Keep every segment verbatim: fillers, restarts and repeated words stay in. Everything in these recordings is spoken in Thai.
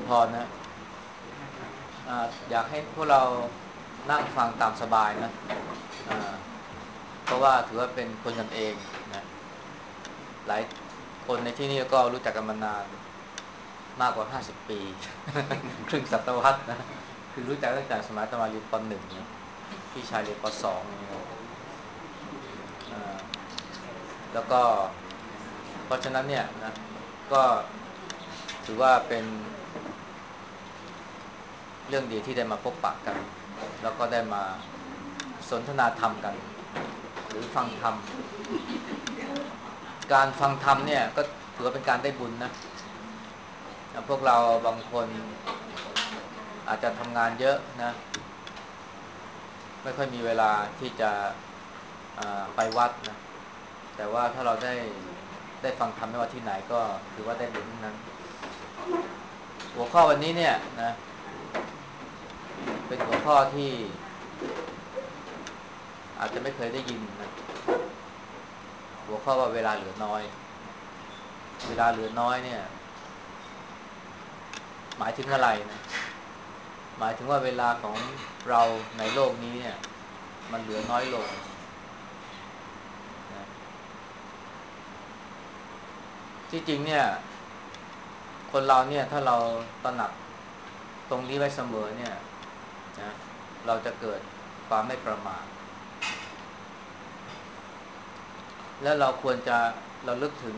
พรนะอ่าอยากให้พวกเรานั่งฟังตามสบายนะอ่าเพราะว่าถือว่าเป็นคนกันเองนะหลายคนในที่นี้ก็รู้จักกันมานานมากกว่าห้าสิบปีครึ่งศตวรรษนะคือรู้จักตั้งแต่สมัยตอนเรียนปหนึ่งนะพี่ชายเรียนปสองนี่นะอ่าแล้วก็เพราะฉะนั้นเนี่ยนะก็ถือว่าเป็นเรื่องดีที่ได้มาพบปะกันแล้วก็ได้มาสนทนาธรรมกันหรือฟังธรรมการฟังธรรมเนี่ยก็ถือว่าเป็นการได้บุญนะพวกเราบางคนอาจจะทำงานเยอะนะไม่ค่อยมีเวลาที่จะไปวัดนะแต่ว่าถ้าเราได้ได้ฟังธรรมไม่ว่าที่ไหนก็ถือว่าได้บุญทั้งนั้นหัวข้อวันนี้เนี่ยนะเป็นหัวข้อที่อาจจะไม่เคยได้ยินนะหัวข้อว่าเวลาเหลือน้อยเวลาเหลือน้อยเนี่ยหมายถึงอะไรนะหมายถึงว่าเวลาของเราในโลกนี้เนี่ยมันเหลือน้อยลงนะที่จริงเนี่ยคนเราเนี่ยถ้าเราตระหนักตรงนี้ไว้เสมอเนี่ยนะเราจะเกิดความไม่ประมาทแล้วเราควรจะเราลึกถึง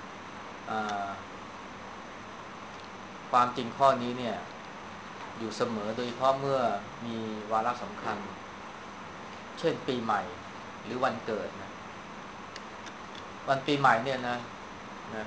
ความจริงข้อนี้เนี่ยอยู่เสมอโดยเฉพาะเมื่อมีวาระสำคัญเช่นปีใหม่หรือวันเกิดนะวันปีใหม่เนี่ยนะนะ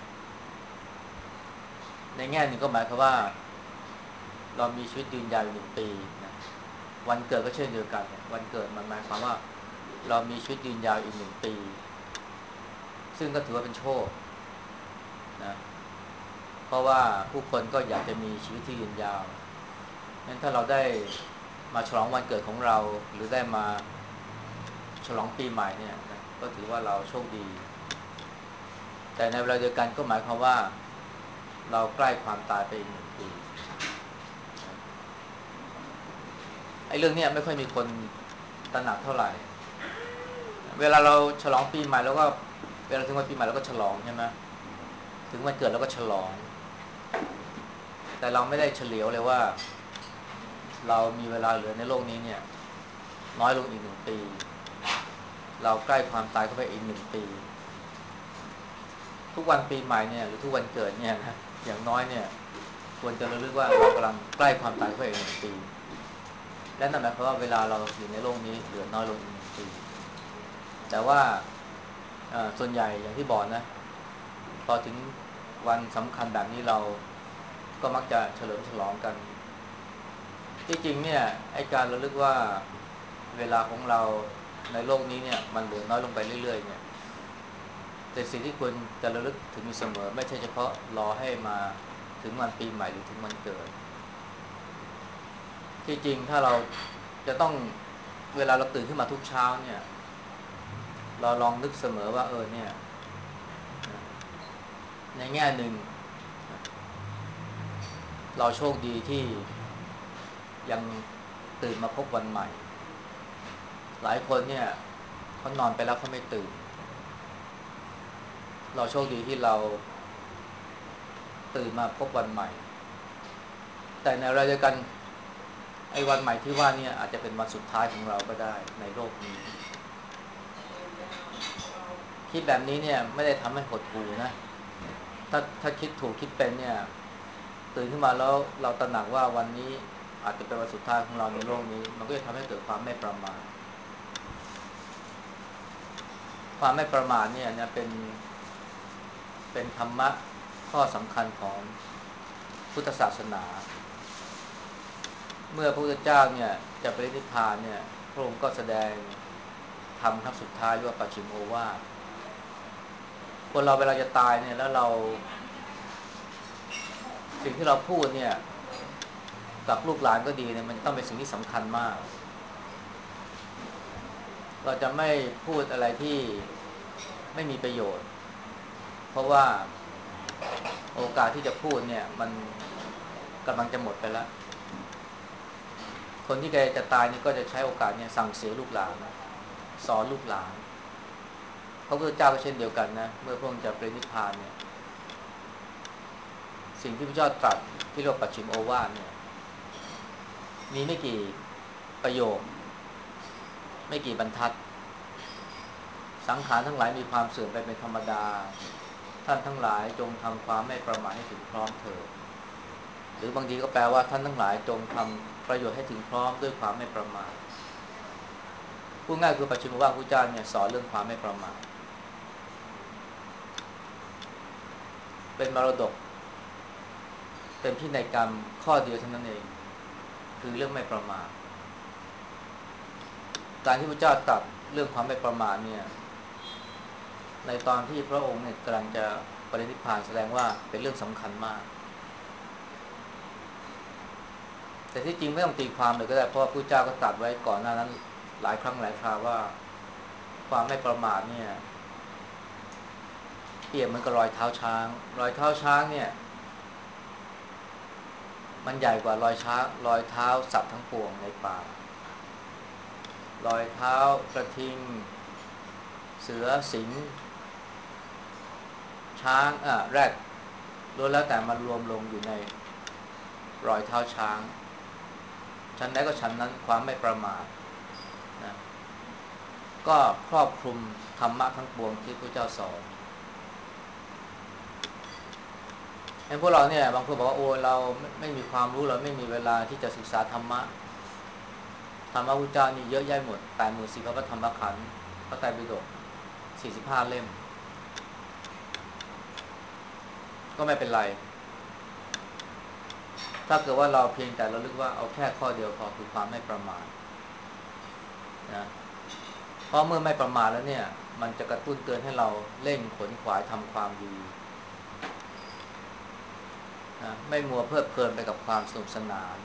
ในแง่หนึ่งก็หมายความว่าเรามีชีวิตยืนยาวอยู่หนึ่งปีนะวันเกิดก็เช่นเดียวกันวันเกิดมันหมายความว่าเรามีชีวิตยืนยาวอีกหนึ่งปีซึ่งก็ถือว่าเป็นโชคนะเพราะว่าผู้คนก็อยากจะมีชีวิตที่ยืนยาวงั้นถ้าเราได้มาฉลองวันเกิดของเราหรือได้มาฉลองปีใหม่เนี่ยนะก็ถือว่าเราโชคดีแต่ในเวลาเดียวกันก็หมายความว่าเราใกล้ความตายไปอีกหนึ่งปีไอ้เรื่องนี้ไม่ค่อยมีคนตระหนักเท่าไหร่เวลาเราฉลองปีใหม่แล้วก็เวลาถึงวันปีใหม่เราก็ฉลองใช่ไหมถึงวันเกิดเราก็ฉลองแต่เราไม่ได้เฉลียวเลยว่าเรามีเวลาเหลือในโลกนี้เนี่ยน้อยลงอีกหนึ่งปีเราใกล้ความตายเข้าไปอีกหนึ่งปีทุกวันปีใหม่เนี่ยหรือทุกวันเกิดเนี่ยนะอย่างน้อยเนี่ยควรจะระลึกว่าเรากำลังใกล้ความตายเข้าไปอีกหนึ่งปีและนั่นหมายความว่าเวลาเราอยู่ในโลกนี้เหลือน้อยลงอีกหนึ่งปีแต่ว่าส่วนใหญ่อย่างที่บอกนะพอถึงวันสำคัญแบบนี้เราก็มักจะเฉลิมฉลองกันที่จริงเนี่ยไอ้การระลึกว่าเวลาของเราในโลกนี้เนี่ยมันเหลือน้อยลงไปเรื่อยๆเนี่ยแต่สิ่งที่ควรจะระลึกถึงอยู่เสมอไม่ใช่เฉพาะรอให้มาถึงวันปีใหม่หรือถึงวันเกิดที่จริงถ้าเราจะต้องเวลาเราตื่นขึ้นมาทุกเช้าเนี่ยเราลองนึกเสมอว่าเออเนี่ยในแง่หนึ่งเราโชคดีที่ยังตื่นมาพบวันใหม่หลายคนเนี่ยเขานอนไปแล้วเขาไม่ตื่นเราโชคดีที่เราตื่นมาพบวันใหม่แต่ในเวลาเดียวกันไอ้วันใหม่ที่ว่านี่อาจจะเป็นวันสุดท้ายของเราก็ได้ในโลกนี้คิดแบบนี้เนี่ยไม่ได้ทำให้หดหู่นะถ้าถ้าคิดถูกคิดเป็นเนี่ยตื่นขึ้นมาแล้วเราตระหนักว่าวันนี้อาจจะเป็นวันสุดท้ายของเราในโลกนี้มันก็จะทำให้เกิดความไม่ประมาทความไม่ประมาทเนี่ยเนี่ยเป็นเป็นธรรมะข้อสำคัญของพุทธศาสนาเมื่อพระพุทธเจ้าเนี่ยจะปรินิพพานเนี่ยพระองค์ก็แสดงธรรมครั้งสุดท้ายเรียกว่าปัจฉิมโอวาทคนเราเวลาจะตายเนี่ยแล้วเราสิ่งที่เราพูดเนี่ยกับลูกหลานก็ดีเนี่ยมันต้องเป็นสิ่งที่สำคัญมากเราจะไม่พูดอะไรที่ไม่มีประโยชน์เพราะว่าโอกาสที่จะพูดเนี่ยมันกำลังจะหมดไปแล้วคนที่แกจะตายนี่ก็จะใช้โอกาสเนี่ยสั่งเสียลูกหลานสอนลูกหลานพระพุทธเจ้าก็เช่นเดียวกันนะเมื่อพระองค์จะปรินิพพานเนี่ยสิ่งที่พระเจ้าตรัสที่เรียกว่าปัจฉิมโอวาทเนี่ยมีไม่กี่ประโยคไม่กี่บรรทัดสังขารทั้งหลายมีความเสื่อมไปเป็นธรรมดาท่านทั้งหลายจงทำความไม่ประมาทให้ถึงพร้อมเถิดหรือบางทีก็แปลว่าท่านทั้งหลายจงทำประโยชน์ให้ถึงพร้อมด้วยความไม่ประมาทพูดง่ายคือปัจฉิมโอวาทพระเจ้าเนี่ยสอนเรื่องความไม่ประมาทเป็นมรดกเป็นพินัยกรรมข้อเดียวเท่านั้นเองคือเรื่องไม่ประมาทการที่พระเจ้าตรัสเรื่องความไม่ประมาทเนี่ยในตอนที่พระองค์เนี่ยกำลังจะปรินิพพานแสดงว่าเป็นเรื่องสำคัญมากแต่ที่จริงไม่ต้องตีความเลยก็ได้เพราะว่าพระเจ้าก็ตรัสไว้ก่อนหน้านั้นหลายครั้งหลายคราวว่าความไม่ประมาทเนี่ยเปรียบเหมือนกับรอยเท้าช้างรอยเท้าช้างเนี่ยมันใหญ่กว่ารอยช้างรอยเท้าสัตว์ทั้งปวงในป่ารอยเท้ากระทิงเสือสิงห์ช้างอ่ะแรดล้วนแล้วแต่มันรวมลงอยู่ในรอยเท้าช้างชั้นใดก็ชั้นนั้นความไม่ประมาทนะก็ครอบคลุมธรรมะทั้งปวงที่พระเจ้าสอนเห็นพวกเราเนี่ยบางคนบอกว่าโอ้เราไม่ไม่มีความรู้เราไม่มีเวลาที่จะศึกษาธรรมะธรรมะพุทธเจ้านี่เยอะแยะหมดแปดหมื่นสี่พันพระธรรมขันธ์พระไตรปิฎกสี่สิบห้าเล่มก็ไม่เป็นไรถ้าเกิดว่าเราเพียงแต่เราลึกว่าเอาแค่ข้อเดียวพอคือความไม่ประมาทนะเพราะเมื่อไม่ประมาทแล้วเนี่ยมันจะกระตุ้นเตือนให้เราเร่งขนขวายทำความดีนะไม่มัวเพลิดเพลินไปกับความสนุกสนาน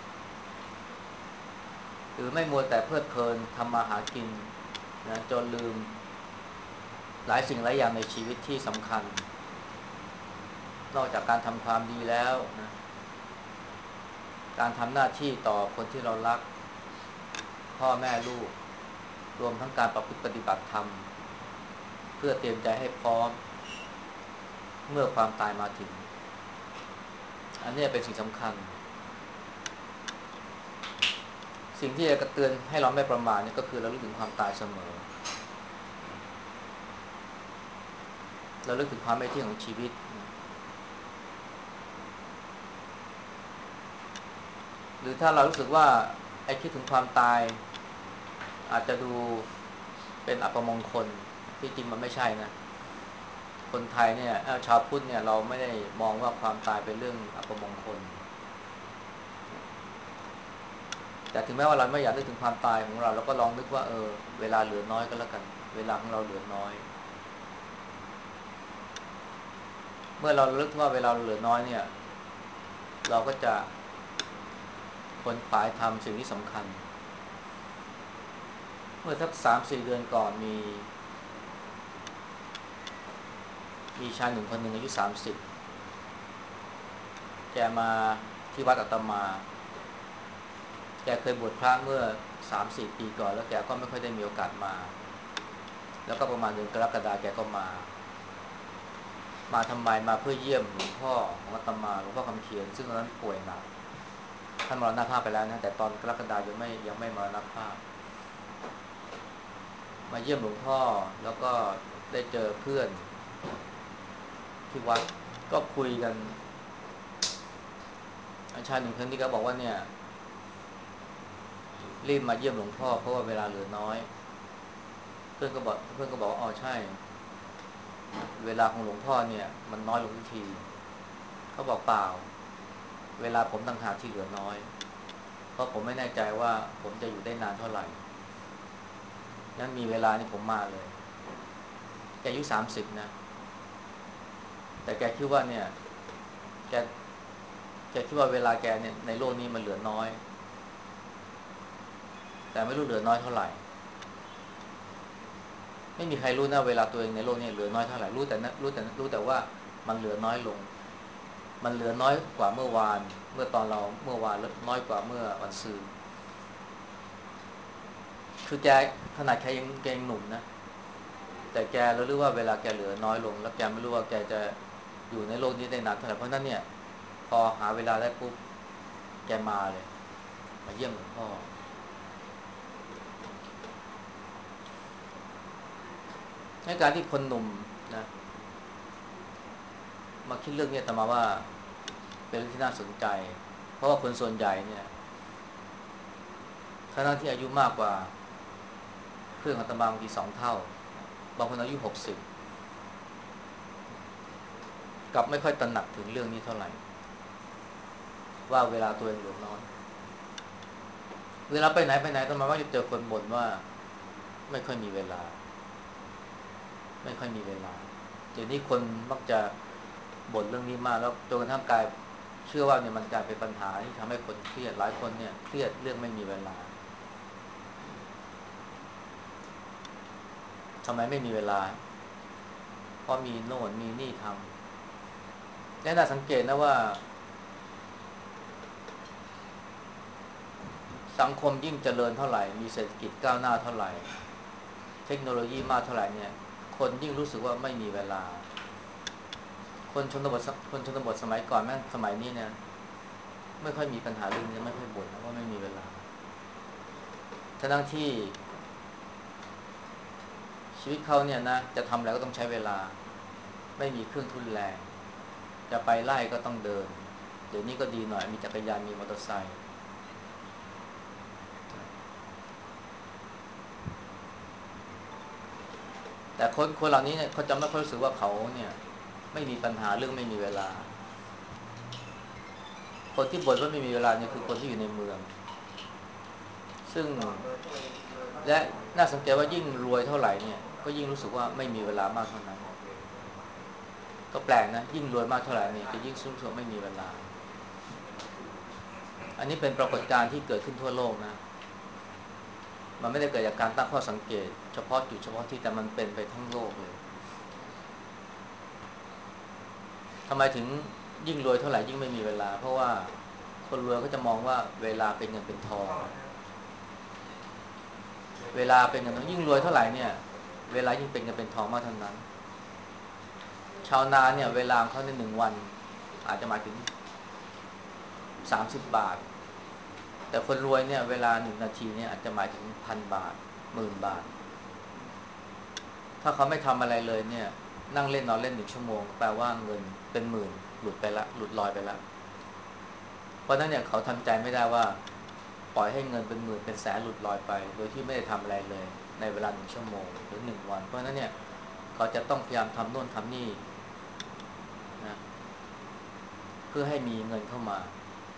หรือไม่มัวแต่เพลิดเพลินทำมาหากินนะจนลืมหลายสิ่งหลายอย่างในชีวิตที่สำคัญนอกจากการทำความดีแล้วนะการทำหน้าที่ต่อคนที่เรารักพ่อแม่ลูกรวมทั้งการประพฤติปฏิบัติธรรมเพื่อเตรียมใจให้พร้อมเมื่อความตายมาถึงอันนี้เป็นสิ่งสำคัญสิ่งที่จะกระเตือนให้เราไม่ประมาทนี่ก็คือเราลึกถึงความตายเสมอเราลึกถึงความไม่เที่ยงของชีวิตหรือถ้าเรารู้สึกว่าไอ้คิดถึงความตายอาจจะดูเป็นอัปมงคลที่จริงมันไม่ใช่นะคนไทยเนี่ยชาวพุทธเนี่ยเราไม่ได้มองว่าความตายเป็นเรื่องอัปมงคลแต่ถึงแม้ว่าเราไม่อยากนึกถึงความตายของเราเราก็ลองนึกว่าเออเวลาเหลือน้อยก็แล้วกันเวลาของเราเหลือน้อยเมื่อเราลึกว่าเวลาเราเหลือน้อยเนี่ยเราก็จะคนฝ่ายทำสิ่งที่สำคัญเมื่อสักสามสี่เดือนก่อนมีมีชายหนุ่มคนหนึ่งอายุสามสิบแกมาที่วัดอาตมาแกเคยบวชพระเมื่อสามสี่ปีก่อนแล้วแกก็ไม่ค่อยได้มีโอกาสมาแล้วก็ประมาณเดือนกรกฎาคมแกก็มามาทำไมมาเพื่อเยี่ยมหลวงพ่อของอาตมาหลวงพ่อคำเขียนซึ่งตอนนั้นป่วยหนักท่านมรณภาพไปแล้วนะแต่ตอนกรกฎาคมยังไม่ยังไม่มรณภาพมาเยี่ยมหลวงพ่อแล้วก็ได้เจอเพื่อนที่วัดก็คุยกันอาจารย์หนึ่งคนที่ก็บอกว่าเนี่ยรีบมาเยี่ยมหลวงพ่อเพราะว่าเวลาเหลือน้อยเพื่อนก็บอกเพื่อนก็บอกอ๋อใช่เวลาของหลวงพ่อเนี่ยมันน้อยลงทุกทีเขาบอกเปล่าเวลาผมต่างหากที่เหลือน้อยเพราะผมไม่แน่ใจว่าผมจะอยู่ได้นานเท่าไหร่งั้นมีเวลานี่ผมมาเลยแกอายุสามสิบนะแต่แกคิดว่าเนี่ยแกแกคิดว่าเวลาแกเนี่ยในโลกนี้มันเหลือน้อยแต่ไม่รู้เหลือน้อยเท่าไหร่ไม่มีใครรู้นะเวลาตัวเองในโลกนี้เหลือน้อยเท่าไหร่รู้แต่รู้แต่รู้แต่ว่ามันเหลือน้อยลงมันเหลือน้อยกว่าเมื่อวานเมื่อตอนเราเมื่อวานน้อยกว่าเมื่อวันซืนคือแกขนาดแกยังแกยังหนุ่มนะแต่แกเรารู้ว่าเวลาแกเหลือน้อยลงแล้วแกไม่รู้ว่าแกจะอยู่ในโลกนี้ได้นานเท่าไหร่เพราะนั้นเนี่ยพอหาเวลาได้ปุ๊บแกมาเลยมาเยี่ยมหลวงพ่อในการที่คนหนุ่มนะมาคิดเรื่องนี้แต่มาว่าเป็นเรื่องที่น่าสนใจเพราะว่าคนส่วนใหญ่เนี่ยทั้งที่อายุมากกว่าเพื่อนของตมาบางทีสองเท่าบางคนอายุหกสิบกลับไม่ค่อยตระหนักถึงเรื่องนี้เท่าไหร่ว่าเวลาตัวเองเหลือน้อยเวลาไปไหนไปไหนตมาว่าจะเจอคนบ่นว่าไม่ค่อยมีเวลาไม่ค่อยมีเวลาเดี๋ยวนี้คนมักจะบ่นเรื่องนี้มากแล้วจนกระทั่งกลายเชื่อว่าเนี่ยมันกลายเป็นปัญหาที่ทำให้คนเครียดหลายคนเนี่ยเครียดเรื่องไม่มีเวลาทำไมไม่มีเวลาเพราะมีโน่นมีนี่ทำและน่าสังเกตนะว่าสังคมยิ่งเจริญเท่าไหร่มีเศรษฐกิจก้าวหน้าเท่าไหร่เทคโนโลยีมากเท่าไหร่เนี่ยคนยิ่งรู้สึกว่าไม่มีเวลาคนชนบทคนชนบทสมัยก่อนแม่งสมัยนี้เนี่ยไม่ค่อยมีปัญหาเรื่องนี้ไม่ค่อยบ่นนะว่าไม่มีเวลาทั้งที่ชีวิตเขาเนี่ยนะจะทำอะไรก็ต้องใช้เวลาไม่มีเครื่องทุนแรงจะไปไล่ก็ต้องเดินเดี๋ยวนี้ก็ดีหน่อยมีจักรยานมีมอเตอร์ไซค์แต่คนคนเหล่านี้เนี่ยเขาจะไม่ค่อยรู้สึกว่าเขาเนี่ยไม่มีปัญหาเรื่องไม่มีเวลาคนที่บ่นว่าไม่มีเวลาเนี่ยคือคนที่อยู่ในเมืองซึ่งและน่าสังเกตว่ายิ่งรวยเท่าไหร่เนี่ยก็ยิ่งรู้สึกว่าไม่มีเวลามากเท่านั้นก็แปลกนะยิ่งรวยมากเท่าไหร่เนี่ยจะยิ่งรู้สึกไม่มีเวลาอันนี้เป็นปรากฏการณ์ที่เกิดขึ้นทั่วโลกนะมันไม่ได้เกิดจากการตั้งข้อสังเกตเฉพาะจุดเฉพาะที่แต่มันเป็นไปทั้งโลกเลยทำไมถึงยิ่งรวยเท่าไหร่ยิ่งไม่มีเวลาเพราะว่าคนรวยเขาจะมองว่าเวลาเป็นเงินเป็นทองเวลาเป็นเงินยิ่งรวยเท่าไหร่เนี่ยเวลายิ่งเป็นเงินเป็นทองมากเท่านั้นชาวนาเนี่ยเวลาเขาในหนึ่งวันอาจจะหมายถึงสามสิบบาทแต่คนรวยเนี่ยเวลาหนึ่งนาทีเนี่ยอาจจะหมายถึงพันบาทหมื่นบาทถ้าเขาไม่ทำอะไรเลยเนี่ยนั่งเล่นนอนเล่นหนึ่งชั่วโมงแปลว่าเงินเป็นหมื่นหลุดไปละหลุดลอยไปละเพราะนั้นเนี่ยเขาทำใจไม่ได้ว่าปล่อยให้เงินเป็นหมื่นเป็นแสนหลุดลอยไปโดยที่ไม่ได้ทำอะไรเลยในเวลาหนึ่งชั่วโมงหรือหนึ่งวันเพราะนั้นเนี่ยเขาจะต้องพยายามทำโน่นทำนี่นะเพื่อให้มีเงินเข้ามา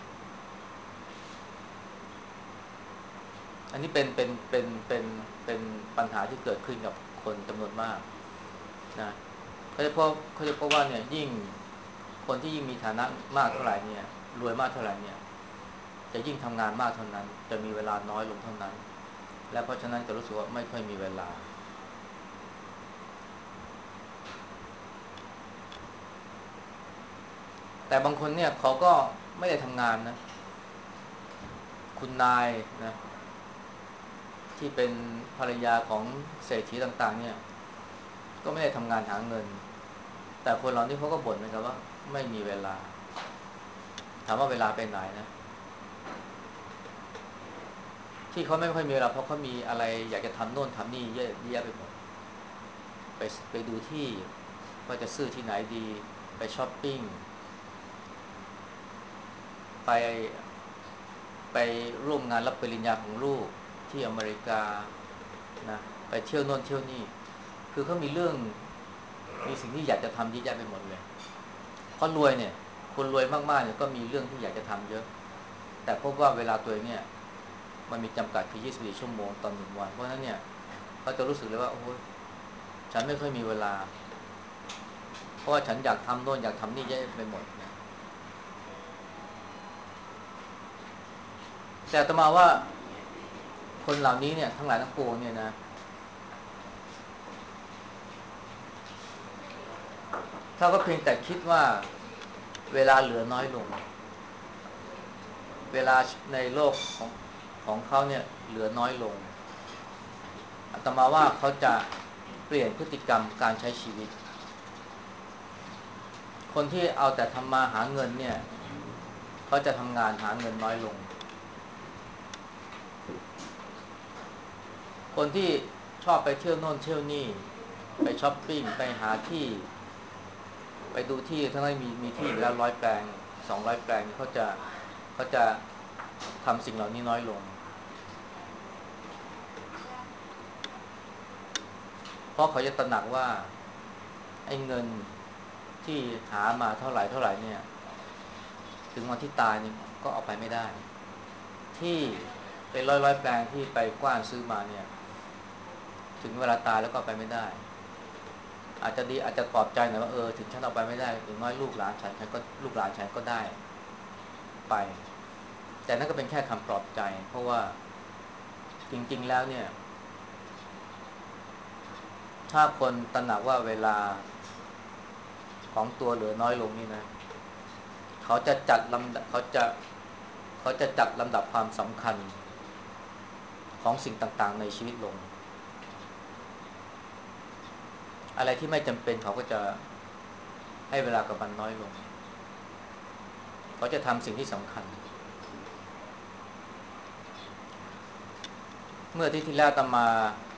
อันนี้เป็นเป็นเป็นเป็นเป็นปัญหาที่เกิดขึ้นกับคนจำนวนมากนะเขาจะพบเขาจะพบว่าเนี่ยยิ่งคนที่ยิ่งมีฐานะมากเท่าไหร่เนี่ยรวยมากเท่าไหร่เนี่ยจะยิ่งทำงานมากเท่านั้นจะมีเวลาน้อยลงเท่านั้นและเพราะฉะนั้นจะรู้สึกว่าไม่ค่อยมีเวลาแต่บางคนเนี่ยเขาก็ไม่ได้ทำงานนะคุณนายนะที่เป็นภรรยาของเศรษฐีต่างๆเนี่ยก็ไม่ได้ทำงานหาเงินแต่คนเหล่านี้เขาก็บ่นเหมือนกันว่าไม่มีเวลาถามว่าเวลาไปไหนนะที่เขาไม่ค่อยมีเวลาเพราะเขามีอะไรอยากจะทำโน่นทำนี่เยอะแยะไปหมดไปไปดูที่ว่าจะซื้อที่ไหนดีไปช้อปปิ้งไปไปร่วมงานรับปริญญาของลูกที่อเมริกานะไปเที่ยวโน่นเที่ยวนี่คือเขามีเรื่องมีสิ่งที่อยากจะทำเยอะแยะไปหมดเลยเพราะรวยเนี่ยคนรวยมากๆเนี่ยก็มีเรื่องที่อยากจะทำเยอะแต่พบว่าเวลาตัวเองเนี่ยมันมีจำกัดคือยี่สิบสี่ชั่วโมงต่อหนึ่งวันเพราะฉะนั้นเนี่ยเขาจะรู้สึกเลยว่าโอ้ยฉันไม่ค่อยมีเวลาเพราะว่าฉันอยากทำโน่นอยากทำนี่เยอะไปหมดนะแต่อาตมาว่าคนเหล่านี้เนี่ยทั้งหลายทั้งปวงเนี่ยนะถ้าก็เพียงแต่คิดว่าเวลาเหลือน้อยลงเวลาในโลกของของเขาเนี่ยเหลือน้อยลงอาตมาว่าเขาจะเปลี่ยนพฤติกรรมการใช้ชีวิตคนที่เอาแต่ทำมาหาเงินเนี่ยเขาจะทำงานหาเงินน้อยลงคนที่ชอบไปเที่ยวโน่นเที่ยวนี่ไปช้อปปิ้งไปหาที่ไปดูที่ทั้งนั้นมีมีที่แล้วร้อยแปลงสองร้อยแปลงเขาจะเขาจะทำสิ่งเหล่านี้น้อยลงเพราะเขาจะตระหนักว่าไอ้เงินที่หามาเท่าไหร่เท่าไหร่เนี่ยถึงวันที่ตายนี่ก็เอาไปไม่ได้ที่เป็นร้อยร้อยแปลงที่ไปกว้านซื้อมาเนี่ยถึงเวลาตายแล้วก็เอาไปไม่ได้อาจจะดีอาจจะปลอบใจหน่อยว่าเออถึงฉันเอาไปไม่ได้อย่างน้อยลูกหลานฉันฉันก็ลูกหลานฉันก็ได้ไปแต่นั่นก็เป็นแค่คำปลอบใจเพราะว่าจริงๆแล้วเนี่ยถ้าคนตระหนักว่าเวลาของตัวเหลือน้อยลงนี่นะเขาจะจัดลำดับเขาจะเขาจะจัดลำดับความสำคัญของสิ่งต่างๆในชีวิตลงอะไรที่ไม่จำเป็นเขาก็จะให้เวลากับมันน้อยลงเขาจะทำสิ่งที่สำคัญเมื่อที่ที่แล้วอาตมา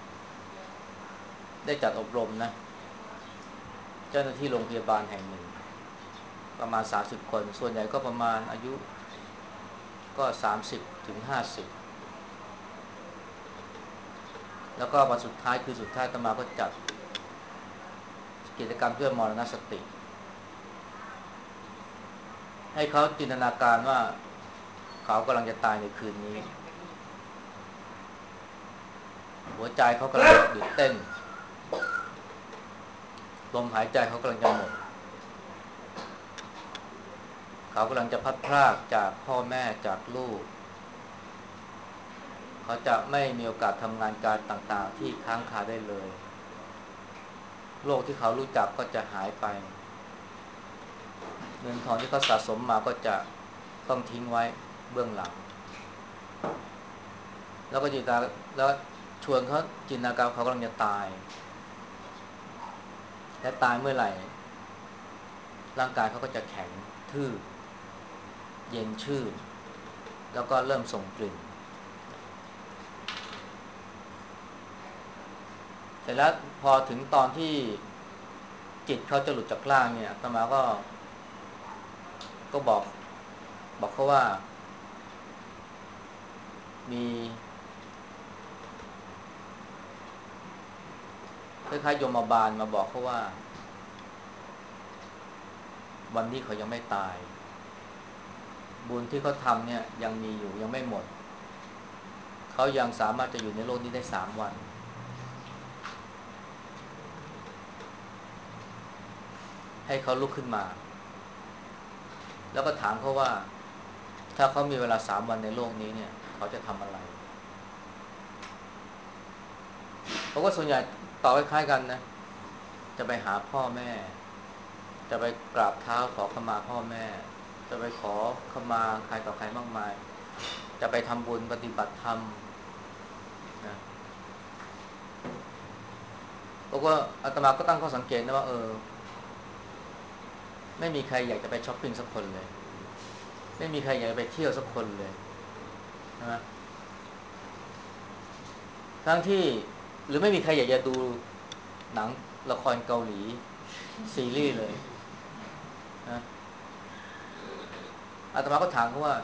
ได้จัดอบรมนะเจ้าหน้าที่โรงพยาบาลแห่งหนึ่งประมาณสามสิบคนส่วนใหญ่ก็ประมาณอายุก็สามสิบถึงห้าสิบแล้วก็วันสุดท้ายคือสุดท้ายอาตมาก็จัดกิจกรรมเพื่อมรณสติให้เขาจินตนาการว่าเขากำลังจะตายในคืนนี้หัวใจเขากำลังหยุดเต้นลมหายใจเขากำลังจะหมดเขากำลังจะพัดพรากจากพ่อแม่จากลูกเขาจะไม่มีโอกาสทำงานการต่างๆที่ค้างคาได้เลยโลกที่เขารู้จักก็จะหายไปเงินทองที่เขาสะสมมาก็จะต้องทิ้งไว้เบื้องหลังแล้วก็จินตนาแล้วชวนเขาจินตนาการเขากำลังจะตายและตายเมื่อไหร่ร่างกายเขาก็จะแข็งทื่อเย็นชืดแล้วก็เริ่มส่งกลิ่นเสร็จแล้วพอถึงตอนที่จิตเขาจะหลุดจากร่างเนี่ยอาตมาก็ก็บอกบอกเขาว่ามีคล้ายๆยมบาลมาบอกเขาว่าวันนี้เขายังไม่ตายบุญที่เขาทำเนี่ยยังมีอยู่ยังไม่หมดเขายังสามารถจะอยู่ในโลกนี้ได้สามวันให้เขาลุกขึ้นมาแล้วก็ถามเขาว่าถ้าเขามีเวลาสามวันในโลกนี้เนี่ยเขาจะทำอะไรเขาก็ส่วนใหญ่ตอบคล้ายๆกันนะจะไปหาพ่อแม่จะไปกราบเท้าขอขมาพ่อแม่จะไปขอขมาใครต่อใครมากมายจะไปทำบุญปฏิบัติธรรมนะบอกว่าอาตมาก็ตั้งข้อสังเกตนะว่าเออไม่มีใครอยากจะไปช้อปปิ้งสักคนเลยไม่มีใครอยากจะไปเที่ยวสักคนเลยนะทั้งที่หรือไม่มีใครอยากจะดูหนังละครเกาหลีซีรีส์เลยนะอาตมาก็ถามเขาว่า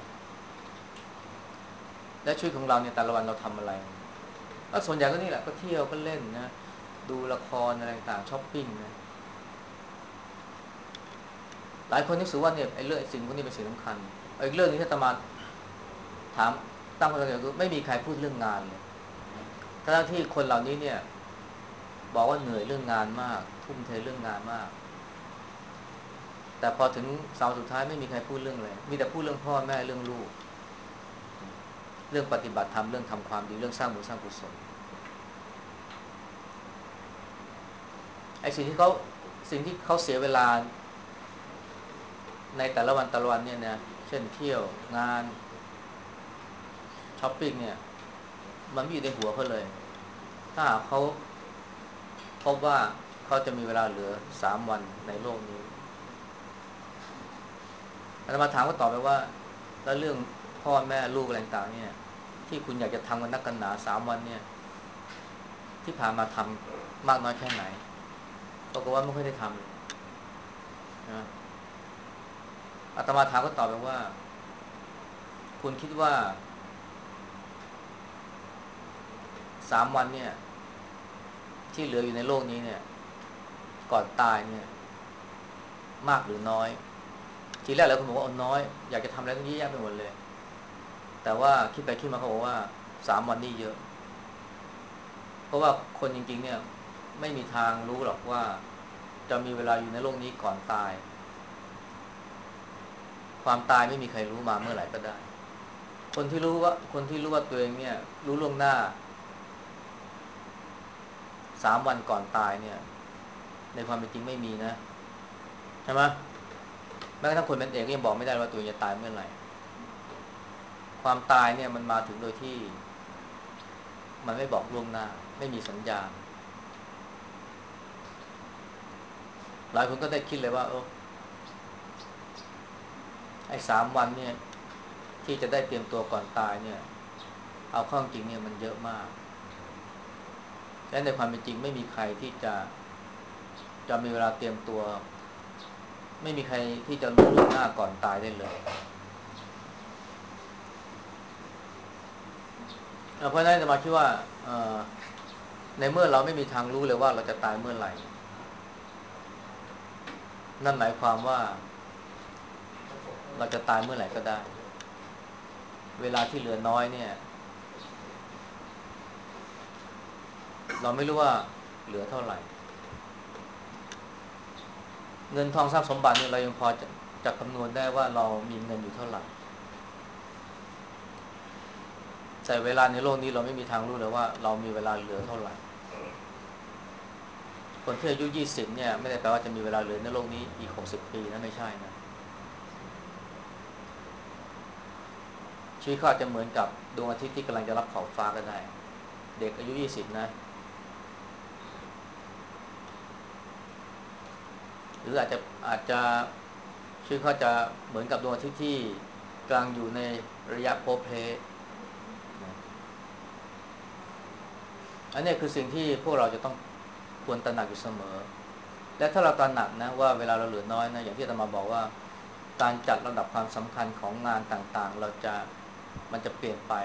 และชีวิตของเราเนี่ยแต่ละวันเราทำอะไรแล้วส่วนใหญ่ก็นี่แหละก็เที่ยวก็เล่นนะดูละครอะไรต่างช้อปปิ้งนะหลายคนนึกสึกว่าเนี่ยไอ้เรื่องสิ่งพวกนี้เป็นสิ่งสำคัญอีกเรื่องนึงที่อาตมาถามตั้งคำถามคือไม่มีใครพูดเรื่องงานเลยทั้งที่คนเหล่านี้เนี่ยบอกว่าเหนื่อยเรื่องงานมากทุ่มเทเรื่องงานมากแต่พอถึงเสาร์สุดท้ายไม่มีใครพูดเรื่องอะไรมีแต่พูดเรื่องพ่อแม่เรื่องลูกเรื่องปฏิบัติธรรมเรื่องทำความดีเรื่องสร้างบุญสร้างกุศลไอ้สิ่งที่เขาสิ่งที่เขาเสียเวลาในแต่ละวันแต่ละวันเนี่ยนะเช่นเที่ยวงานช้อปปิ้งเนี่ยมันไม่อยู่ในหัวเขาเลยถ้าหากเขาพบว่าเขาจะมีเวลาเหลือสามวันในโลกนี้อาตมาถามก็ตอบไปว่าแล้วเรื่องพ่อแม่ลูกอะไรต่างๆเนี่ยที่คุณอยากจะทำกันนักกันหนาสามวันเนี่ยที่ผ่านมาทำมากน้อยแค่ไหนก็บอกว่าไม่ค่อยได้ทำเลยนะอาตมาถามก็ตอบไปว่าคุณคิดว่าสามวันเนี่ยที่เหลืออยู่ในโลกนี้เนี่ยก่อนตายเนี่ยมากหรือน้อยทีแรกแล้วคุณบอกว่าน้อยอยากจะทำอะไรตั้งเยอะแยะไปหมดเลยแต่ว่าคิดไปคิดมาเขาบอกว่าสามวันนี่เยอะเพราะว่าคนจริงๆเนี่ยไม่มีทางรู้หรอกว่าจะมีเวลาอยู่ในโลกนี้ก่อนตายความตายไม่มีใครรู้มาเมื่อไหร่ก็ได้คนที่รู้ว่าคนที่รู้ว่าตัวเองเนี่ยรู้ล่วงหน้าสามวันก่อนตายเนี่ยในความเป็นจริงไม่มีนะใช่ไหมแม้กระทั่งคนเป็นเองก็ยังบอกไม่ได้ว่าตัวเองจะตายเมื่อไหร่ความตายเนี่ยมันมาถึงโดยที่มันไม่บอกล่วงหน้าไม่มีสัญญาณหลายคนก็ได้คิดเลยว่าเออไอ้สามวันเนี่ยที่จะได้เตรียมตัวก่อนตายเนี่ยเอาเข้าจริงเนี่ยมันเยอะมากและในความเป็นจริงไม่มีใครที่จะจะมีเวลาเตรียมตัวไม่มีใครที่จะรู้ล่วงหน้าก่อนตายได้เลยเพราะฉะนั้นจะมาคิดว่าในเมื่อเราไม่มีทางรู้เลยว่าเราจะตายเมื่อไหร่นั่นหมายความว่าเราจะตายเมื่อไหร่ก็ได้เวลาที่เหลือน้อยเนี่ยเราไม่รู้ว่าเหลือเท่าไหร่เงินทองทรัพย์สมบัติเนี่ยเรายังพอจะจะคำนวณได้ว่าเรามีเงินอยู่เท่าไหร่แต่เวลาในโลกนี้เราไม่มีทางรู้เลยว่าเรามีเวลาเหลือเท่าไหร่คนที่อายุยี่สิบเนี่ยไม่ได้แปลว่าจะมีเวลาเหลือในโลกนี้อีกหกสิบปีนะไม่ใช่นะชีวิตเขาอาจจะเหมือนกับดวงอาทิตย์ที่กำลังจะรับขอบฟ้าก็ได้เด็กอายุยี่สิบนะหรืออาจจะอาจจะชีวิตเขาจะเหมือนกับดวงอาทิตย์ที่กำลังอยู่ในระยะโพเพลอันนี้คือสิ่งที่พวกเราจะต้องควรตระหนักอยู่เสมอและถ้าเราตระหนักนะว่าเวลาเราเหลือน้อยนะอย่างที่อาตมาบอกว่าการจัดลำดับความสำคัญของงานต่างๆเราจะมันจะเปลี่ยนไป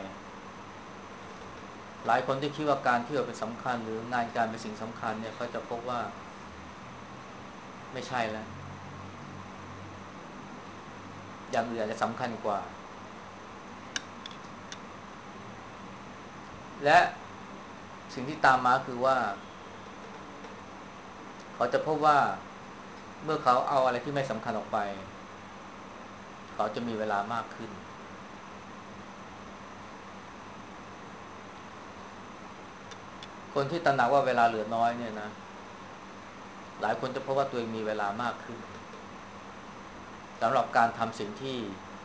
หลายคนที่คิดว่าการเที่ยวเป็นสำคัญหรืองานการเป็นสิ่งสำคัญเนี่ยเขาจะพบว่าไม่ใช่แล้วอย่างอื่นอาจจะสำคัญกว่าและสิ่งที่ตามมาคือว่าเขาจะพบว่าเมื่อเขาเอาอะไรที่ไม่สำคัญออกไปเขาจะมีเวลามากขึ้นคนที่ตระหนักว่าเวลาเหลือน้อยเนี่ยนะหลายคนจะพบว่าตัวเองมีเวลามากขึ้นสำหรับการทำสิ่งที่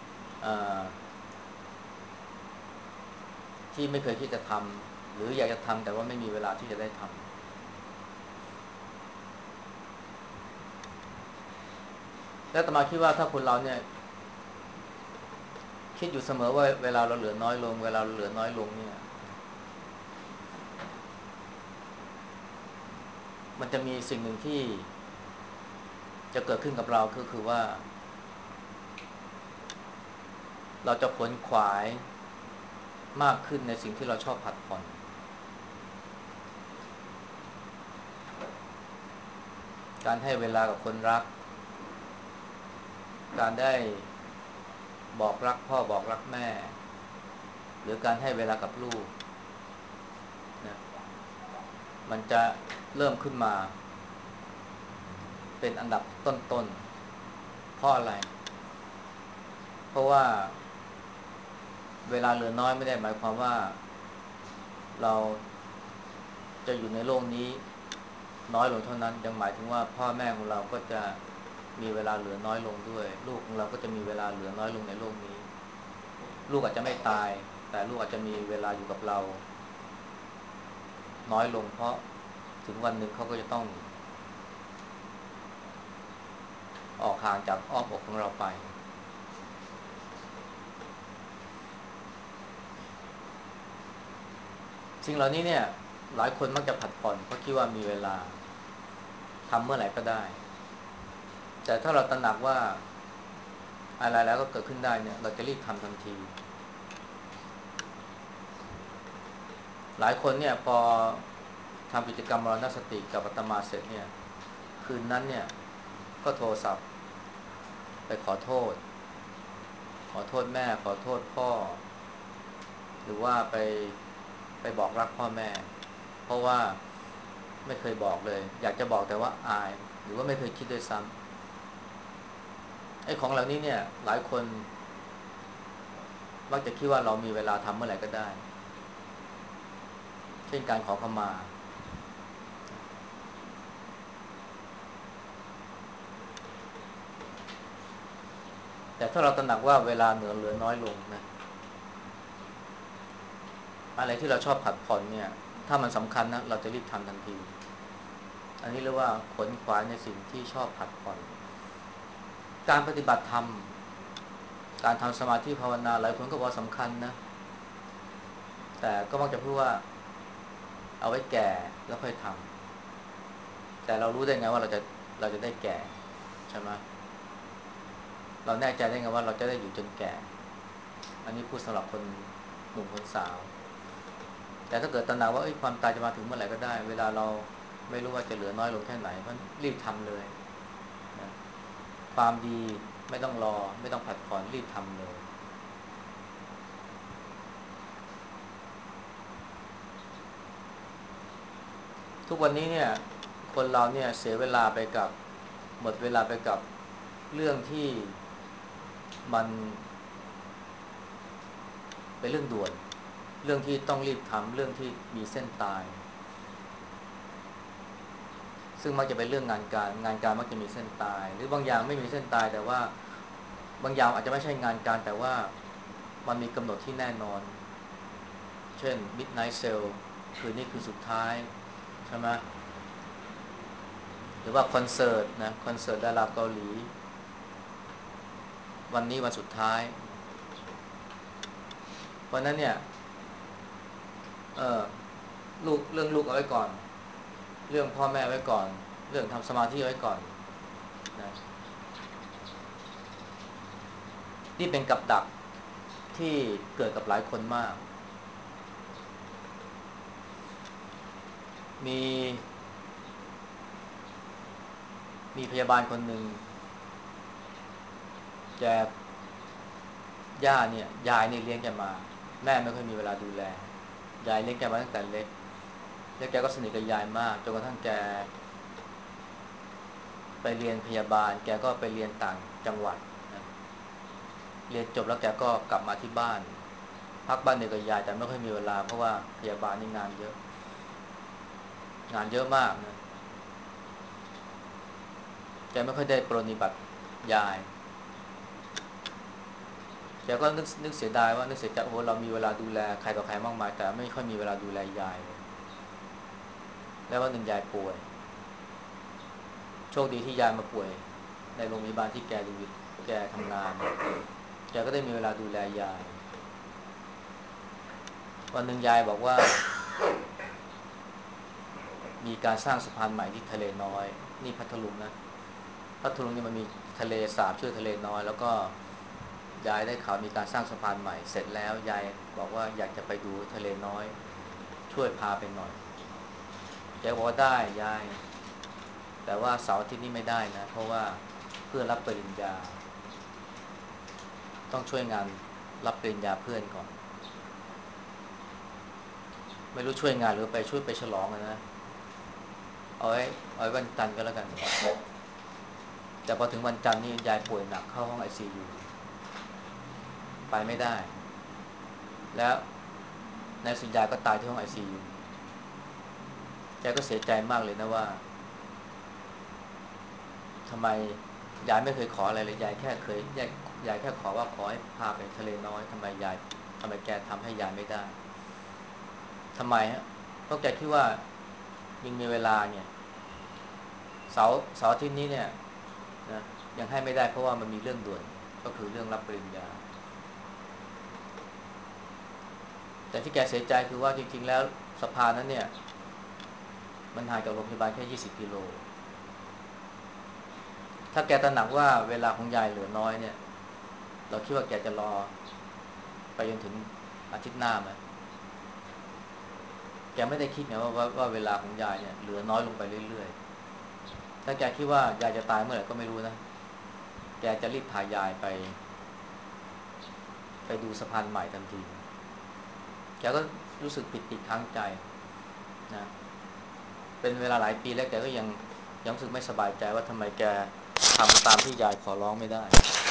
ที่ไม่เคยที่จะทำหรืออยากจะทำแต่ว่าไม่มีเวลาที่จะได้ทำและอาตมาคิดว่าถ้าคนเราเนี่ยคิดอยู่เสมอว่าเวลาเราเหลือน้อยลงเวลาเราเหลือน้อยลงเนี่ยมันจะมีสิ่งหนึ่งที่จะเกิดขึ้นกับเราก็คือว่าเราจะขวนขวายมากขึ้นในสิ่งที่เราชอบผัดผ่อนการให้เวลากับคนรักการได้บอกรักพ่อบอกรักแม่หรือการให้เวลากับลูกนะมันจะเริ่มขึ้นมาเป็นอันดับต้นๆเพราะอะไรเพราะว่าเวลาเหลือน้อยไม่ได้หมายความว่าเราจะอยู่ในโลกนี้น้อยลงเท่านั้นยังหมายถึงว่าพ่อแม่ของเราก็จะมีเวลาเหลือน้อยลงด้วยลูกของเราก็จะมีเวลาเหลือน้อยลงในโลกนี้ลูกอาจจะไม่ตายแต่ลูกอาจจะมีเวลาอยู่กับเราน้อยลงเพราะถึงวันหนึ่งเขาก็จะต้องออกห่างจากอ้อมอกของเราไปสิ่งเหล่านี้เนี่ยหลายคนมักจะผัดผ่อนเพราะคิดว่ามีเวลาทำเมื่อไหร่ก็ได้แต่ถ้าเราตระหนักว่าอะไรแล้วก็เกิดขึ้นได้เนี่ยเราจะรีบทำทันทีหลายคนเนี่ยพอทำกิจกรรมมรณสติกับอาตมาเสร็จเนี่ยคืนนั้นเนี่ยก็โทรศัพท์ไปขอโทษขอโทษแม่ขอโทษพ่อหรือว่าไปไปบอกรักพ่อแม่เพราะว่าไม่เคยบอกเลยอยากจะบอกแต่ว่าอายหรือว่าไม่เคยคิดด้วยซ้ำไอ้ของเหล่านี้เนี่ยหลายคนมักจะคิดว่าเรามีเวลาทำเมื่อไหร่ก็ได้เช่นการขอขมาแต่ถ้าเราตระหนักว่าเวลาเหลือเหลือน้อยลงนะอะไรที่เราชอบผัดผ่อนเนี่ยถ้ามันสำคัญนะเราจะรีบทำทันทีอันนี้เรียกว่าขวนขวายในสิ่งที่ชอบผัดผ่อนการปฏิบัติธรรมการทำสมาธิภาวนาหลายคนก็บอกสำคัญนะแต่ก็มักจะพูดว่าเอาไว้แก่แล้วค่อยทำแต่เรารู้ได้ไงว่าเราจะเราจะได้แก่ใช่ไหมเราแน่ใจได้ไงว่าเราจะได้อยู่จนแก่อันนี้พูดสำหรับคนหนุ่มคนสาวแต่ถ้าเกิดตระหนักว่าความตายจะมาถึงเมื่อไหร่ก็ได้เวลาเราไม่รู้ว่าจะเหลือน้อยลงแค่ไหนมันรีบทำเลยนะความดีไม่ต้องรอไม่ต้องผัดผ่อนรีบทำเลยทุกวันนี้เนี่ยคนเราเนี่ยเสียเวลาไปกับหมดเวลาไปกับเรื่องที่มันเป็นเรื่องด่วนเรื่องที่ต้องรีบทำเรื่องที่มีเส้นตายซึ่งมักจะเป็นเรื่องงานการงานการมักจะมีเส้นตายหรือบางอย่างไม่มีเส้นตายแต่ว่าบางอย่างอาจจะไม่ใช่งานการแต่ว่ามันมีกำหนดที่แน่นอนเช่น Midnight Sale คืนนี้คือสุดท้ายใช่ไหมหรือว่าคอนเสิร์ตนะคอนเสิร์ตดาราเกาหลีวันนี้วันสุดท้ายเพราะนั้นเนี่ยเออลูกเรื่องลูกเอาไว้ก่อนเรื่องพ่อแม่ไว้ก่อนเรื่องทำสมาธิไว้ก่อนนะนี่เป็นกับดักที่เกิดกับหลายคนมากมีมีพยาบาลคนหนึ่งแกย่าเนี่ยยายเนี่ยเลี้ยงแกมาแม่ไม่ค่อยมีเวลาดูแลยายเลี้ยงแกมาตั้งแต่เล็กแล้วแกก็สนิทกับยายมากจนกระทั่งแกไปเรียนพยาบาลแกก็ไปเรียนต่างจังหวัดนะเรียนจบแล้วแกก็กลับมาที่บ้านพักบ้านเดียวกับยายแต่ไม่ค่อยมีเวลาเพราะว่าพยาบาลนี่งานเยอะงานเยอะมากนะแกไม่ค่อยได้ปรนนิบัติยายแกก็นึกนึกเสียดายว่านึกเสียใจโอ้โหเรามีเวลาดูแลใครต่อใครมากมายแต่ไม่ค่อยมีเวลาดูแลยายเลยแล้ววันหนึ่งยายป่วยโชคดีที่ยายมาป่วยในโรงพยาบาลที่แกดูแกทำงานแกก็ได้มีเวลาดูแลยายวันหนึ่งยายบอกว่ามีการสร้างสะพานใหม่ที่ทะเลน้อยนี่พัทลุงนะพัทลุงนี่มันมีทะเลสาบชื่อทะเลน้อยแล้วก็ยายได้ข่าวมีการสร้างสะพานใหม่เสร็จแล้วยายบอกว่าอยากจะไปดูทะเลน้อยช่วยพาไปหน่อยแกบอกว่าได้ยายแต่ว่าเสาร์อาทิตย์นี้ไม่ได้นะเพราะว่าเพื่อนรับปริญญาต้องช่วยงานรับปริญญาเพื่อนก่อนไม่รู้ช่วยงานหรือไปช่วยไปฉลองกันนะเอาไว้เอาไว้วันจันทร์ก็แล้วกันแต่พอถึงวันจันทร์นี่ยายป่วยหนักเข้าห้องไอซียูไปไม่ได้แล้วนายสุญญาก็ตายที่ห้องไอซียูแกก็เสียใจมากเลยนะว่าทำไมยายไม่เคยขออะไรเลยยายแค่เคยยายยายแค่ขอว่าขอให้พาไปทะเลน้อยทำไมยายทำไมแกทำให้ยายไม่ได้ทำไมฮะเพราะแกคิดว่ายังมีเวลาเนี่ยเสาร์เสาร์อาทิตย์นี้เนี่ยนะยังให้ไม่ได้เพราะว่ามันมีเรื่องด่วนก็คือเรื่องรับปริญญาแต่ที่แกเสียใจคือว่าจริงๆแล้วสะพานนั้นเนี่ยมันห่างจากโรงพยาบาลแค่ยี่สิบกิโลถ้าแกตระหนักว่าเวลาของยายเหลือน้อยเนี่ยเราคิดว่าแกจะรอไปจนถึงอาทิตย์หน้าไหมแกไม่ได้คิดไงว่าว่าว่าเวลาของยายเนี่ยเหลือน้อยลงไปเรื่อยๆถ้าแกคิดว่ายายจะตายเมื่อไหร่ก็ไม่รู้นะแกจะรีบพายายไปไปดูสะพานใหม่ทันทีแกก็รู้สึกผิดติดค้างใจนะเป็นเวลาหลายปีแล้วแกก็ยังยังรู้สึกไม่สบายใจว่าทำไมแกทำตามที่ยายขอร้องไม่ได้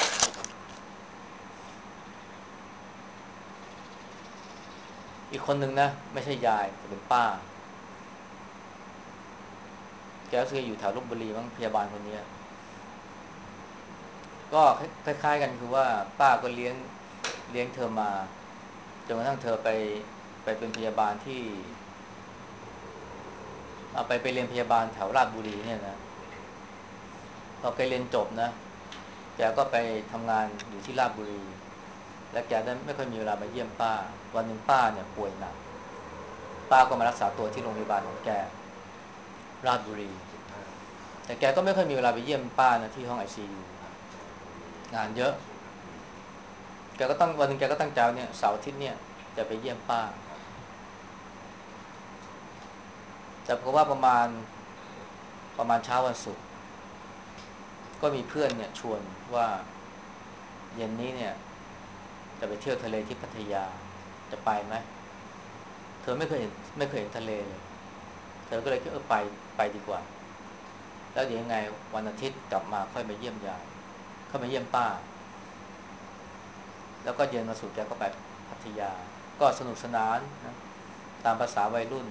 อีกคนหนึ่งนะไม่ใช่ยายแต่เป็นป้าแกก็คืออยู่แถวลพบุรีมั้งพยาบาลคนนี้ก็คล้ายๆกันคือว่าป้าก็เลี้ยงเลี้ยงเธอมาจนกระทั่งเธอไปไปเป็นพยาบาลที่เอาไปไปเรียนพยาบาลแถวราชบุรีเนี่ยนะพอแกเรียนจบนะแกก็ไปทำงานอยู่ที่ราชบุรีและแกได้ไม่ค่อยมีเวลามาเยี่ยมป้าวันหนึ่งป้าเนี่ยป่วยหนักป้าก็มารักษาตัวที่โรงพยาบาลของแกราชบุรีแต่แกก็ไม่ค่อยมีเวลาไปเยี่ยมป้านะที่ห้องไอซียูงานเยอะแกก็ต้องวันหนึ่งแกก็ตั้งใจเนี่ยเสาร์อาทิตย์เนี่ยจะไปเยี่ยมป้าแต่เพราะว่าประมาณประมาณเช้าวันศุกร์ก็มีเพื่อนเนี่ยชวนว่าเย็นนี้เนี่ยจะไปเที่ยวทะเลที่พัทยาจะไปไหมเธอไม่เคยเห็นไม่เคยเห็นทะเลเลยเธอก็เลยคิดเออไปไปดีกว่าแล้วเดี๋ยวยังไงวันอาทิตย์กลับมาค่อยมาเยี่ยมยายเข้ามาเยี่ยมป้าแล้วก็เย็นวันศุกร์แกก็ไปพัทยาก็สนุกสนานนะตามภาษาวัยรุ่น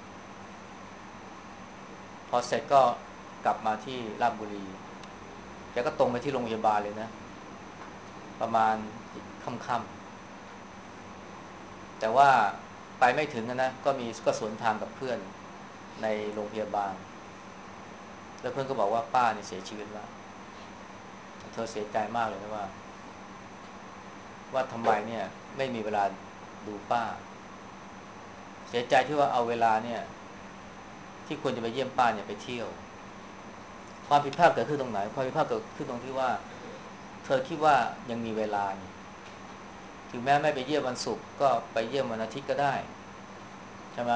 พอเสร็จก็กลับมาที่ราชบุรีแกก็ตรงไปที่โรงพยาบาลเลยนะประมาณค่ำๆแต่ว่าไปไม่ถึงนะก็มีก็สวนทางกับเพื่อนในโรงพยาบาลแล้วเพื่อนก็บอกว่าป้าเนี่ยเสียชีวิตแล้วเธอเสียใจมากเลยนะว่าว่าทำไมเนี่ยไม่มีเวลาดูป้าเสียใจที่ว่าเอาเวลาเนี่ยที่ควรจะไปเยี่ยมป้าเนี่ยไปเที่ยวความผิดพลาดเกิดขึ้นตรงไหนความผิดพลาดเกิดขึ้นตรงที่ว่าเธอคิดว่ายังมีเวลาถึงแม้ไม่ไปเยี่ยมวันศุกร์ก็ไปเยี่ยมวันอาทิตย์ก็ได้ใช่ไหม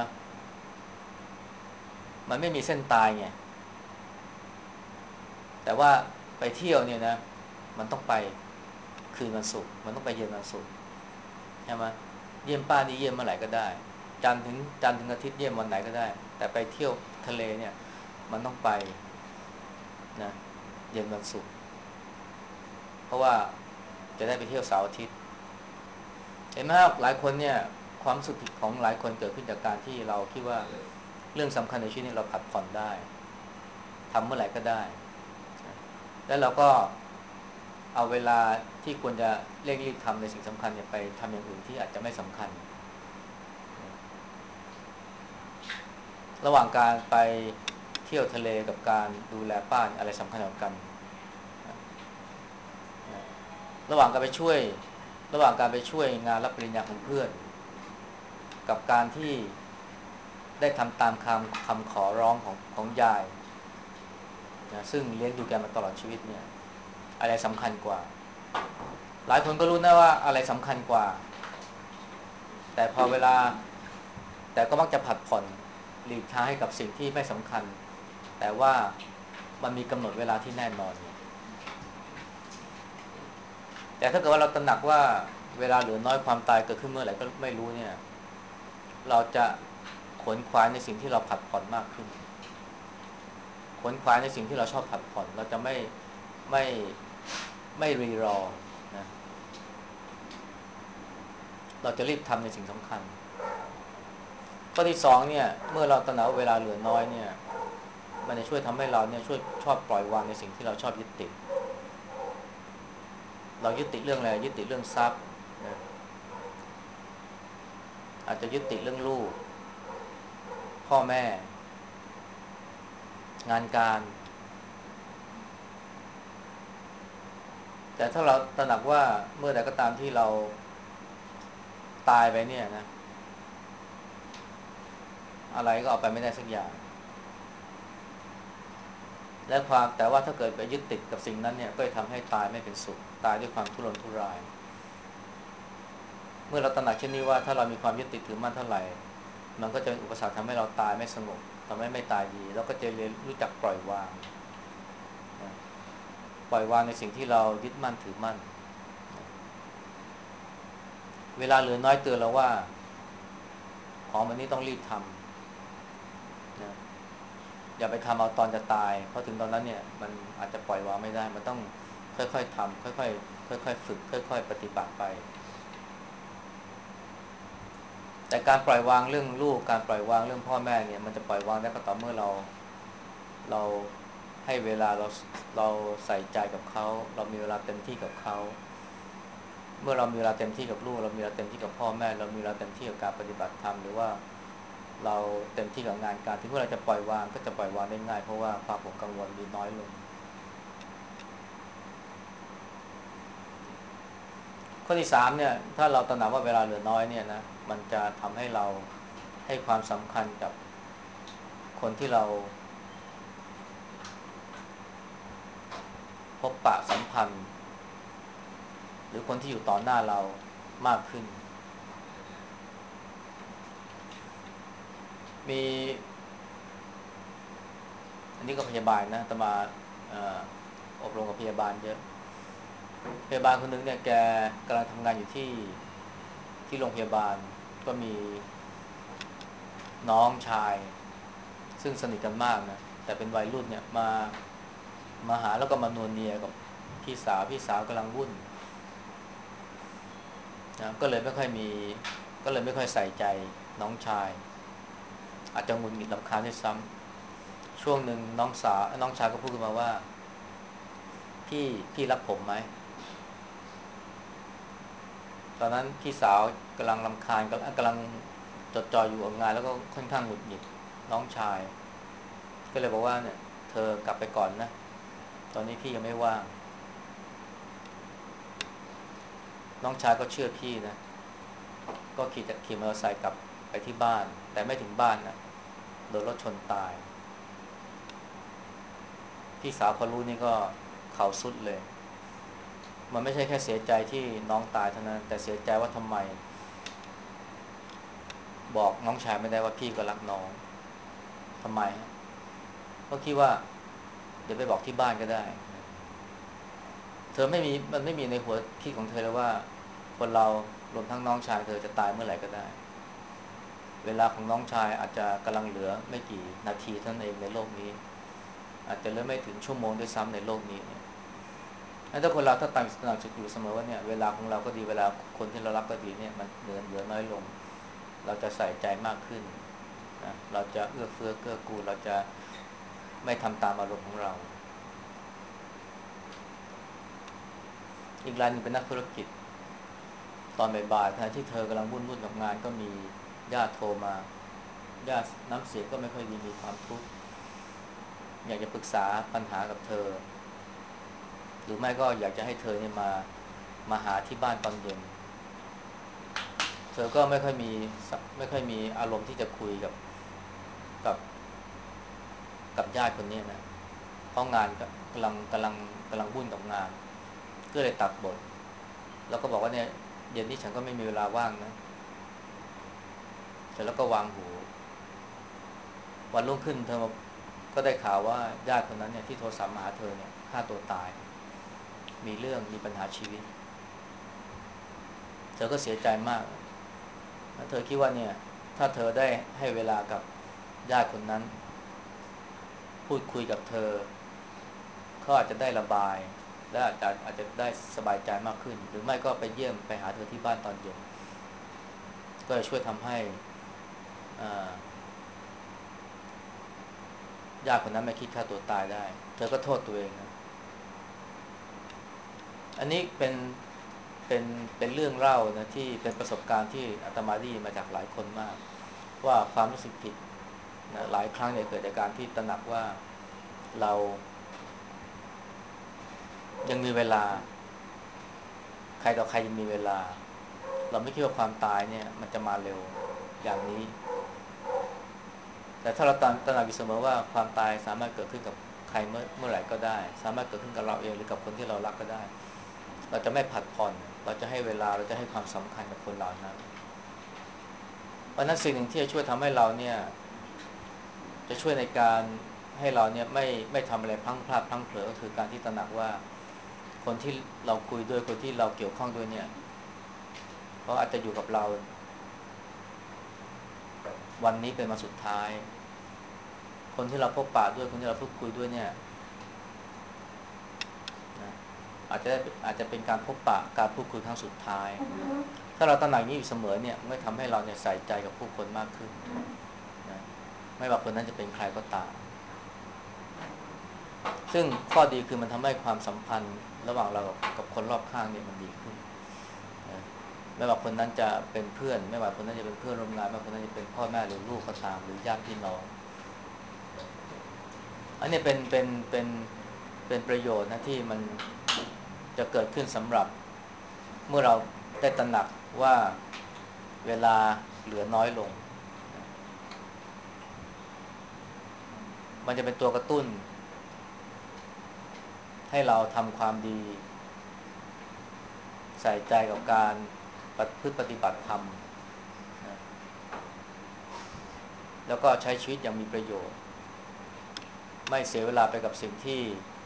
มันไม่มีเส้นตายไงแต่ว่าไปเที่ยวเนี่ยนะมันต้องไปคืนวันศุกร์มันต้องไปเย็นวันศุกร์ใช่ไหมเยี่ยมป้านี่เยี่ยมเมื่อไหร่ก็ได้จันทร์ถึงจันทร์ถึงอาทิตย์เยี่ยมวันไหนก็ได้แต่ไปเที่ยวทะเลเนี่ยมันต้องไปนะเย็นวันศุกร์เพราะว่าจะได้ไปเที่ยวเสาร์อาทิตย์เห็นไหมครับหลายคนเนี่ยความรู้สึกผิดของหลายคนเกิดขึ้นจากการที่เราคิดว่าเรื่องสำคัญในชีวิตนี้เราผัดผ่อนได้ทำเมื่อไหร่ก็ได้แล้วเราก็เอาเวลาที่ควรจะเร่งรีบทำในสิ่งสำคัญเนี่ยไปทำอย่างอื่นที่อาจจะไม่สำคัญระหว่างการไปเที่ยวทะเลกับการดูแลป้าอะไรสำคัญกว่ากันระหว่างการไปช่วยระหว่างการไปช่วยงานรับปริญญาของเพื่อนกับการที่ได้ทำตามคำคำขอร้องของของยายนะซึ่งเลี้ยงดูแกมาตลอดชีวิตเนี่ยอะไรสำคัญกว่าหลายคนก็รู้นะว่าอะไรสำคัญกว่าแต่พอเวลาแต่ก็มักจะผัดผ่อนหลีกทางให้กับสิ่งที่ไม่สำคัญแต่ว่ามันมีกำหนดเวลาที่แน่นอนแต่ถ้าเกิดว่าเราตระหนักว่าเวลาเหลือน้อยความตายเกิดขึ้นเมื่อไหร่ก็ไม่รู้เนี่ยเราจะขวนขวายในสิ่งที่เราผัดผ่อนมากขึ้นขวนขวายในสิ่งที่เราชอบผัดผ่อนเราจะไม่ไม่ไม่รีรอนะเราจะรีบทำในสิ่งสำคัญข้อที่สองเนี่ยเมื่อเราตระหนักว่าเวลาเหลือน้อยเนี่ยมันจะช่วยทำให้เราเนี่ยช่วยชอบปล่อยวางในสิ่งที่เราชอบยึดติดเรายึดติดเรื่องอะไรยึดติดเรื่องทรัพย์นะอาจจะยึดติดเรื่องลูกพ่อแม่งานการแต่ถ้าเราตระหนักว่าเมื่อใดก็ตามที่เราตายไปเนี่ยนะอะไรก็เอาไปไม่ได้สักอย่างและความแต่ว่าถ้าเกิดไปยึดติดกับสิ่งนั้นเนี่ยก็จะทำให้ตายไม่เป็นสุขตายด้วยความทุรนทุรายเมื่อเราตระหนักเช่นนี้ว่าถ้าเรามีความยึดติดถือมั่นเท่าไหร่มันก็จะเป็นอุปสรรคทำให้เราตายไม่สงบทำให้ไม่ตายดีแล้วก็จะเรียนรู้จักปล่อยวางนะปล่อยวางในสิ่งที่เรายึดมั่นถือมั่นเวลาเหลือน้อยเตือนเราว่าของวันนี้ต้องรีบทำนะอย่าไปทำเอาตอนจะตายเพราะถึงตอนนั้นเนี่ยมันอาจจะปล่อยวางไม่ได้มันต้องค่อยๆทำค่อยๆค่อยๆฝึกค่อยๆปฏิบัติไปแต่การปล่อยวางเรื่องลูกการปล่อยวางเรื่องพ่อแม่เนี่ยมันจะปล่อยวางได้ก็ต่อเมื่อเราเราให้เวลาเราเราใส่ใจกับเขาเรามีเวลาเต็มที่กับเขาเมื่อเรามีเวลาเต็มที่กับลูกเรามีเวลาเต็มที่กับพ่อแม่เรามีเวลาเต็มที่กับการปฏิบัติธรรมหรือว่าเราเต็มที่กับงานการที่เมื่อเราจะปล่อยวางก็จะปล่อยวางได้ง่ายเพราะว่าความห่วงกังวลมีน้อยลงข้อที่สามเนี่ยถ้าเราตระหนักว่าเวลาเหลือน้อยเนี่ยนะมันจะทำให้เราให้ความสำคัญกับคนที่เราพบปะสัมพันธ์หรือคนที่อยู่ต่อหน้าเรามากขึ้นมีอันนี้ก็พยาบาลนะแต่มาเอ่ออบรมกับพยาบาลเยอะพยาบาลคนหนึ่งเนี่ยแกกำลังทำงานอยู่ที่ที่โรงพยาบาลก็มีน้องชายซึ่งสนิทกันมากนะแต่เป็นวัยรุ่นเนี่ยมามาหาแล้วก็มานวลเนียกับพี่สาวพี่สาวกำลังวุ่นนะก็เลยไม่ค่อยมีก็เลยไม่ค่อยใส่ใจน้องชายอาจจะหงุดหงิดรำคาญด้วยซ้ำช่วงหนึ่งน้องสาวน้องชายก็พูดขึ้นมาว่าพี่พี่รักผมไหมตอนนั้นพี่สาวกำลังรำคาญกำลังกำลังจดจ่ออยู่กับงานแล้วก็ค่อนข้างหงุดหงิดน้องชายก็เลยบอกว่าเนี่ยเธอกลับไปก่อนนะตอนนี้พี่ยังไม่ว่างน้องชายก็เชื่อพี่นะก็ขี่จักรขี่มอเตอร์ไซค์กลับไปที่บ้านแต่ไม่ถึงบ้านนะโดนรถชนตายพี่สาวพอรู้นี่ก็เขาสุดเลยมันไม่ใช่แค่เสียใจที่น้องตายเท่านั้นแต่เสียใจว่าทำไมบอกน้องชายไม่ได้ว่าพี่ก็รักน้องทำไมก็คิดว่าเดี๋ยวไปบอกที่บ้านก็ได้เธอไม่มีมันไม่มีในหัวคิดของเธอเลยว่าคนเรารวมทั้งน้องชายเธอจะตายเมื่อไหร่ก็ได้เวลาของน้องชายอาจจะกำลังเหลือไม่กี่นาทีเท่านั้นเองในโลกนี้อาจจะเหลือไม่ถึงชั่วโมงด้วยซ้ำในโลกนี้เนี่ยถ้าคนเราถ้าตั้งตระหนักอยู่เสมอว่าเนี่ยเวลาของเราก็ดีเวลาคนที่เรารักก็ดีเนี่ยมันเหลือเหลือน้อยลงเราจะใส่ใจมากขึ้นนะเราจะเอื้อเฟื้อเกื้อกูลเราจะไม่ทำตามอารมณ์ของเราอีกรายหนึ่งเป็นนักธุรกิจตอนบ่ายๆขณะที่เธอกำลังวุ่นๆกับงานก็มีญาติโทรมาญาติน้ำเสียงก็ไม่ค่อยดีมีความทุกข์อยากจะปรึกษาปัญหากับเธอหรือไม่ก็อยากจะให้เธอเนี่ยมามาหาที่บ้านตอนเย็นเธอก็ไม่ค่อยมีไม่ค่อยมีอารมณ์ที่จะคุยกับกับกับญาติคนนี้นะเพราะงานกำลังกำลังกำลังวุ่นกับงานก็เลยตัดบทแล้วก็บอกว่าเนี่ยเย็นนี้ฉันก็ไม่มีเวลาว่างนะเสร็จแล้วก็วางหูวันรุ่งขึ้นเธอก็ได้ข่าวว่าญาติคนนั้นเนี่ยที่โทรศัพท์มาหาเธอเนี่ยฆ่าตัวตายมีเรื่องมีปัญหาชีวิตเธอก็เสียใจมากเธอคิดว่าเนี่ยถ้าเธอได้ให้เวลากับญาติคนนั้นพูดคุยกับเธอเขาอาจจะได้ระบายและอาจจะอาจจะได้สบายใจมากขึ้นหรือไม่ก็ไปเยี่ยมไปหาเธอที่บ้านตอนเย็นก็จะช่วยทำให้ญาติคนนั้นไม่คิดฆ่าตัวตายได้เธอก็โทษตัวเองนะอันนี้เป็นเป็นเป็นเรื่องเล่านะที่เป็นประสบการณ์ที่อาตมาได้ยินมาจากหลายคนมากว่าความรู้สึกผิดนะหลายครั้งเนี่ยเกิดจากการที่ตระหนักว่าเรายังมีเวลาใครต่อใครยังมีเวลาเราไม่คิดว่าความตายเนี่ยมันจะมาเร็วอย่างนี้แต่ถ้าเราตระหนักอยู่เสมอว่าความตายสามารถเกิดขึ้นกับใครเมื่อเมื่อไหร่ก็ได้สามารถเกิดขึ้นกับเราเองหรือกับคนที่เรารักก็ได้เราจะไม่ผัดผ่อนเราจะให้เวลาเราจะให้ความสำคัญกับคนเหล่านั้นเพราะนั้นสิ่งหนึ่งที่จะช่วยทำให้เราเนี่ยจะช่วยในการให้เราเนี่ยไม่ไม่ทำอะไรพลั้งพลาดพลั้งเผลอก็คือการที่ตระหนักว่าคนที่เราคุยด้วยคนที่เราเกี่ยวข้องด้วยเนี่ยเขาอาจจะอยู่กับเราวันนี้เป็นวันสุดท้ายคนที่เราพบปะด้วยคนที่เราพูดคุยด้วยเนี่ยนะอาจจะอาจจะเป็นการพบปะการพูดคุยครั้งสุดท้ายถ้าเราตระหนักนี้อยู่เสมอเนี่ยมันทำให้เราเนี่ยใส่ใจกับผู้คนมากขึ้นนะไม่ว่าคนนั้นจะเป็นใครก็ตามซึ่งข้อดีคือมันทำให้ความสัมพันธ์ระหว่างเรากับคนรอบข้างเนี่ยมันดีขึ้นนะไม่ว่าคนนั้นจะเป็นเพื่อนไม่ว่าคนนั้นจะเป็นเพื่อนร่วมงานไม่ว่าคนนั้นจะเป็นพ่อแม่หรือลูกก็ตามหรือญาติพี่น้องอันนี้เป็นเป็นเป็นเป็นประโยชน์นะที่มันจะเกิดขึ้นสำหรับเมื่อเราได้ตระหนักว่าเวลาเหลือน้อยลงมันจะเป็นตัวกระตุ้นให้เราทำความดีใส่ใจกับการปฏิพฤติปฏิบัติธรรมนะแล้วก็ใช้ชีวิตอย่างมีประโยชน์ไม่เสียเวลาไปกับสิ่งที่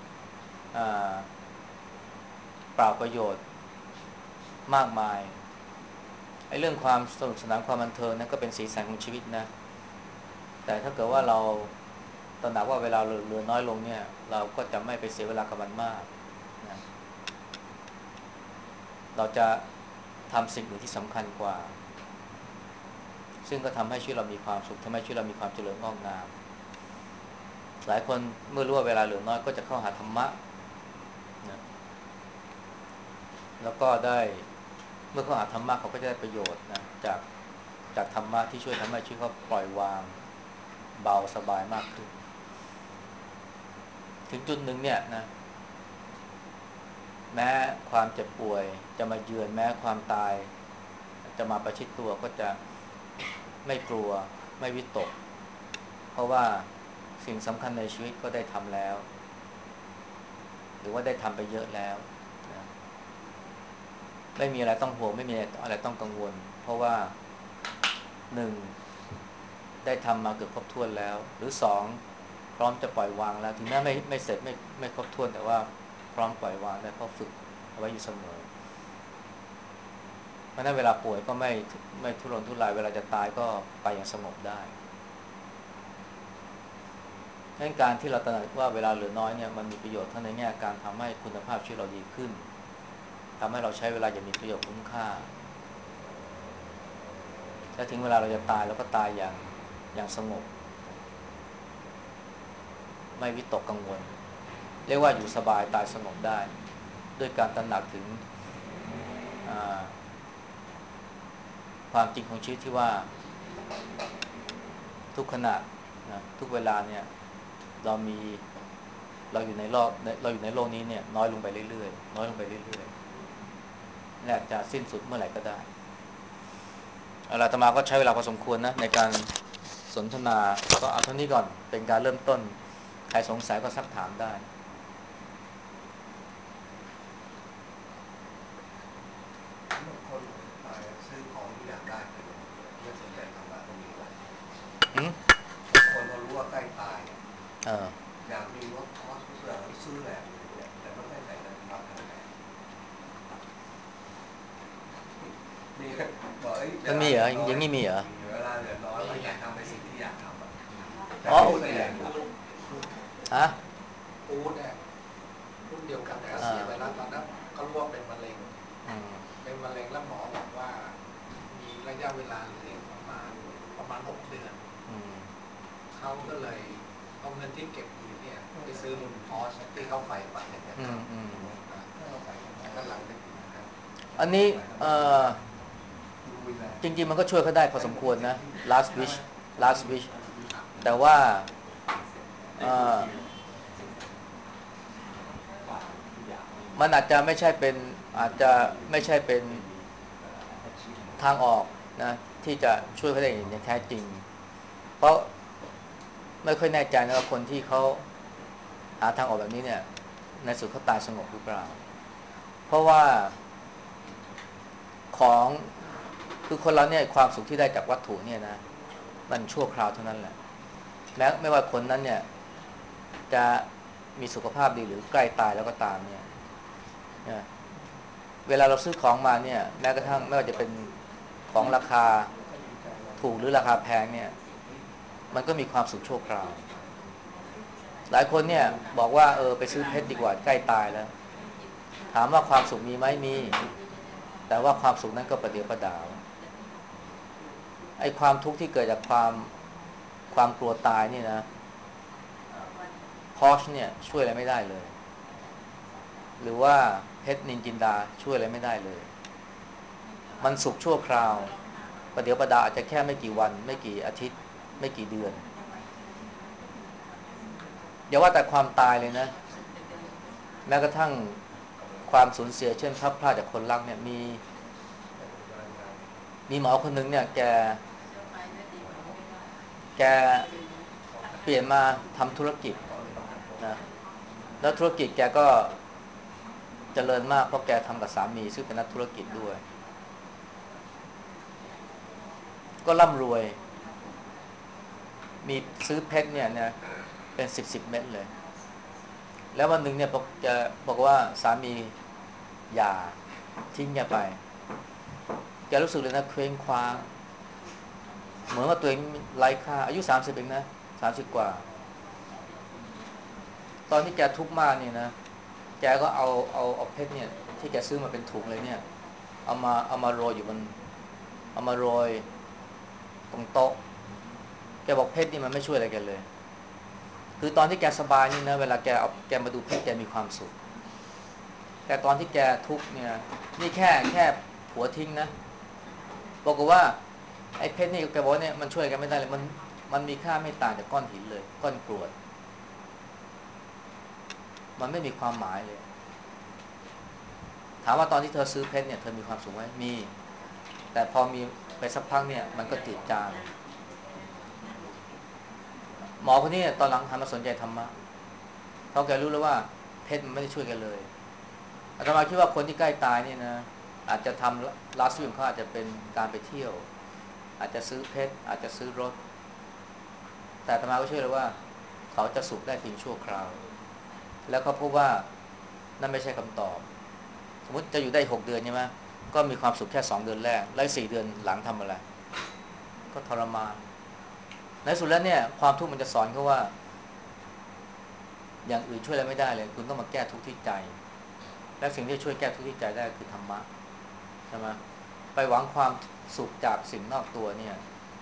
เปล่าประโยชน์มากมายไอ้เรื่องความสนุกสนานความบันเทิงนั้นก็เป็นสีสันของชีวิตนะแต่ถ้าเกิดว่าเราตระหนักว่าเวลาเหลือน้อยลงเนี่ยเราก็จะไม่ไปเสียเวลากับมันมากนะเราจะทำสิ่งอื่นที่สำคัญกว่าซึ่งก็ทำให้ชีวิตเรามีความสุขทำให้ชีวิตเรามีความเจริญงอกงามหลายคนเมื่อรู้ว่าเวลาเหลือน้อยก็จะเข้าหาธรรมะนะแล้วก็ได้เมื่อเขาหาธรรมะเขาก็จะได้ประโยชน์นะจากจากธรรมะที่ช่วยทำให้ชีวิตเขาปล่อยวางเบาสบายมากขึ้นถึงจุดหนึ่งเนี่ยนะแม้ความเจ็บป่วยจะมาเยือนแม้ความตายจะมาประชิดตัวก็จะไม่กลัวไม่วิตกเพราะว่าสิ่งสำคัญในชีวิตก็ได้ทำแล้วหรือว่าได้ทำไปเยอะแล้วนะไม่มีอะไรต้องห่วงไม่มีอะไรต้องกังวลเพราะว่าหนึ่งได้ทำมาเกือบครบถ้วนแล้วหรือสองพร้อมจะปล่อยวางแล้วถึงแม้ไม่ไม่เสร็จไม่ไม่ครบถ้วนแต่ว่าพร้อมปล่อยวางได้เพราะฝึกเอาไว้อยู่เสมอเพราะนั้นเวลาป่วยก็ไม่ไม่ทุรนทุรายเวลาจะตายก็ไปอย่างสงบได้ดังนั้นการที่เราตระหนักว่าเวลาเหลือน้อยเนี่ยมันมีประโยชน์ทั้งในแง่การทำให้คุณภาพชีวิตเราดีขึ้นทำให้เราใช้เวลาอย่างมีประโยชน์คุ้มค่าและถึงเวลาเราจะตายเราก็ตายอย่างอย่างสงบไม่วิตกกังวลเรียกว่าอยู่สบายตายสงบได้ด้วยการตระหนักถึงความจริงของชีวิตที่ว่าทุกขณะนะทุกเวลาเนี่ยเรามีเราอยู่ในโลกเราอยู่ในโลกนี้เนี่ยน้อยลงไปเรื่อยๆน้อยลงไปเรื่อยๆและจะสิ้นสุดเมื่อไหร่ก็ได้อาตมาก็ใช้เวลาพอสมควรนะในการสนทนาก็เอาเท่านี้ก่อนเป็นการเริ่มต้นใครสงสัยก็ซักถามได้บางคนตายซื้อของทุกอย่างได้ไปหมดเลยไม่สนใจธรรมะตรงนี้เลยบางคนพอรู้ว่าใกล้ตายอยากมีรถพอสทุกอย่างซื้อแหลกเลยเนี่ยแต่ไม่ค่อยใส่ใจธรรมะเท่าไหร่มีบอกเอ้ยมันมีเหรอยังนี่มีเหรอเวลาเหลือน้อยก็อยากทำในสิ่งที่อยากทำอ่ะอ๋อไม่อยากฮะปูเนี่ยรุ่นเดียวกันแต่เสียไปแล้วตอนนั้นก็รู้ว่าเป็นมะเร็งเป็นมะเร็งแล้วหมอบอกว่ามีระยะเวลาเหลือประมาณประมาณหกเดือนเขาก็เลยเอาเงินที่เก็บอยู่เนี่ยไปซื้อรุ่นพอสที่เขาใฝ่ฝันก็เลยอันนี้เอ่อจริงๆมันก็ช่วยเขาได้พอสมควรนะ last wish last wish แต่ว่าเอ่อมันอาจจะไม่ใช่เป็นอาจจะไม่ใช่เป็นทางออกนะที่จะช่วยเขาได้อย่างแท้จริงเพราะไม่ค่อยแน่ใจนะว่าคนที่เขาหาทางออกแบบนี้เนี่ยในสุดเขาตายสงบหรือเปล่าเพราะว่าของคือคนเราเนี่ยความสุขที่ได้จากวัตถุเนี่ยนะมันชั่วคราวเท่านั้นแหละแม้ไม่ว่าคนนั้นเนี่ยจะมีสุขภาพดีหรือใกล้ตายแล้วก็ตามเนี่ยนะเวลาเราซื้อของมาเนี่ยแม้กระทั่งไม่ว่าจะเป็นของราคาถูกหรือราคาแพงเนี่ยมันก็มีความสุขชั่วคราวหลายคนเนี่ยบอกว่าเออไปซื้อเพชรดีกว่าใกล้ตายแล้วถามว่าความสุขมีไหมมีแต่ว่าความสุขนั้นก็ประเดี๋ยวประดาวไอ้ความทุกข์ที่เกิดจากความความกลัวตายนี่นะพอชเนี่ยช่วยอะไรไม่ได้เลยหรือว่าเพชรนินจินดาช่วยอะไรไม่ได้เลยมันสุขชั่วคราวประเดี๋ยวประดาอาจจะแค่ไม่กี่วันไม่กี่อาทิตย์ไม่กี่เดือนอย่าว่าแต่ความตายเลยนะแม้กระทั่งความสูญเสียเช่นพลัดพรากจากคนรักเนี่ยมีมีหมอคนหนึ่งเนี่ยแกแกเปลี่ยนมาทำธุรกิจนะแล้วธุรกิจแกก็เจริญมากเพราะแกทำกับสามีซึ่งเป็นนักธุรกิจด้วยก็ร่ำรวยมีซื้อเพชรเนี่ยนะเป็นสิบสิบเม็ดเลยแล้ววันหนึ่งเนี่ยบอกแกบอกว่าสามีหย่าทิ้งแกไปแกรู้สึกเลยนะเคว้งคว้างเหมือนว่าตัวเองไร้ค่าอายุสามสิบเองนะสามสิบกว่าตอนที่แกทุกข์มากเนี่ยนะแกก็เอาเอาเอาเพชรเนี่ยที่แกซื้อมาเป็นถุงเลยเนี่ยเอามาเอามาโรยอยู่บนเอามาโรยตรงโต๊ะแกบอกเพชรนี่มันไม่ช่วยอะไรแกเลยคือตอนที่แกสบายนี่นะเวลาแกเอาแกมาดูเพชรแกมีความสุขแต่ตอนที่แกทุกข์เนี่ยนี่แค่แค่ผัวทิ้งนะบอกว่าไอ้เพชรนี่แกบอกเนี่ยมันช่วยกันไม่ได้เลยมันมันมีค่าไม่ต่างจากก้อนหินเลยก้อนกรวดมันไม่มีความหมายเลยถามว่าตอนที่เธอซื้อเพชรเนี่ยเธอมีความสุขไหมมีแต่พอมีไปสักพักเนี่ยมันก็จืดจางหมอคนนี้ตอนหลังหันมาสนใจธรรมะเพราะแกรู้แล้วว่าเพชรมันไม่ได้ช่วยกันเลยอาตมาคิดว่าคนที่ใกล้ตายนี่นะอาจจะทำลาสต์ของเขาอาจจะเป็นการไปเที่ยวอาจจะซื้อเพชรอาจจะซื้อรถแต่อาตมาก็เชื่อเลยว่าเขาจะสุขได้เพียงชั่วคราวแล้วเขาพบว่านั่นไม่ใช่คำตอบสมมติจะอยู่ได้หกเดือนใช่ไหมก็มีความสุขแค่สองเดือนแรกแล้วสี่เดือนหลังทำอะไรก็ทรมานในสุดแล้วเนี่ยความทุกข์มันจะสอนเขาว่าอย่างอื่นช่วยอะไรไม่ได้เลยคุณต้องมาแก้ทุกข์ที่ใจและสิ่งที่ช่วยแก้ทุกข์ที่ใจได้คือธรรมะใช่ไหมไปหวังความสุขจากสิ่งนอกตัวเนี่ย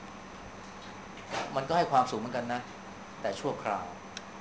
มันก็ให้ความสุขเหมือนกันนะแต่ชั่วคราว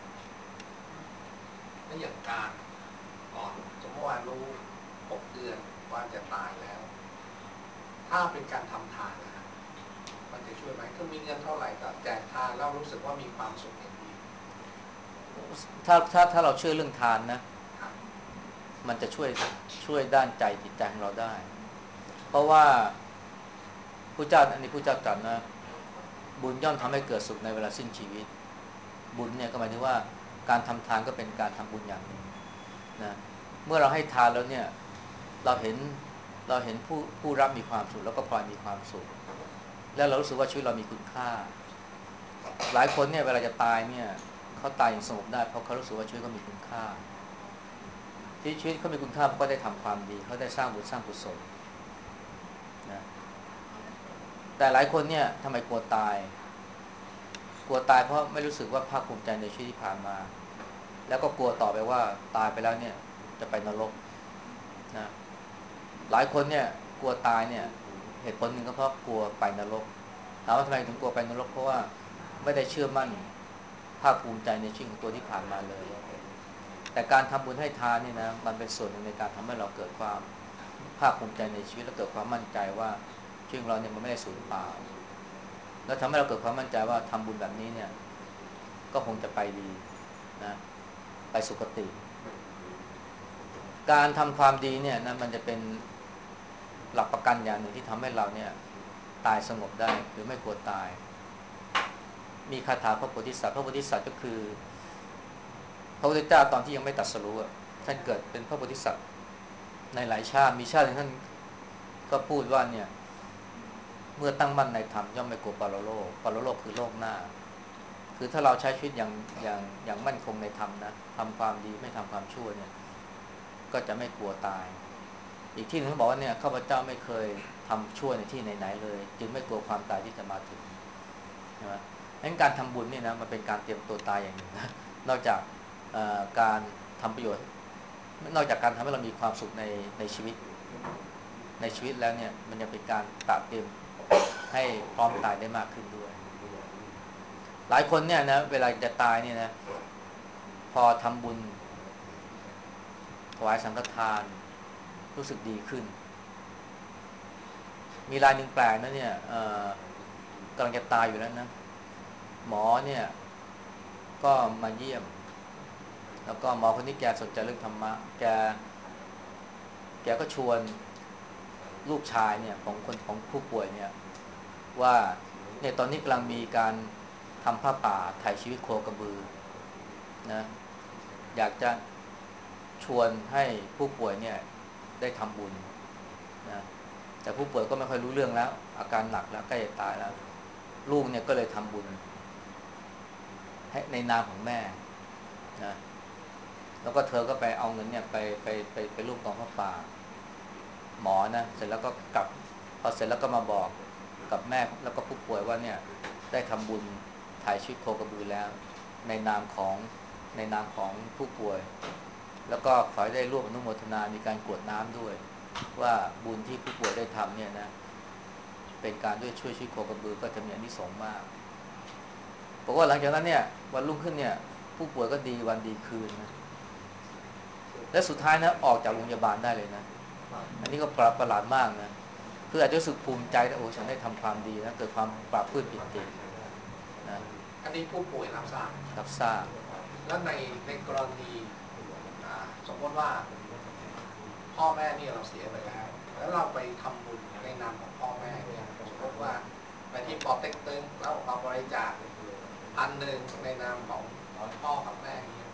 และอย่างการก่อนสมมติว่ารู้หกเดือนว่าจะตายแล้วถ้าเป็นการทำทานนะมันจะช่วยไหมถ้ามีเงินเท่าไหร่ก็แจกทานแล้วรู้สึกว่ามีความสุขอย่างดีถ้าถ้าถ้าเราเชื่อเรื่องทานนะมันจะช่วยช่วยด้านใจจิตใจของเราได้เพราะว่าผู้เจ้าอันนี้ผู้เจ้าตรัสนะบุญย่อมทำให้เกิดสุขในเวลาสิ้นชีวิตบุญเนี่ยก็หมายถึงว่าการทำทานก็เป็นการทำบุญอย่างหนึ่งนะเมื่อเราให้ทานแล้วเนี่ยเราเห็นเราเห็นผู้ผู้รับมีความสุขแล้วก็พลอยมีความสุขแล้วเรารู้สึกว่าชีวิตเรามีคุณค่าหลายคนเนี่ยเวลาจะตายเนี่ยเขาตายอย่างสงบได้เพราะเขารู้สึกว่าชีวิตเขามีคุณค่าที่ชีวิตเขามีคุณค่าเพราะเขาได้ทำความดีเขาได้สร้างบุญสร้างกุศลนะแต่หลายคนเนี่ยทำไมกลัวตายกลัวตายเพราะไม่รู้สึกว่าภาคภูมิใจในชีวิตที่ผ่านมาแล้วก็กลัวต่อไปว่าตายไปแล้วเนี่ยจะไปนรกนะหลายคนเนี่ยกลัวตายเนี่ยเหตุผลหนึ่งก็เพราะกลัวไปนรกถามว่าทำไมถึงกลัวไปนรกเพราะว่าไม่ได้เชื่อมั่นภาคภูมิใจในชีวิตของตัวที่ผ่านมาเลยแต่การทำบุญให้ทานนี่นะมันเป็นส่วนหนึ่งในการทำให้เราเกิดความภาคภูมิใจในชีวิตและเกิดความมั่นใจว่าชีวิตเราเนี่ยมันไม่ได้สูญเปล่าแล้วทำให้เราเกิดความมั่นใจว่าทำบุญแบบนี้เนี่ยก็คงจะไปดีนะไปสุคติการทำความดีเนี่ยนะมันจะเป็นหลักประกันอย่างหนึ่งที่ทำให้เราเนี่ยตายสงบได้หรือไม่กลัวตายมีคาถาพระโพธิสัตว์พระโพธิสัตว์ก็คือพระพุทธเจ้าตอนที่ยังไม่ตรัสรู้ท่านเกิดเป็นพระโพธิสัตว์ในหลายชาติมีชาติหนึ่งท่านก็พูดว่าเนี่ยเมื่อตั้งมั่นในธรรมย่อมไม่กลัวปรโลกปรโลกคือโลกหน้าคือถ้าเราใช้ชีวิตอย่างอย่างอย่างมั่นคงในธรรมนะทำความดีไม่ทำความชั่วเนี่ยก็จะไม่กลัวตายอีกที่หนึ่งเขาบอกว่าเนี่ยข้าพเจ้าไม่เคยทำชั่วในที่ไหนๆเลยจึงไม่กลัวความตายที่จะมาถึงใช่ไหมงั้นการทำบุญเนี่ยนะมันเป็นการเตรียมตัวตายอย่างหนึ่งนะนอกจากการทำประโยชน์นอกจากการทำให้เรามีความสุขในในชีวิตในชีวิตแล้วเนี่ยมันยังเป็นการตระเตรียมให้พร้อมตายได้มากขึ้นด้วยหลายคนเนี่ยนะเวลาจะตายเนี่ยนะพอทำบุญถวายสังฆทานรู้สึกดีขึ้นมีรายหนึ่งแปลกนะเนี่ยกำลังจะตายอยู่แล้วนะหมอเนี่ยก็มาเยี่ยมแล้วก็หมอคนนี้แกสนใจเรื่องธรรมะแกแกก็ชวนลูกชายเนี่ยของคนของผู้ป่วยเนี่ยว่าเนี่ยตอนนี้กำลังมีการทำผ้าป่าไถ่ชีวิตโคกระบือนะอยากจะชวนให้ผู้ป่วยเนี่ยได้ทำบุญนะแต่ผู้ป่วยก็ไม่ค่อยรู้เรื่องแล้วอาการหนักแล้วใกล้จะตายแล้วลูกเนี่ยก็เลยทำบุญให้ในนามของแม่นะแล้วก็เธอก็ไปเอาเงินเนี่ยไปไปไปไปร่วมกองผ้าป่าหมอนะเสร็จแล้วก็กลับพอเสร็จแล้วก็มาบอกกับแม่แล้วก็ผู้ป่วยว่าเนี่ยได้ทำบุญถ่ายชีวิตโคกระบือแล้วในนามของในนามของผู้ป่วยแล้วก็ขอให้ได้ร่วมอนุโมทนามีการกรวดน้ำด้วยว่าบุญที่ผู้ป่วยได้ทำเนี่ยนะเป็นการด้วยช่วยชีวิตโคกระบือก็จะมีอานิสงส์มากบอกว่าหลังจากนั้นเนี่ยวันรุ่งขึ้นเนี่ยผู้ป่วยก็ดีวันดีคืนนะและสุดท้ายนะออกจากโรงพยาบาลได้เลยนะอันนี้ก็ประหลาดมากนะคืออาจจะรู้สึกภูมิใจนะโอ้ฉันได้ทำความดีนะเกิดความปราบปลื้มปิตินะอันนี้ผู้ป่วยรับทราบรับทราบแล้วในในกรณีสมมติว่าพ่อแม่นี่เราเสียไปแล้วแล้วเราไปทำบุญในนามของพ่อแม่เนี่ยสมมติว่าไปที่ปอเต็กตึงแล้วมาบริจาคพันหนึ่งในนามของพ่อกับแม่เนี่ย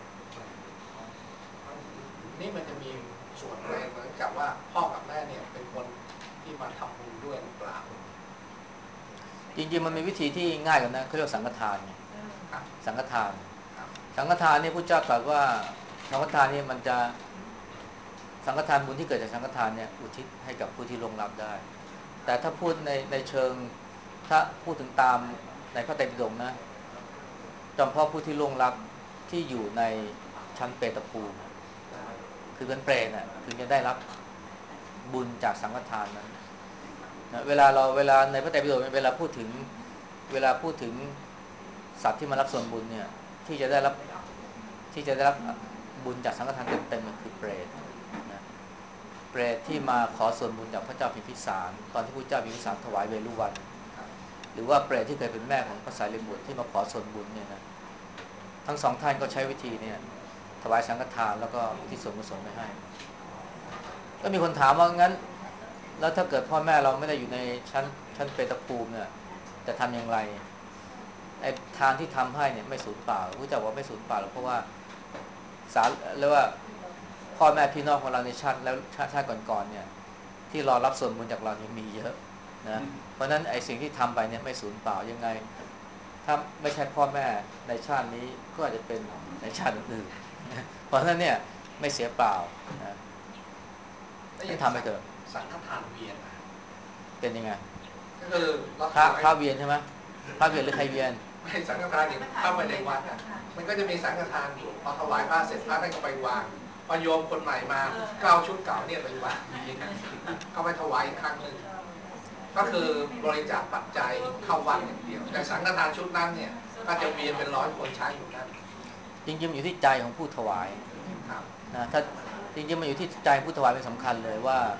นี่มันจะมีส่วนอะไรเหมือนกับว่าพ่อกับแม่เนี่ยเป็นคนที่มาทำบุญด้วยหรือเปล่าจริงๆมันมีวิธีที่ง่ายกว่านะเขาเรียกสังฆทานไงสังฆทานสังฆทานนี่พระเจ้าตรัสว่าสังฆทานนี่มันจะสังฆทานบุญที่เกิดจากสังฆทานเนี่ยอุทิศให้กับผู้ที่ล่วงลับได้แต่ถ้าพูดในในเชิงถ้าพูดถึงตามในพระไตรปิฎกนะจำเพาะผู้ที่ล่วงลับที่อยู่ในชั้นเปตภูมิคือเป็นเปรตน่ะถึงจะได้รับบุญจากสังฆทานนั้นนะเวลาเราเวลาในพระไตรปิฎกเวลาพูดถึงเวลาพูดถึงสัตว์ที่มารับส่วนบุญเนี่ยที่จะได้รับที่จะได้รับบุญจากสังฆทานเต็มๆมันคือเปรตนะเปรตที่มาขอส่วนบุญจากพระเจ้าพิมพิสารตอนที่พระเจ้าพิมพิสารถวายเวรุวันหรือว่าเปรตที่เคยเป็นแม่ของพระสารีบุตรที่มาขอส่วนบุญเนี่ยนะทั้งสองท่านก็ใช้วิธีเนี่ยถวายสังฆทานแล้วก็อุทิศส่วนกุศลไปให้ก็มีคนถามว่างั้นแล้วถ้าเกิดพ่อแม่เราไม่ได้อยู่ในชั้นชั้นเปตภูมิเนี่ยจะทำอย่างไรไอ้ทานที่ทำให้เนี่ยไม่สูญเปล่ารู้จักว่าไม่สูญเปล่าหรอกเพราะว่าสารเรียกว่าพ่อแม่พี่น้องของเราในชาติแล้วชาติชาติก่อนๆเนี่ยที่รอรับส่วนบุญจากเรายังมีเยอะนะเพราะนั้นไอ้สิ่งที่ทำไปเนี่ยไม่สูญเปล่ายังไงถ้าไม่ใช่พ่อแม่ในชาตินี้ก็อาจจะเป็นในชาติอื่นๆเพราะฉะนั้นเนี่ยไม่เสียเปล่านะให้ทำไปเถอะสังฆทานเวียนเป็นยังไงก็คือพระพระเวียนใช่ไหมพระเวียนหรือใครเวียนไม่สังฆทานอย่างเข้าไปในวัดมันก็จะมีสังฆทานอยู่พอถวายพระเสร็จพระท่านก็ไปวางพอโยมคนใหม่มาก็เอาชุดเก่าเนี่ยไปวางก็ไปถวายอีกครั้งหนึ่งก็คือบริจาคปัจจัยเข้าวัดอย่างเดียวแต่สังฆทานชุดนั้นเนี่ยก็จะเวียนเป็นร้อยคนใช้อยู่นั่นจริงๆอยู่ที่ใจของผู้ถวายนะถ้าจริงๆมันอยู่ที่ใจผู้ถวายเป็นสำคัญเลยว่า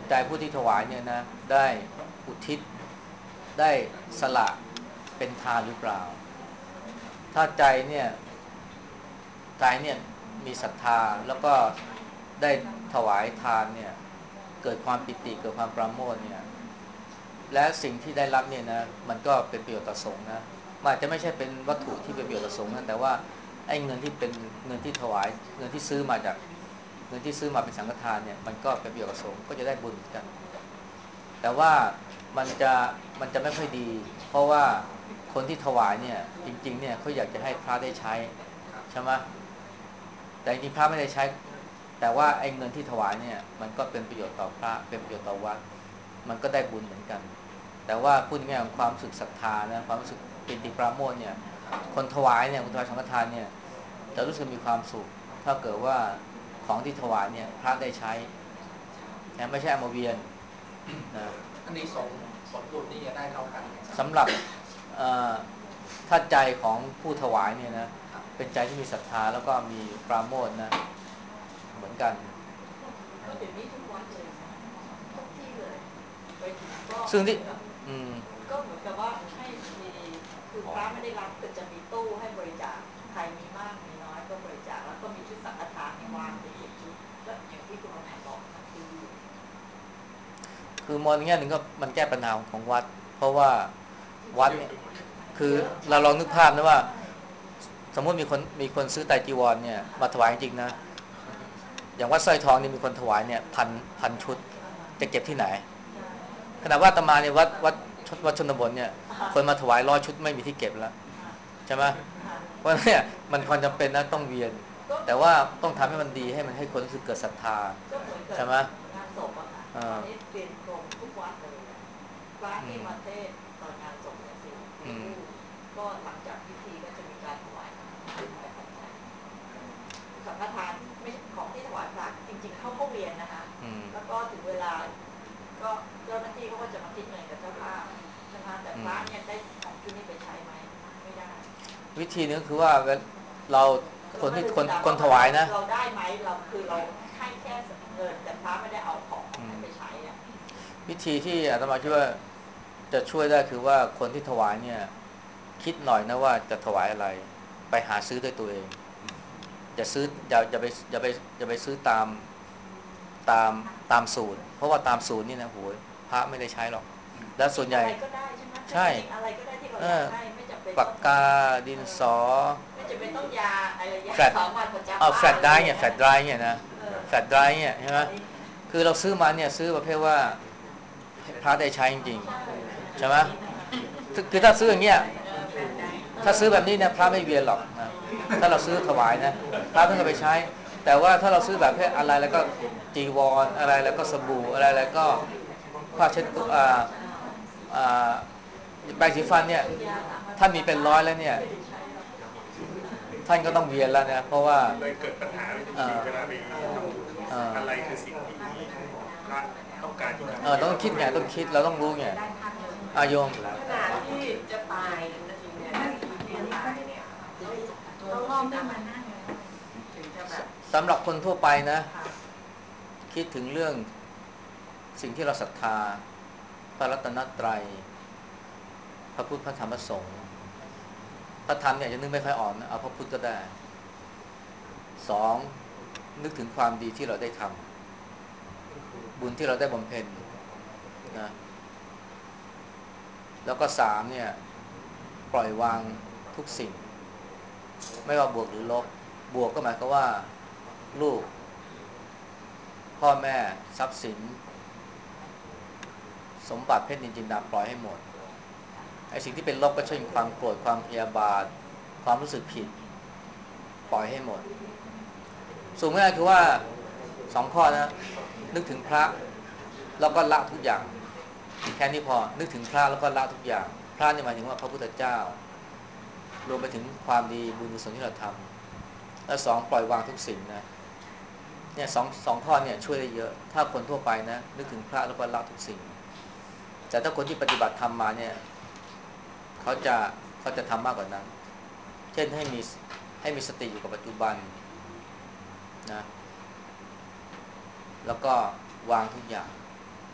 ใจผู้ที่ถวายเนี่ยนะได้อุทิศได้สละเป็นทานหรือเปล่าถ้าใจเนี่ยใจเนี่ยมีศรัทธาแล้วก็ได้ถวายทานเนี่ยเกิดความปิติเกิดความปราโมทย์เนี่ยและสิ่งที่ได้รับเนี่ยนะมันก็เป็นประโยชน์ต่อสงฆ์นะมันอาจจะไม่ใช่เป็นวัตถุที่เป็นประโยชน์ต่อสงฆ์นะแต่ว่าไอ้เงินที่เป็นเงินที่ถวายเงินที่ซื้อมาจากเงินที่ซื้อมาเป็นสังฆทานเนี่ยมันก็เป็นประโยชน์ต่อสงฆ์ก็จะได้บุญเหมือนกันแต่ว่ามันจะมันจะไม่ค่อยดีเพราะว่าคนที่ถวายเนี่ยจริงๆเนี่ยเขาอยากจะให้พระได้ใช้ใช่ไหมแต่จริงๆพระไม่ได้ใช้แต่ว่าไอ้เงินที่ถวายเนี่ยมันก็เป็นประโยชน์ต่อพระเป็นประโยชน์ต่อวัดมันก็ได้บุญเหมือนกันแต่ว่าพูดง่ายๆของความรู้สึกศรัทธานะความรู้สึกปิติปราโมทย์เนี่ยคนถวายเนี่ยคนถวายสังฆทานเนี่ยจะรู้สึกมีความสุขถ้าเกิดว่าของที่ถวายเนี่ยพระได้ใช้แต่ไม่ใช่เอามาเวียนนะอันนี้สมสมดุลนี่จะได้เท่ากันสำหรับถ้าใจของผู้ถวายเนี่ยนะเป็นใจที่มีศรัทธาแล้วก็มีปราโมทย์นะเหมือนกันก็เดี๋ยวนี้ทุกวัดเลยทุกที่เลยไปถึงก็ซึ่งที่ก็เหมือนกับว่าให้มีคือพระไม่ได้รับแต่จะมีตู้ให้บริจาคใครมีมากมีน้อยก็บริจาคแล้วก็มีชุดสังฆทานในวางเป็นสิบชุดก็อย่างที่คุณอภัยบอกนะคือคือมองในแง่หนึ่งก็มันแก้ปัญหาของวัดเพราะว่าวัดเนี่ยคือเราลองนึกภาพนะว่าสมมติมีคนมีคนซื้อไตรจีวรเนี่ยมาถวายจริงนะอย่างวัดสร้อยทองนี่มีคนถวายเนี่ยพันพันชุดจะเก็บที่ไหนขณะว่าอาตมาเนี่ยวัดวัดวัดชนบทเนี่ยคนมาถวายร้อยชุดไม่มีที่เก็บแล้วใช่ไหมเพราะเนี่ยมันความจำเป็นนะต้องเวียนแต่ว่าต้องทำให้มันดีให้มันให้คนรู้สึกเกิดศรัทธาใช่ไหมงานศพอะค่ะตอนนี้เปลี่ยนโครงทุกวัดเลยพระที่มาเทศตอนงานศพเนี่ยสิก็หลังจากพิธีก็จะมีการถวายสังฆทานไม่ใช่ของที่ถวายพระจริงๆเขาก็เวียนนะคะแล้วก็ถึงเวลาก็เจ้าหน้าที่เขาก็จะมาคิดเงินกับเจ้าภาพนะคะแต่พระเนี่ยได้ของชุดนี้ไปใช้ไหมไม่ได้วิธีนึงคือว่าเราคนที่คนคนถวายนะเราได้ไหมเราคือเราให้แค่เงินแต่พระไม่ได้เอาของไปใช้อ่ะวิธีที่อาตมาคิดว่าจะช่วยได้คือว่าคนที่ถวายเนี่ยคิดหน่อยนะว่าจะถวายอะไรไปหาซื้อด้วยตัวเองอย่าซื้ออย่าอย่าไปอย่าไปอย่าไปซื้อตามตามตามสูตรเพราะว่าตามสูตรนี่นะโหยพระไม่ได้ใช้หรอกแล้วส่วนใหญ่ใช่ปากกาดินสอไม่จำเป็นต้องยาอะไรยาสองวันประจำเอาแฟลชไดรฟ์เนี่ยแฟลชไดรฟ์เนี่ยนะแฟลชไดรฟ์เนี่ยใช่ไหมคือเราซื้อมาเนี่ยซื้อประเภทว่าพระได้ใช้จริงๆใช่ไหมคือถ้าซื้ออย่างเงี้ยถ้าซื้อแบบนี้เนี่ยพระไม่เวียนหรอกนะถ้าเราซื้อถวายนะพระท่านก็ไปใช้แต่ว่าถ้าเราซื้อแบบแค่อะไรแล้วก็จีวรอะไรแล้วก็สบู่อะไรแล้วก็ผ้าเช็ดตัวแปรงสีฟันเนี่ยท่านมีเป็นร้อยแล้วเนี่ยท่านก็ต้องเวียนแล้วนะเพราะว่าเลยเกิดปัญหาทีเวลาไปอะไรคือสิ่งที่พระต้องการที่เออต้องคิดไงต้องคิดเราต้องรู้ไงอายมขนาดที่จะตายนาทีเนี่ยนาทีที่จะตายเนี่ยเราล้อมไม่มานั่งเลยถึงจะแบบสำหรับคนทั่วไปนะคิดถึงเรื่องสิ่งที่เราศรัทธาพระรัตนตรัยพระพุทธพระธรรมพระสงฆ์พระธรรมเนี่ยจะนึกไม่ค่อยออกนะเอาพระพุทธก็ได้สองนึกถึงความดีที่เราได้ทำบุญที่เราได้บำเพ็ญนะแล้วก็สามเนี่ยปล่อยวางทุกสิ่งไม่ว่าบวกหรือลบบวกก็หมายความว่าลูกพ่อแม่ทรัพย์สินสมบัติเพชรนินจินดาปล่อยให้หมดไอ้สิ่งที่เป็นลบก็เช่นความโกรธความพยาบาทความรู้สึกผิดปล่อยให้หมดสูงง่ายคือว่าสองข้อนะนึกถึงพระแล้วก็ละทุกอย่างแค่นี้พอนึกถึงพระแล้วก็ละทุกอย่างพระนี่หมายถึงว่าพระพุทธเจ้ารวมไปถึงความดีบุญกุศลที่เราทำและสองปล่อยวางทุกสิ่งนะเนี่ยสองสองข้อเนี่ยช่วยได้เยอะถ้าคนทั่วไปนะนึกถึงพระแล้วก็ละทุกสิ่งแต่ถ้าคนที่ปฏิบัติธรรมมาเนี่ยเขาจะเขาจะทำมากกว่านั้นเช่นให้มีให้มีสติอยู่กับปัจจุบันนะแล้วก็วางทุกอย่าง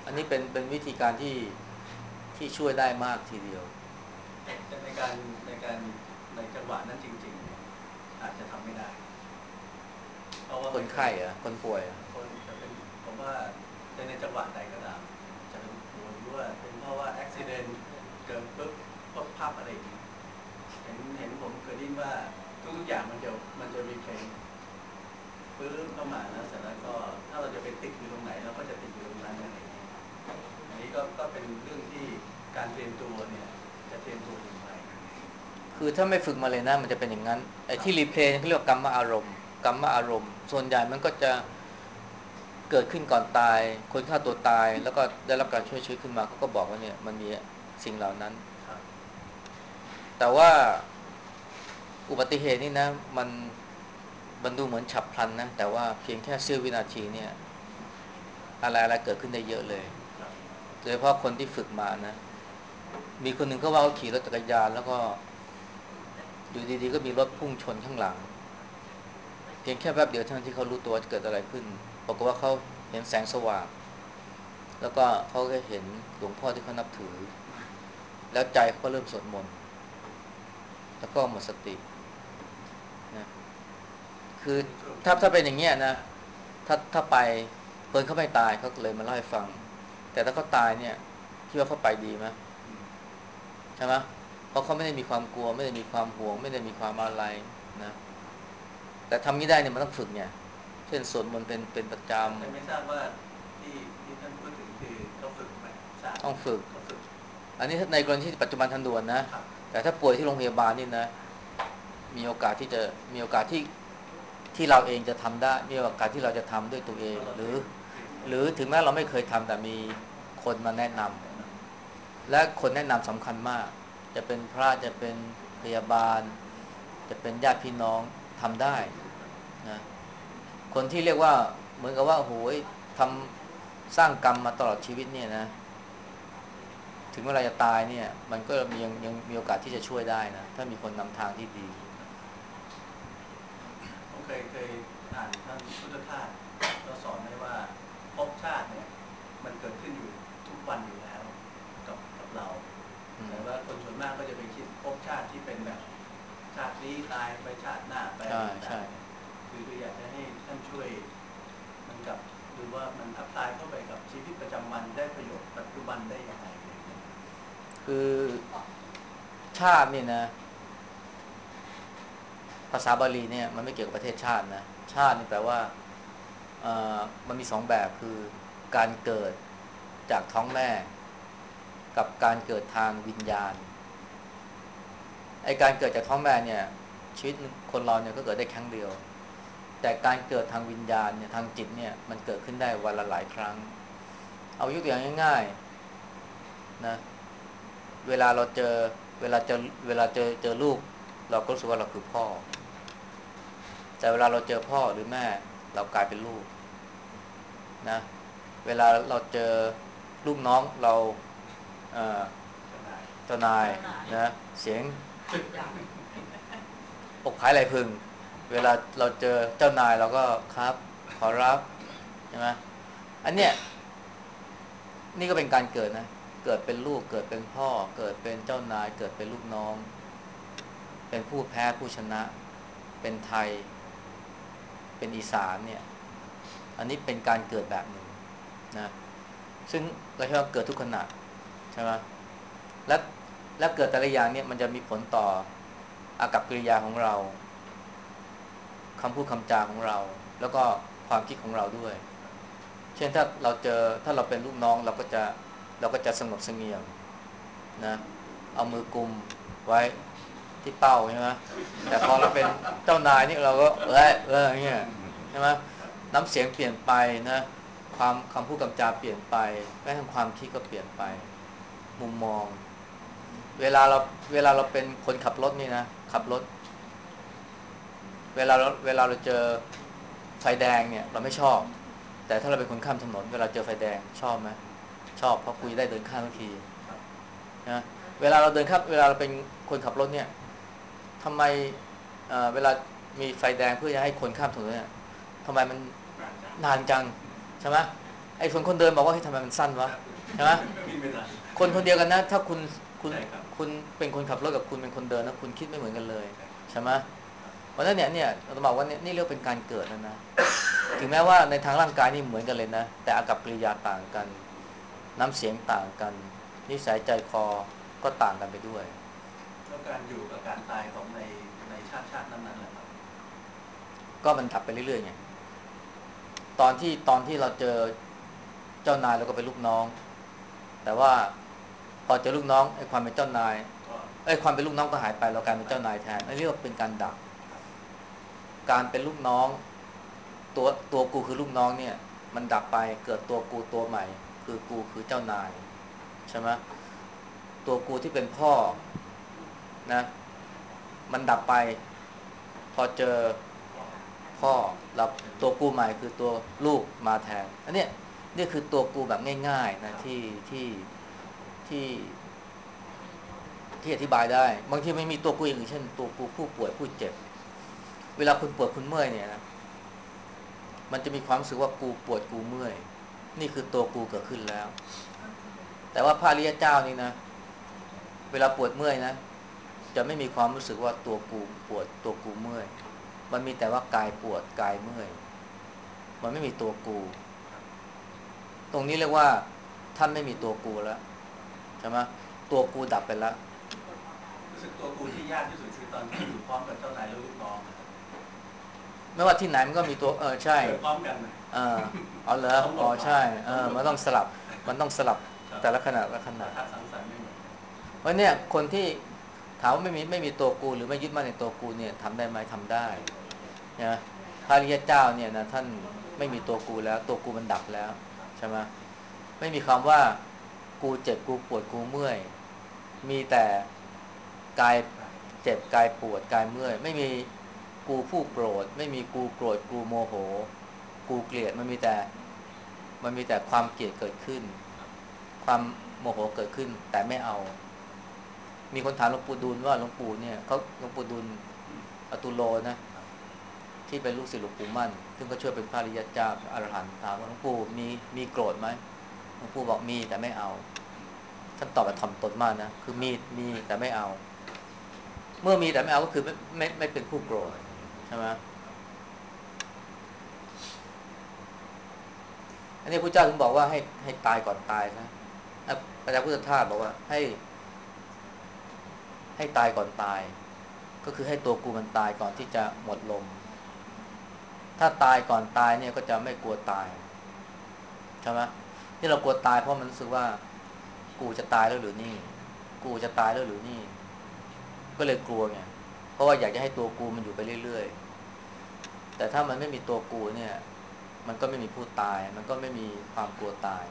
อันนี้เป็นเป็นวิธีการที่ที่ช่วยได้มากทีเดียวแต่ในการในการในจังหวะนั้นจริงๆเนี่ยอาจจะทำไม่ได้เพราะว่าคนไข้อะคนป่วยอะคนจะเป็นผมว่าจะในจังหวะใดก็ตามจะเป็นป่วยหรือว่าเป็นเพราะว่าอุบิเหตุเกิดปุ๊บปุ๊บพับอะไรอย่างนี้เห็นเห็นผมเคยได้ยินว่าทุกๆอย่างมันจะมันจะรีเฟรมปื้มเข้ามาแล้วเสร็จแล้วก็ถ้าเราจะไปติดอยู่ตรงไหนเราก็จะติดอยู่ตรงนั้นอะไรอย่างนี้อันนี้ก็ก็เป็นเรื่องที่การเตรียมตัวเนี่ยจะเตรียมตัวอย่างไรคือถ้าไม่ฝึกมาเลยนะมันจะเป็นอย่างนั้นไอ้ที่รีเพลย์เขาเรียกว่ากรรมอารมณ์กรรมอารมณ์ส่วนใหญ่มันก็จะเกิดขึ้นก่อนตายคนฆ่าตัวตายแล้วก็ได้รับการช่วยชีวิตขึ้นมาเขาก็บอกว่าเนี่ยมันมีสิ่งเหล่านั้นแต่ว่าอุบัติเหตุนี่นะมันมันดูเหมือนฉับพลันนะแต่ว่าเพียงแค่เสี้ยววินาทีเนี่ยอะไรอะไรเกิดขึ้นได้เยอะเลยโดยเฉพาะคนที่ฝึกมานะมีคนหนึ่งเขาว่าเขาขี่รถจักรยานแล้วก็อยู่ดีๆก็มีรถพุ่งชนข้างหลังเพียงแค่แป๊บเดียวเท่านั้นที่เขารู้ตัวว่าเกิดอะไรขึ้นปรากฏว่าเขาเห็นแสงสว่างแล้วก็เขาก็เห็นหลวงพ่อที่เขานับถือแล้วใจเขาก็เริ่มสวดมนต์แล้วก็หมดสตินะคือถ้าถ้าเป็นอย่างเงี้ยนะถ้าถ้าไปเพิ่นเขาไม่ตายเขาเลยมาเล่าให้ฟังแต่ถ้าเขาตายเนี่ยคิดว่าเขาไปดีไหมใช่ไหมเพราะเขาไม่ได้มีความกลัวไม่ได้มีความห่วงไม่ได้มีความอะไรนะแต่ทำนี้ได้เนี่ยมันต้องฝึกเนี่ยเช่นสวดมนต์เป็นเป็นประจำแต่ไม่ทราบว่าที่ที่ท่านพูดถึงคือเขาฝึกไหมต้องฝึกเขาฝึกอันนี้ในกรณีที่ปัจจุบันทันด่วนนะแต่ถ้าป่วยที่โรงพยาบาลนี่นะมีโอกาสที่จะมีโอกาสที่ที่เราเองจะทำได้มีโอกาสที่เราจะทำด้วยตัวเองหรือหรือถึงแม้เราไม่เคยทำแต่มีคนมาแนะนำและคนแนะนำสำคัญมากจะเป็นพระจะเป็นพยาบาลจะเป็นญาติพี่น้องทำได้นะคนที่เรียกว่าเหมือนกับว่าโหยทำสร้างกรรมมาตลอดชีวิตเนี่ยนะถึงเวลาจะตายเนี่ยมันก็ยังยังมีโอกาสที่จะช่วยได้นะถ้ามีคนนำทางที่ดีผมเคยเคยอ่านท่านพุทธทาสก็สอนไว้ว่าภพชาติเนี่ยมันเกิดขึ้นอยู่ทุกวันอยู่แล้วกับกับเราแต่ว่าคนส่วนมากก็จะไปคิดภพชาติที่เป็นแบบชาตินี้ตายไปชาติหน้าไปต่างๆคือคืออยากจะให้ท่านช่วยมันกับดูว่ามันอัพพลายเข้าไปกับชีวิตประจำวันได้ประโยชน์ปัจจุบันได้อย่างไรคือชาตินี่นะภาษาบาลีเนี่ยมันไม่เกี่ยวกับประเทศชาตินะชาตินี่แปลว่ามันมีสองแบบคือการเกิดจากท้องแม่กับการเกิดทางวิญญาณไอการเกิดจากท้องแม่เนี่ยชีวิตคนเราเนี่ยก็เกิดได้ครั้งเดียวแต่การเกิดทางวิญญาณเนี่ยทางจิตเนี่ยมันเกิดขึ้นได้วันละหลายครั้งเอายกตัวอย่างง่ายๆนะเวลาเราเจอเวลาเจอเวลาเจอเจอลูกเราก็รู้สึกว่าเราคือพ่อแต่เวลาเราเจอพ่อหรือแม่เรากลายเป็นลูกนะเวลาเราเจอลูกน้องเราเอ่อเจ้านายนะเสียงอกผายไหลพึงเวลาเราเจอเจ้านายเราก็ครับขอรับใช่ไหมอันเนี้ยนี่ก็เป็นการเกิดนะเกิดเป็นลูกเกิดเป็นพ่อเกิดเป็นเจ้านายเกิดเป็นลูกน้องเป็นผู้แพ้ผู้ชนะเป็นไทยเป็นอีสานเนี่ยอันนี้เป็นการเกิดแบบหนึ่งนะซึ่งเราเรียกว่าเกิดทุกขณะใช่ไหมและและเกิดแต่ละอย่างเนี่ยมันจะมีผลต่ออากัปกิริยาของเราคำพูดคำจาของเราแล้วก็ความคิดของเราด้วยเช่นถ้าเราเจอถ้าเราเป็นลูกน้องเราก็จะเราก็จะสงบเสงี่ยมนะเอามือกุมไว้ที่เป้าใช่ไหมแต่พอเราเป็นเจ้านายนี่เราก็เออเอออย่างเงี้ยใช่ไหมน้ำเสียงเปลี่ยนไปนะความคำพูดคำจาเปลี่ยนไปแม้ทั้งความคิดก็เปลี่ยนไปมุมมองเวลาเราเวลาเราเป็นคนขับรถนี่นะขับรถเวลาเราเวลาเราเจอไฟแดงเนี่ยเราไม่ชอบแต่ถ้าเราเป็นคนข้ามถนนเวลาเจอไฟแดงชอบไหมชอบเพราะคุยได้เดินข้ามทุกทีนะเวลาเราเดินข้ามเวลาเราเป็นคนขับรถเนี่ยทำไม เ, เวลามีไฟแดงเพื่อจะให้คนข้ามถนนเนี่ยทำไมมันนานจังใช่ไหมไอ้คนคนเดินบอกว่าให้ทำไมมันสั้นวะใช่ไหมคนคนเดียวกันนะถ้าคุณคุณคุณเป็นคนขับรถกับคุณเป็นคนเดินนะคุณคิดไม่เหมือนกันเลยใช่ไหมเพราะฉะนั้นเนี่ยเนี่ยเราบอกว่าเนี่ยนี่เรียกเป็นการเกิดแล้วนะถึงแม้ว่าในทางร่างกายนี่เหมือนกันเลยนะแต่อากับกิริยาต่างกันน้ำเสียงต่างกันนิสัยใจคอก็ต่างกันไปด้วยแล้วการอยู่กับการตายของในในชาติชาตินั้นๆแหละครับก็มันดับไปเรื่อยๆไงตอนที่ตอนที่เราเจอเจ้านายเราก็เป็นลูกน้องแต่ว่าพอเจอลูกน้องไอ้ความเป็นเจ้านายไอ้ความเป็นลูกน้องก็หายไปเรากลายเป็นเจ้านายแทนอันนี้เรียกว่าเป็นการดับการเป็นลูกน้องตัวตัวกูคือลูกน้องเนี่ยมันดับไปเกิดตัวกูตัวใหม่คือกูคือเจ้านายใช่ไหมตัวกูที่เป็นพ่อนะมันดับไปพอเจอพ่อรับตัวกูใหม่คือตัวลูกมาแทนอันเนี้ยนี่คือตัวกูแบบง่ายๆนะที่ที่ที่ที่อธิบายได้บางทีไม่มีตัวกูอย่างอื่นเช่นตัวกูผู้ป่วยผู้เจ็บเวลาคุณปวดคุณเมื่อยเนี่ยนะมันจะมีความรู้สึกว่ากูปวดกูเมื่อยนี่คือตัวกูเกิดขึ้นแล้วแต่ว่าพระอริยเจ้านี่นะเวลาปวดเมื่อยนะจะไม่มีความรู้สึกว่าตัวกูปวดตัวกูเมื่อยมันมีแต่ว่ากายปวดกายเมื่อยมันไม่มีตัวกูตรงนี้เรียกว่าท่านไม่มีตัวกูแล้วใช่ไหมตัวกูดับไปแล้วรู้สึกตัวกูที่ยากที่สุดคือตอนที่อยู่พร้อมกับเจ้านายและลูกน้องไม่ว่าที่ไหนมันก็มีตัวเออใช่เกิดพร้อมกันเออเอาเหรออ๋อใช่เออมันต้องสลับมันต้องสลับแต่ละขณะละขณะเพราะเนี่ยคนที่ถามว่าไม่มีไม่มีตัวกูหรือไม่ยึดมั่นในตัวกูเนี่ยทำได้ไหมทำได้นะพระอริยเจ้าเนี่ยนะท่านไม่มีตัวกูแล้วตัวกูมันดับแล้วใช่ไหมไม่มีคำว่ากูเจ็บกูปวดกูเมื่อยมีแต่กายเจ็บกายปวดกายเมื่อยไม่มีกูผู้โกรธไม่มีกูโกรธกูโมโหกูเกลียดมันมีแต่มันมีแต่ความเกลียดเกิดขึ้นความโมโหเกิดขึ้นแต่ไม่เอามีคนถามหลวงปู่ดูลว่าหลวงปู่เนี่ยเขาหลวงปู่ดูลอตุโลนะที่เป็นลูกศิษย์หลวงปู่มั่นซึ่งก็ช่วยเป็นพระอริยเจ้าอรหันต์ถามว่าหลวงปู่มีมีโกรธไหมหลวงปู่บอกมีแต่ไม่เอาท่านตอบแบบถ่อมตนมากนะคือมีมีแต่ไม่เอาเมื่อมีแต่ไม่เอาก็คือไม่ไม่ไม่เป็นผู้โกรธใช่ไหมอันนี้พระเจ้าถึงบอกว่าให้ให้ตายก่อนตายนะพระเจ้าพุทธทาสบอกว่าให้ให้ตายก่อนตายก็คือให้ตัวกูมันตายก่อนที่จะหมดลมถ้าตายก่อนตายเนี่ยก็จะไม่กลัวตายใช่ไหมที่เรากลัวตายเพราะมันรู้สึกว่ากูจะตายแล้วหรือนี่กูจะตายแล้วหรือนี่ก็เลยกลัวไงเพราะว่าอยากจะให้ตัวกูมันอยู่ไปเรื่อยๆแต่ถ้ามันไม่มีตัวกูเนี่ยมันก็ไม่มีผู้ตายมันก็ไม่มีความกลัวตาย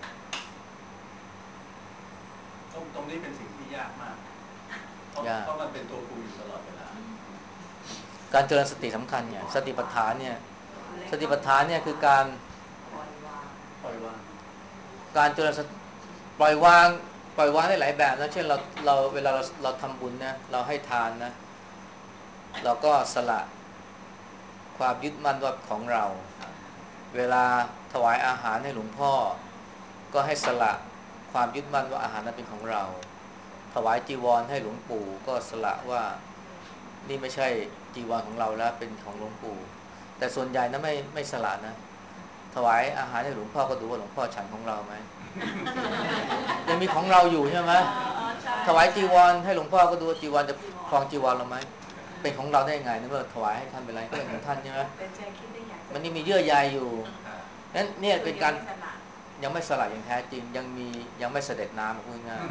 ตรงตรงนี้เป็นสิ่งที่ยากมากเพราะเพราะมันเป็นตัวกูอยู่ตลอดเวลาการเจริญสติสำคัญเนี่ยสติปัฏฐานเนี่ยสติปัฏฐานเนี่ยคือการปล่อยวางการเจริญสติปล่อยวางปล่อยวางได้หลายแบบนะเช่นเราเราเวลาเราเราทำบุญนะเราให้ทานนะเราก็สละความยึดมั่นว่าของเราเวลาถวายอาหารให้หลวงพ่อก็ให้สละความยึดมั่นว่าอาหารนั้นเป็นของเราถวายจีวรให้หลวงปู่ก็สละว่านี่ไม่ใช่จีวรของเราแล้วเป็นของหลวงปู่แต่ส่วนใหญ่นะไม่ไม่สละนะถวายอาหารให้หลวงพ่อก็ดูว่าหลวงพ่อฉันของเราไหมยังมีของเราอยู่ใช่ไหมถวายจีวรให้หลวงพ่อก็ดูว่าจีวรจะครองจีวรเราไหมเป็นของเราได้ยังไงนึกว่าถวายให้ท่านเป็นไรก็เป็นของท่านใช่ไหมมันนี่มีเยื่อใยอยู่นั้นเนี่ยเป็นการยังไม่สละอย่างแท้จริงยังมียังไม่เสด็จน้ำพูดง่าย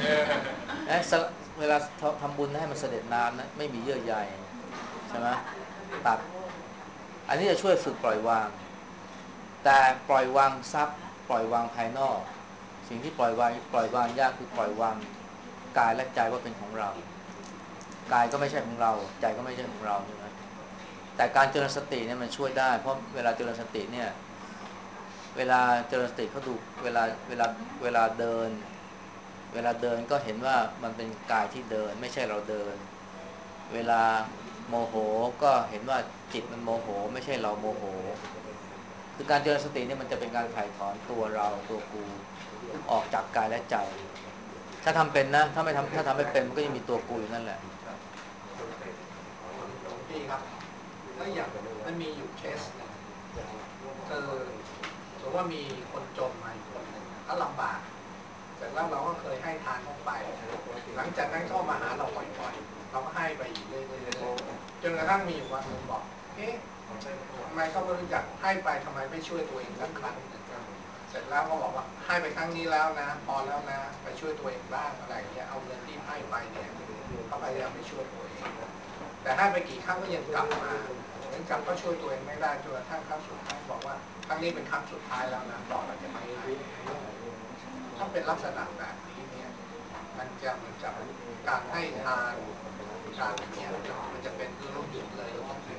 เวลาทำบุญให้มันเสด็จน้ำนะไม่มีเยื่อใยใช่ไหมตัดอันนี้จะช่วยฝึกปล่อยวางแต่ปล่อยวางทรัพย์ปล่อยวางภายนอกสิ่งที่ปล่อยวางปล่อยวางยากคือปล่อยวางกายและใจว่าเป็นของเรากายก็ไม่ใช่ของเราใจก็ไม่ใช่ของเราใช่ไหมแต่การเจริญสติเนี่ยมันช่วยได้เพราะเวลาเจริญสติเนี่ยเวลาเจริญสติเขาดูเวลาเวลาเวลาเดินเวลาเดินก็เห็นว่ามันเป็นกายที่เดินไม่ใช่เราเดินเวลาโมโหก็เห็นว่าจิตมันโมโหไม่ใช่เราโมโหคืคือการเจริญสติเนี่ยมันจะเป็นการถ่ายถอนตัวเราตัวกูออกจากกายและใจถ้าทำเป็นนะถ้าไม่ทำถ้าทำไม่เป็นมันก็ยังมีตัวกูอยู่นั่นแหละดีครับแล้วอย่างมันมีอยู่เคสนึงคือถือว่ามีคนจนมาอยู่คนหนึ่งเขาลำบากเสร็จแล้วเราก็เคยให้ทานเข้าไปหลังจากนั้นก็มาหาเราบ่อยๆเราก็ให้ไปอยู่เรื่อยๆจนกระทั่งมีวันหนึ่งบอกเอ๊ะทำไมเขาไม่รู้จักให้ไปทำไมไม่ช่วยตัวเองสักครั้งหนึ่งเสร็จแล้วก็บอกว่าให้ไปครั้งนี้แล้วนะพอแล้วนะไปช่วยตัวเองบ้างอะไรอย่างเงี้ยเอาเงินที่ให้ไปเนี่ยเขาพยายามไปช่วยตัวเองแต่ให้ไปกี่ครั้งก็ยังกลับมาเหมือนกับก็ช่วยตัวเองไม่ได้จนกระทั่งครั้งสุดท้ายบอกว่าครั้งนี้เป็นครั้งสุดท้ายแล้วนะต่อไปจะไม่ให้ถ้าเป็นลักษณะแบบนี้เนี่ยมันจะเหมือนกับการให้ทานการเนี่ยมันจะเป็นคือลูกหยุดเลยแล้วก็เป็น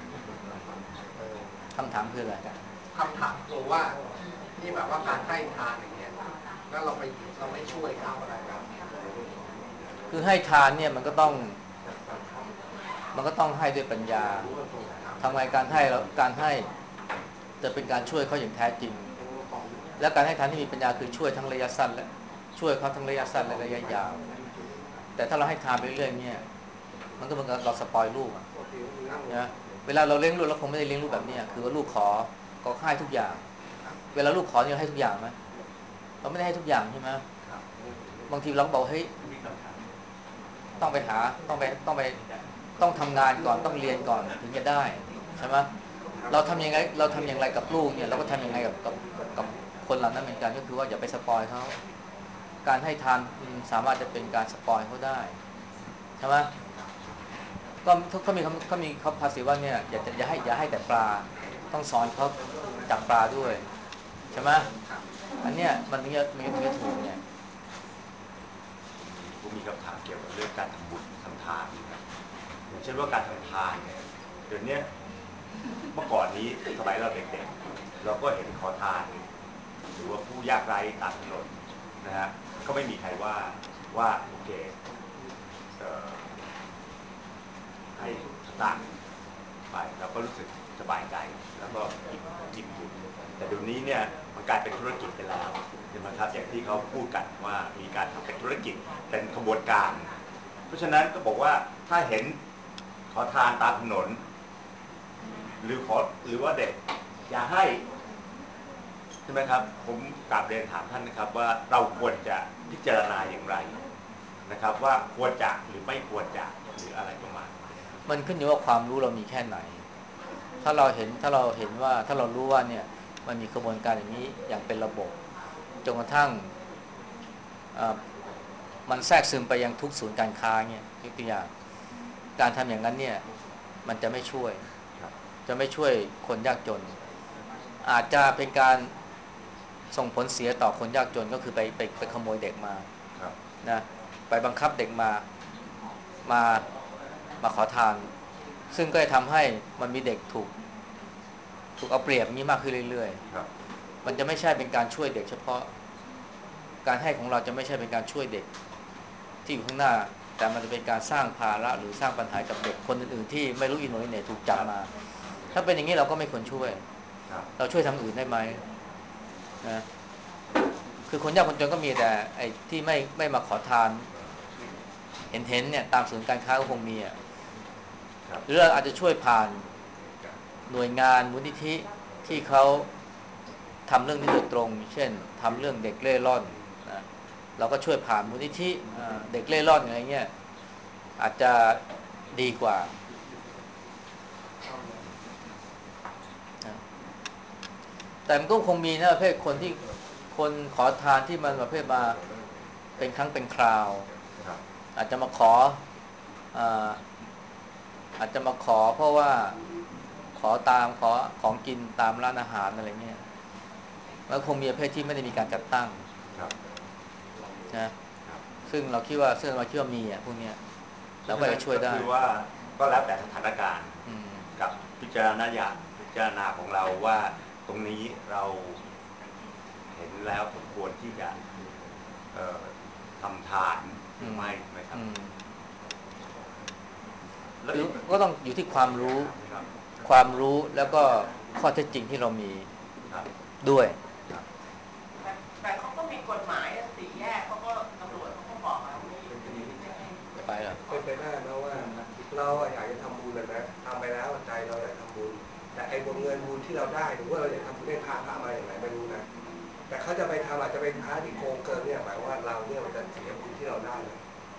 คำถามคืออะไรคำถามคือว่าที่แบบว่าการให้ทานอย่างเงี้ยแล้วเราไปเราไม่ช่วยเขาอะไรแบบนี้คือให้ทานเนี่ยมันก็ต้องมันก็ต้องให้ด้วยปัญญาทำไมการให้แล้วการให้จะเป็นการช่วยเขาอย่างแท้จริงและการให้ทานที่มีปัญญาคือช่วยทั้งระยะสั้นและช่วยเขาทั้งระยะสั้นและระยะยาวแต่ถ้าเราให้ทานไปเรื่อยๆเนี่ยมันก็เหมือนกับเราสปอยลูกนะเวลาเราเลี้ยงลูกเราคงไม่ได้เลี้ยงลูกแบบนี้คือว่าลูกขอก็ให้ทุกอย่างเวลาลูกขอเนี่ยให้ทุกอย่างไหมเราไม่ได้ให้ทุกอย่างใช่ไหมบางทีเราบอกเฮ้ยต้องไปหาต้องไปต้องไปต้องทำงานก่อนต้องเรียนก่อนถึงจะได้ใช่ไหมเราทำยังไงเราทำอย่างไรกับลูกเนี่ยเราก็ทำยังไงกับกับกับคนเหล่านั้นเหมือนกันก็คือว่าอย่าไปสปอยเขาการให้ทานสามารถจะเป็นการสปอยเขาได้ใช่ไหมก็เขามีเขามีเขาภาษีว่าเนี่ยอย่าอย่าให้อย่าให้แต่ปลาต้องสอนเขาจับปลาด้วยใช่ไหมอันเนี้ยมันถึงจะมันถึงจะถูกเนี่ยผมมีคำถามเกี่ยวกับเรื่องการทำบุญทำทานนะครับอย่างเช่นว่าการทำทานเนี่ยเดี๋ยวนี้เมื่อก่อนนี้สมัยเราเด็กๆเราก็เห็นขอทานหรือว่าผู้ยากไร้ตามถนนนะฮะก็ไม่มีใครว่าว่าโอเคให้ต่างไปเราก็รู้สึกสบายใจแล้วก็อิ่มอิ่มบุญแต่เดี๋ยวนี้เนี่ยมันกลายเป็นธุรกิจไปแล้วใช่ไหมครับอย่างที่เขาพูดกันว่ามีการทำเป็นธุรกิจเป็นขบวนการเพราะฉะนั้นก็บอกว่าถ้าเห็นขอทานตามถนนหรือขอหรือว่าเด็กอย่าให้ใช่ไหมครับผมกราบเรียนถามท่านนะครับว่าเราควรจะพิจารณาอย่างไรนะครับว่าควรจะหรือไม่ควรจะหรืออะไรประมาณมันขึ้นอยู่ว่าความรู้เรามีแค่ไหนถ้าเราเห็นถ้าเราเห็นว่าถ้าเรารู้ว่าเนี่ยมันมีกระบวนการอย่างนี้อย่างเป็นระบบจนกระทั่งมันแทรกซึมไปยังทุกศูนย์การค้าเนี่ยยกตัวอย่างการทำอย่างนั้นเนี่ยมันจะไม่ช่วยจะไม่ช่วยคนยากจนอาจจะเป็นการส่งผลเสียต่อคนยากจนก็คือไปไปไปขโมยเด็กมานะไปบังคับเด็กมามามาขอทานซึ่งก็จะทำให้มันมีเด็กถูกถูกเอาเปรียบนี้มากขึ้นเรื่อยๆมันจะไม่ใช่เป็นการช่วยเด็กเฉพาะการให้ของเราจะไม่ใช่เป็นการช่วยเด็กที่อยู่ข้างหน้าแต่มันจะเป็นการสร้างภาระหรือสร้างปัญหากับเด็กคนอื่นๆที่ไม่รู้อิโหนอิเหน่ถูกจับมาถ้าเป็นอย่างนี้เราก็ไม่ควรช่วยเราช่วยทางอื่นได้ไหมนะคือคนยากคนจนก็มีแต่ไอ้ที่ไม่ไม่มาขอทานเห็นเห็นเนี่ยตามศูนย์การค้าก็คงมีอ่ะหรือเราอาจจะช่วยผ่านหน่วยงานมูลนิธิที่เขาทำเรื่องนี้โดยตรงเช่นทำเรื่องเด็กเล่ร่อนนะเราก็ช่วยผ่านมูลนิธิเด็กเล่ร่อนอะไรเงี้ยอาจจะดีกว่าแต่มันก็คงมีนะประเภทคนที่คนขอทานที่มันประเภทมาเป็นครั้งเป็นคราวอาจจะมาขออาจจะมาขอเพราะว่าขอตามขอของกินตามร้านอาหารอะไรเงี้ยแล้วคงมีประเภทที่ไม่ได้มีการจัดตั้งนะซึ่งเราคิดว่าซึ่งเราคิดว่ามีอ่ะพวกเนี้ยเราก็จะช่วยได้คือว่าก็แล้วแต่สถานการณ์กับพิจารณญาณพิจารณาของเราว่าตรงนี้เราเห็นแล้วสมควรที่จะทำทานหรือไม่ไหมครับแล้วก็ต้องอยู่ที่ความรู้ความรู้แล้วก็ข้อเท็จจริงที่เรามีด้วยแต่เขาก็มีกฎหมายสี่แยกเขาก็ตำรวจเขาก็บอกว่าไม่ไปหรอเป็นไปได้นะว่าเราอยากจะทำบุญนะทำไปแล้วใจเราอยากทำบุญแต่ไอ้บนเงินบุญที่เราได้หรือว่าเราอยากทำบุญได้พาพามาอย่างไรไม่รู้นะแต่เขาจะไปทำอาจจะเป็นพาที่โกงเกินเนี่ยหมายว่าเราเนี่ยมันจะเสียบุญที่เราได้เลย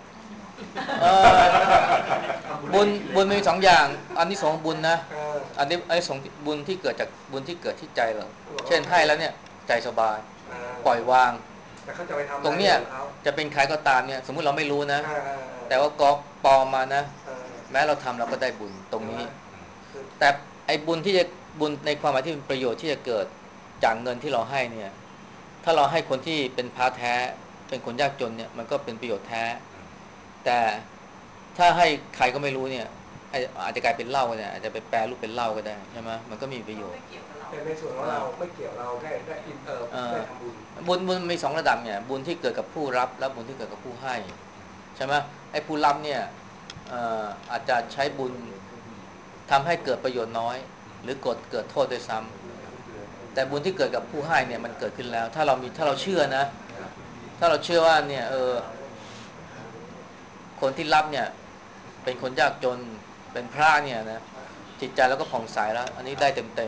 บุญบุญมีสองอย่างอันนี้สองบุญนะอันนี้ไอ้สองบุญที่เกิดจากบุญที่เกิดที่ใจเราเช่นให้แล้วเนี่ยใจสบายปล่อยวางตรงเนี้ยจะเป็นใครก็ตามเนี่ยสมมุติเราไม่รู้นะแต่ว่ากอกปลอมมานะแม้เราทำเราก็ได้บุญตรงนี้แต่ไอ้บุญที่จะบุญในความหมายที่เป็นประโยชน์ที่จะเกิดจากเงินที่เราให้เนี่ยถ้าเราให้คนที่เป็นพระแท้เป็นคนยากจนเนี่ยมันก็เป็นประโยชน์แท้แต่ถ้าให้ใครก็ไม่รู้เนี่ยอาจจะกลายเป็นเหล้าเนี่ยอาจจะไปแปรรูปเป็นเหล้าก็ได้ใช่ไหมมันก็มีประโยชน์แต่ในส่วนของเราไม่เกี่ยวเราได้ได้อินเตอร์ได้ทำบุญบุญบุญมีสองระดับเนี่ยบุญที่เกิดกับผู้รับและบุญที่เกิดกับผู้ให้ใช่ไหมไอ้ผู้รับเนี่ยอาจจะใช้บุญทำให้เกิดประโยชน์น้อยหรือกดเกิดโทษด้วยซ้ำแต่บุญที่เกิดกับผู้ให้เนี่ยมันเกิดขึ้นแล้วถ้าเรามีถ้าเราเชื่อนะถ้าเราเชื่อว่าเนี่ยเออคนที่รับเนี่ยเป็นคนยากจนเป็นพระเนี่ยนะจิตใจเราก็ผ่องใสแล้วอันนี้ได้เต็มเต็ม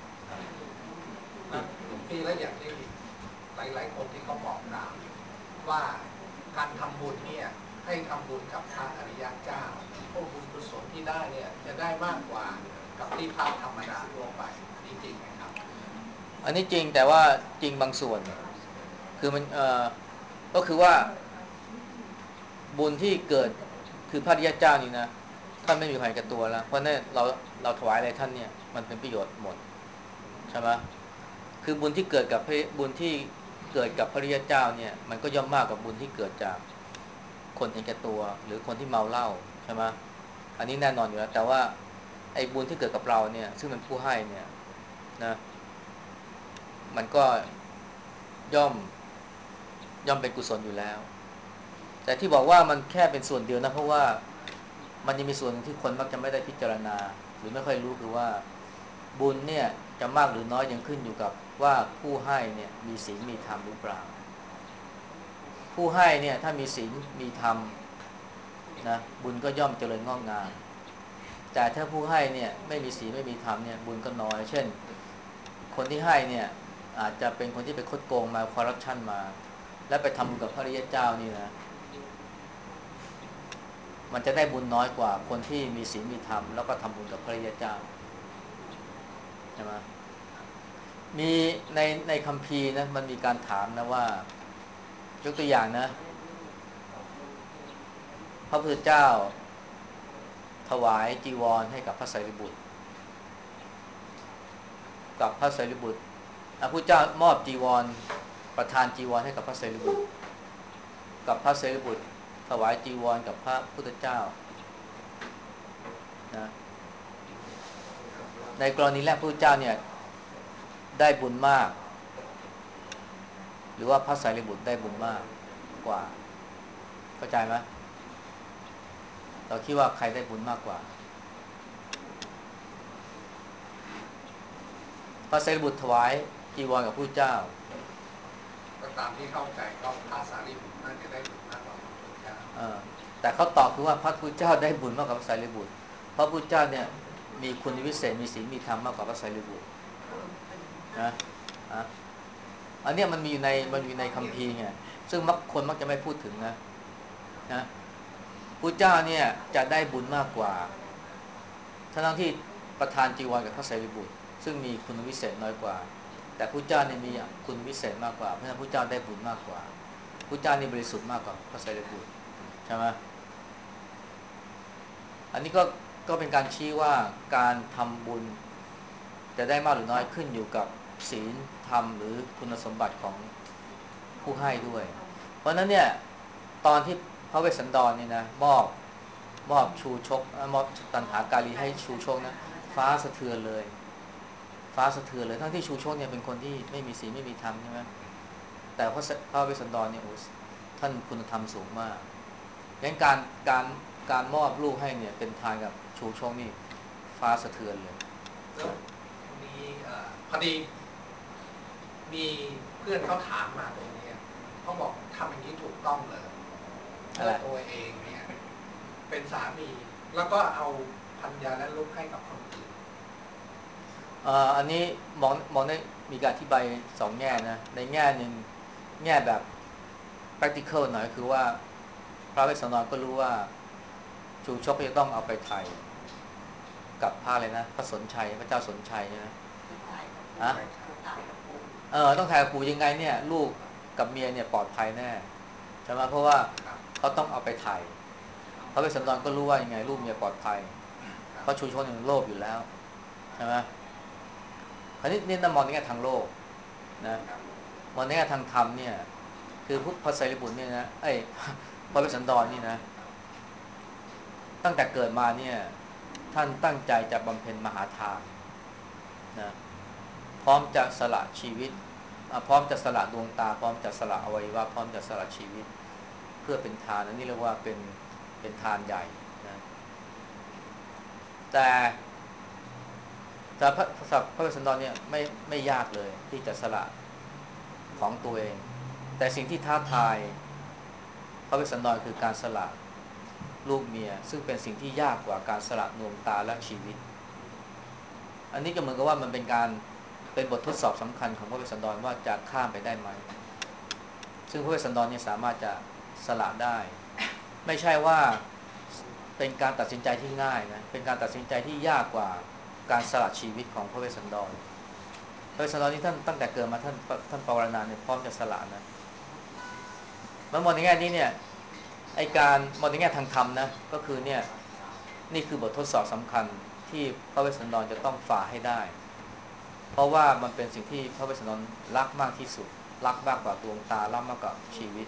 ที่ละอย่างที่หลายๆคนที่เขาบอกกล่าวว่าการทำบุญเนี่ยให้ทำบุญกับพระอริยเจ้าพวกบุญกุศลที่ได้เนี่ยจะได้มากกว่ากับที่พระธรรมดาทั่วไปนี่จริงไหมครับอันนี้จริงแต่ว่าจริงบางส่วนคือมันเอ่อก็คือว่าบุญที่เกิดคือพระอริยเจ้านี่นะท่านไม่มีใครกับตัวแล้วเพราะเนี่ยเราเราถวายอะไรท่านเนี่ยมันเป็นประโยชน์หมดใช่ไหมคือบุญที่เกิดกับบุญที่เกิดกับพระอริยเจ้าเนี่ยมันก็ย่อมมากกว่าบุญที่เกิดจากคนเห็นแก่ตัวหรือคนที่เมาเหล้าใช่ไหมอันนี้แน่นอนอยู่แล้วแต่ว่าไอ้บุญที่เกิดกับเราเนี่ยซึ่งเป็นผู้ให้เนี่ยนะมันก็ย่อมย่อมเป็นกุศลอยู่แล้วแต่ที่บอกว่ามันแค่เป็นส่วนเดียวนะเพราะว่ามันยังมีส่วนที่คนมักจะไม่ได้พิจารณาหรือไม่ค่อยรู้คือว่าบุญเนี่ยจะมากหรือน้อยยังขึ้นอยู่กับว่าผู้ให้เนี่ยมีศีลมีธรรมหรือเปล่าผู้ให้เนี่ยถ้ามีศีลมีธรรมนะบุญก็ย่อมเจริญงอกงามแต่ถ้าผู้ให้เนี่ยไม่มีศีลไม่มีธรรมเนี่ยบุญก็น้อยเช่นคนที่ให้เนี่ยอาจจะเป็นคนที่ไปคดโกงมาคอร์รัปชันมาแล้วไปทำบุญกับพระอริยเจ้านี่นะมันจะได้บุญน้อยกว่าคนที่มีศีลมีธรรมแล้วก็ทำบุญกับพระอริยเจ้าใช่ไหมมีในในคัมภีร์นะมันมีการถามนะว่ายกตัวอย่างนะพระพุทธเจ้าถวายจีวรให้กับพระไตรปิฎกกับพระไตรปิฎกพระพุทธเจ้ามอบจีวรประทานจีวรให้กับพระไตรปิฎกกับพระไตรปิฎกถวายจีวรกับพระพุทธเจ้านะในกรณีแรกพระพุทธเจ้าเนี่ยได้บุญมากหรือว่าพระไตรปิฎกได้บุญมากกว่าเข้าใจไหมเราคิดว่าใครได้บุญมากกว่าพระไตรปิฎกถวายจีวรกับพระพุทธเจ้าก็ตามที่เข้าใจก็พระสารีบุตรน่าจะได้บุญมากกว่าพระพุทธเจ้าแต่เขาตอบคือว่าพระพุทธเจ้าได้บุญมากกว่าพระไตรปิฎกเพราะพระพุทธเจ้าเนี่ยมีคุณวิเศษมีศีลมีธรรมมากกว่าพระไตรปิฎกนะอ่ะอันนี้มันมีอยู่ในมันมีในคัมภีร์ไงซึ่งมักคนมักจะไม่พูดถึงนะนะพุทธเจ้าเนี่ยจะได้บุญมากกว่าทั้งที่ประทานจีวรกับพระไตรปิฎกซึ่งมีคุณวิเศษน้อยกว่าแต่พุทธเจ้าเนี่ยมีคุณวิเศษมากกว่าเพราะฉะนั้นพุทธเจ้าได้บุญมากกว่าพุทธเจ้านี่บริสุทธิ์มากกว่าพระไตรปิฎกใช่ไหมอันนี้ก็ก็เป็นการชี้ว่าการทำบุญจะได้มากหรือน้อยขึ้นอยู่กับศีลธรรมหรือคุณสมบัติของผู้ให้ด้วยเพราะนั้นเนี่ยตอนที่พระเวสสันดรนี่นะมอบมอบชูชกมอบตัณหาการีให้ชูชกนะฟ้าสะเทือนเลยฟ้าสะเทือนเลยทั้งที่ชูชกเนี่ยเป็นคนที่ไม่มีศีลไม่มีธรรมใช่ไหมแต่พระพระเวสสันดรเนี่ยโอ้ท่านคุณธรรมสูงมากงั้นการการการมอบลูกให้เนี่ยเป็นทานกับชูชกนี่ฟ้าสะเทือนเลยแล้วมีพอดีมีเพื่อนเขาถามมาตรงนี้เขาบอกทำอย่างนี้ถูกต้องเลยเมื่อตัวเองเนี่ยเป็นสามีแล้วก็เอาภรรยาและลูกให้กับคนอื่นอันนี้มองมองได้มีการอธิบายสองแง่นะในแง่หนึ่งแง่แบบ practical หน่อยคือว่าพระเวสสันดรก็รู้ว่าชูชกจะต้องเอาไปไถ่กับพระเลยนะพระสนชัยพระเจ้าสนชัยนะฮะเออต้องถ่ายกับปู่ยังไงเนี่ยลูกกับเมียเนี่ยปลอดภัยแน่ใช่ไหมเพราะว่าเขาต้องเอาไปไถ่พระเวสสันดรก็รู้ว่ายังไงลูกเมียปลอดภัยเพราะชูชกเนี่ยโลภอยู่แล้วใช่ไหมคราวนี้นี่นมองในแง่ทางโลกนะมองในแง่ทางธรรมเนี่ยคือพระไตรปิฎกเนี่ยนะไอ้พระเวสสันดรนี่นะตั้งแต่เกิดมาเนี่ยท่านตั้งใจจะบำเพ็ญมหาทานนะพร้อมจะสละชีวิตพร้อมจะสละดวงตาพร้อมจะสละอวัยวะพร้อมจะสละชีวิตเพื่อเป็นทานอันนี้เรียกว่าเป็นเป็นทานใหญ่นะแต่แต่พระพระเวสสันดรเนี่ยไม่ไม่ยากเลยที่จะสละของตัวเองแต่สิ่งที่ท้าทายพระเวสสันดรคือการสละลูกเมียซึ่งเป็นสิ่งที่ยากกว่าการสละดวงตาและชีวิตอันนี้ก็เหมือนกับว่ามันเป็นการเป็นบททดสอบสำคัญของพระเวสสันดรว่าจะข้ามไปได้ไหมซึ่งพระเวสสันดรเนี่ยสามารถจะสละได้ไม่ใช่ว่าเป็นการตัดสินใจที่ง่ายนะเป็นการตัดสินใจที่ยากกว่าการสละชีวิตของพระเวสสันดรพระเวสสันดรนี่ท่านตั้งแต่เกิดมาท่านท่านปวารณาเนี่ยพร้อมจะสละนะมันมองในแง่นี้เนี่ยไอการมองในแง่ทางธรรมนะก็คือเนี่ยนี่คือบททดสอบสำคัญที่พระเวสสันดรจะต้องฝ่าให้ได้เพราะว่ามันเป็นสิ่งที่พระเวสสันดรรักมากที่สุดรักมากกว่าดวงตารักมากกว่าชีวิต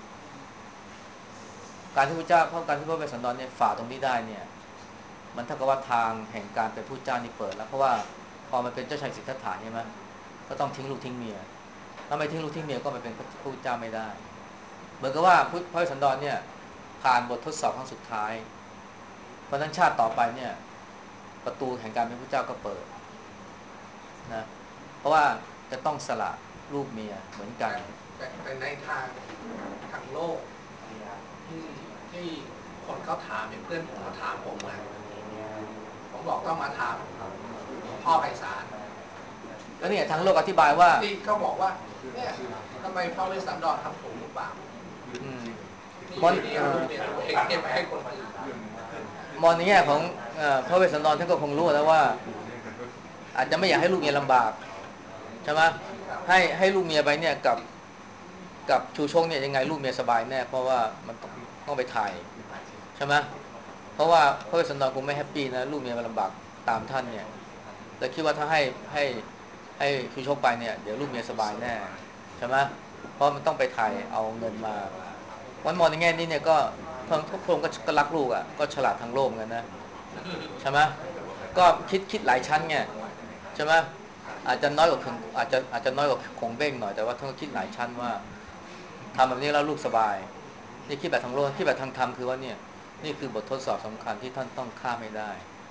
การที่พระเจ้าเพราะการที่พระเวสสันดรเนี่ยฝ่าตรงนี้ได้เนี่ยมันเท่ากับว่าทางแห่งการเป็นผู้เจ้านี่เปิดแล้วเพราะว่าพอมันเป็นเจ้าชายสิทธัตถะใช่ไหมก็ต้องทิ้งลูกทิ้งเมียถ้าไม่ทิ้งลูกทิ้งเมียก็ไปเป็นผู้เจ้าไม่ได้เหมือนกับว่าพระเวสสันดรเนี่ยผ่านบททดสอบครั้งสุดท้ายเพราะนั้นชาติต่อไปเนี่ยประตูแห่งการเป็นผู้เจ้าก็เปิดนะเพราะว่าจะต้องสละลูกเมียเหมือนกันแต่ในทางทางโลกที่ที่คนเขาถามอย่างเพื่อนผมเขาถามผมนะผมบอกต้องมาถามพ่อไพศาลแล้วเนี่ยทางโลกอธิบายว่าที่เขาบอกว่าเนี่ยทำไมพระเวสสันดรทำถูกหรือเปล่าอืมมอนเนี่ยเนี่ยตัวเองเก็บไปให้คนอื่นมอนในแง่ของพระเวสสันดรท่านก็คงรู้แล้วว่าอาจจะไม่อยากให้ลูกเมียลำบากใช่ไหมให้ให้ลูกเมียไปเนี่ยกับกับชูชงเนี่ยยังไงลูกเมียสบายแน่เพราะว่ามันต้องต้องไปถ่ายใช่ไหมเพราะว่าพระเวสสันดรคงไม่แฮปปี้นะลูกเมียมาลำบากตามท่านเนี่ยแต่คิดว่าถ้าให้ให้ให้ชูชกไปเนี่ยเดี๋ยวลูกเมียสบายแน่ใช่ไหมเพราะมันต้องไปถ่ายเอาเงินมาวันมองในแง่นี้เนี่ยก็ทั้งทุกคนก็รักลูกอ่ะก็ฉลาดทางโลกกันนะใช่ไหมก็คิดคิดหลายชั้นไงใช่ไหมอาจจะน้อยกว่าอาจจะอาจจะน้อยกว่าคงเบ้งหน่อยแต่ว่าท่านคิดหลายชั้นว่าทำแบบนี้แล้วลูกสบายนี่คิดแบบทางโลกคิดแบบทางธรรมคือว่าเนี่ยนี่คือบททดสอบสำคัญที่ท่านต้องข้ามให้ได้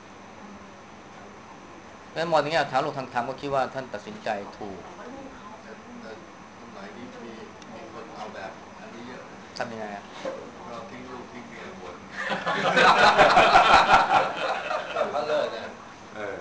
แม้มองอย่างเงี้ยทางโลกทางธรรมก็คิดว่าท่านตัดสินใจถูกสมัยนี้มีมีคนเอาแบบอันนี้เยอะทำยังไงเราทิ้งลูกทิ้งเมียบนก็เลิกนะเออ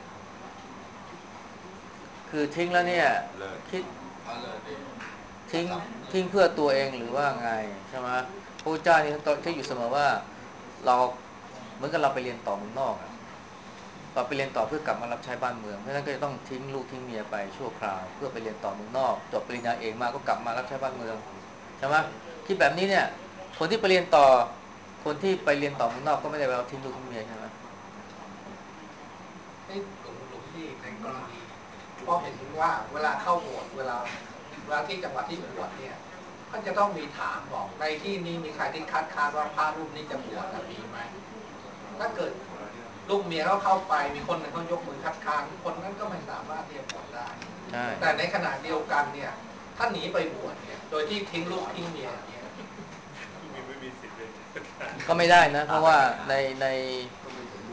คือทิ้งแล้วเนี่ยคิดทิ้งทิ้งเพื่อตัวเองหรือว่าไงใช่ไหมพระเจ้านี่ท่านที่อยู่เสมอว่าเราเหมือนกับเราไปเรียนต่อเมืองนอกอ่ะเราไปเรียนต่อเพื่อกลับมารับใช้บ้านเมืองเพราะฉะนั้นก็จะต้องทิ้งลูกทิ้งเมียไปชั่วคราวเพื่อไปเรียนต่อเมืองนอกจบปริญญาเอกมาก็กลับมารับใช้บ้านเมืองใช่ไหมคิดแบบนี้เนี่ยคนที่ไปเรียนต่อคนที่ไปเรียนต่อเมืองนอกก็ไม่ได้แปลว่าทิ้งลูกทิ้งเมียใช่ไหมนี่หลวงหลวงพี่ในกรณีเพราะเห็นว่าเวลาเข้าบวชเวลาเวลาที่จังหวัดที่บวชเนี่ยก็จะต้องมีถามบอกในที่นี้มีใครที่คัดค้านว่าพระรูปนี้จะบวชมีไหมถ้าเกิดลูกเมียเขาเข้าไปมีคนหนึ่งเขายกมือคัดค้านคนนั้นก็ไม่สามารถที่จะบวชได้แต่ในขณะเดียวกันเนี่ยถ้าหนีไปบวชเนี่ยโดยที่ทิ้งลูกทิ้งเมียเนี่ยไม่มีสิทธิ์เลยก็ไม่ได้นะเพราะว่าในใน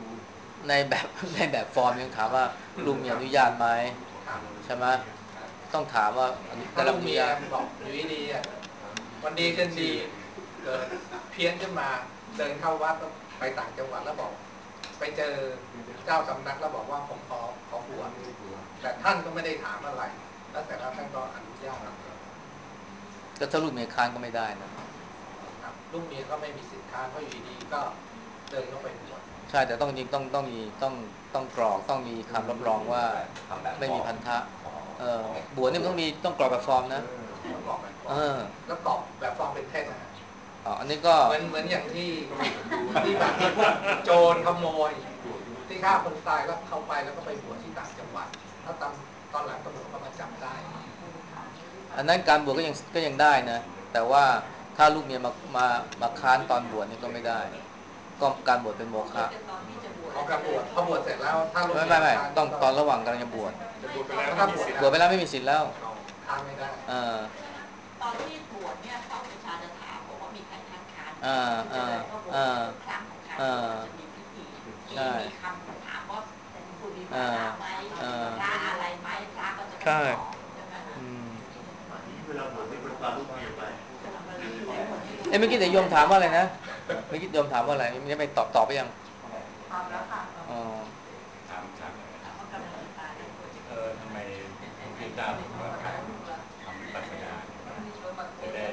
ในแบบในแบบฟอร์มยังถามว่าลูกมีอนุญาตไหมใช่ไหมต้องถามว่าถ้าลูกเมียบอกอยู่ดีๆอ่ะวันดีกันดีเกิดเพี้ยนขึ้นมาเดินเข้าวัดก็ไปต่างจังหวัดแล้วบอกไปเจอเจ้าสำนักแล้วบอกว่าผมขอขอบวชแต่ท่านก็ไม่ได้ถามอะไรแล้วแต่แล้วท่านก็อนุญาตก็ถ้าลูกเมียค้านก็ไม่ได้นะลูกเมียก็ไม่มีสิทธิ์ค้านเพราะอยู่ดีก็เดินเข้าไปบวชใช่แต่ต้องยิงต้องต้องมีต้องต้องกรอกต้องมีคำรับรองว่าไม่มีพันธะเออบวชนี่มันต้องมีต้องกรอกแบบฟอร์มนะต้องกรอกแบบฟอร์มแล้วกรอกแบบฟอร์มเป็นเท็จนะฮะอ๋ออันนี้ก็เหมือนเหมือนอย่างที่ที่แบบพวกโจรขโมยที่ฆ่าคนตายแล้วเข้าไปแล้วก็ไปบวชที่ต่างจังหวัดแล้วตอนตอนหลังตำรวจก็มาจับได้อันนั้นการบวชก็ยังก็ยังได้นะแต่ว่าถ้าลูกเมียมามามาค้านตอนบวชนี่ก็ไม่ได้ก็การบวชเป็นโมฆะพอการบวชพอบวชเสร็จแล้วถ้าลูกไม่ไม่ไม่ต้องตอนระหว่างกำลังจะบวชบวชไปแล้วไม่มีสิทธิ์แล้วค้านไม่ได้ตอนที่บวชเนี่ยเขาประชาจะถามบอกว่ามีใครคัดค้านอ่าอ่าอ่าครั้งของการจะมีพิธีมีคำถามว่าคุณมีภาษาไหมพระอะไรไหมพระก็จะต้องตอบใช่ไหมเวลาบวชไม่ควรพาลูกเมียไปเอ้เมื่อกี้เดี๋ยวโยมถามว่าอะไรนะเมื่อกี้โยมถามว่าอะไรไม่ไปตอบตอบไปยังตอบแล้วค่ะอ๋อถามถามเออทำไมพระเจ้าถึงว่าการทำวิปัสสนาจะได้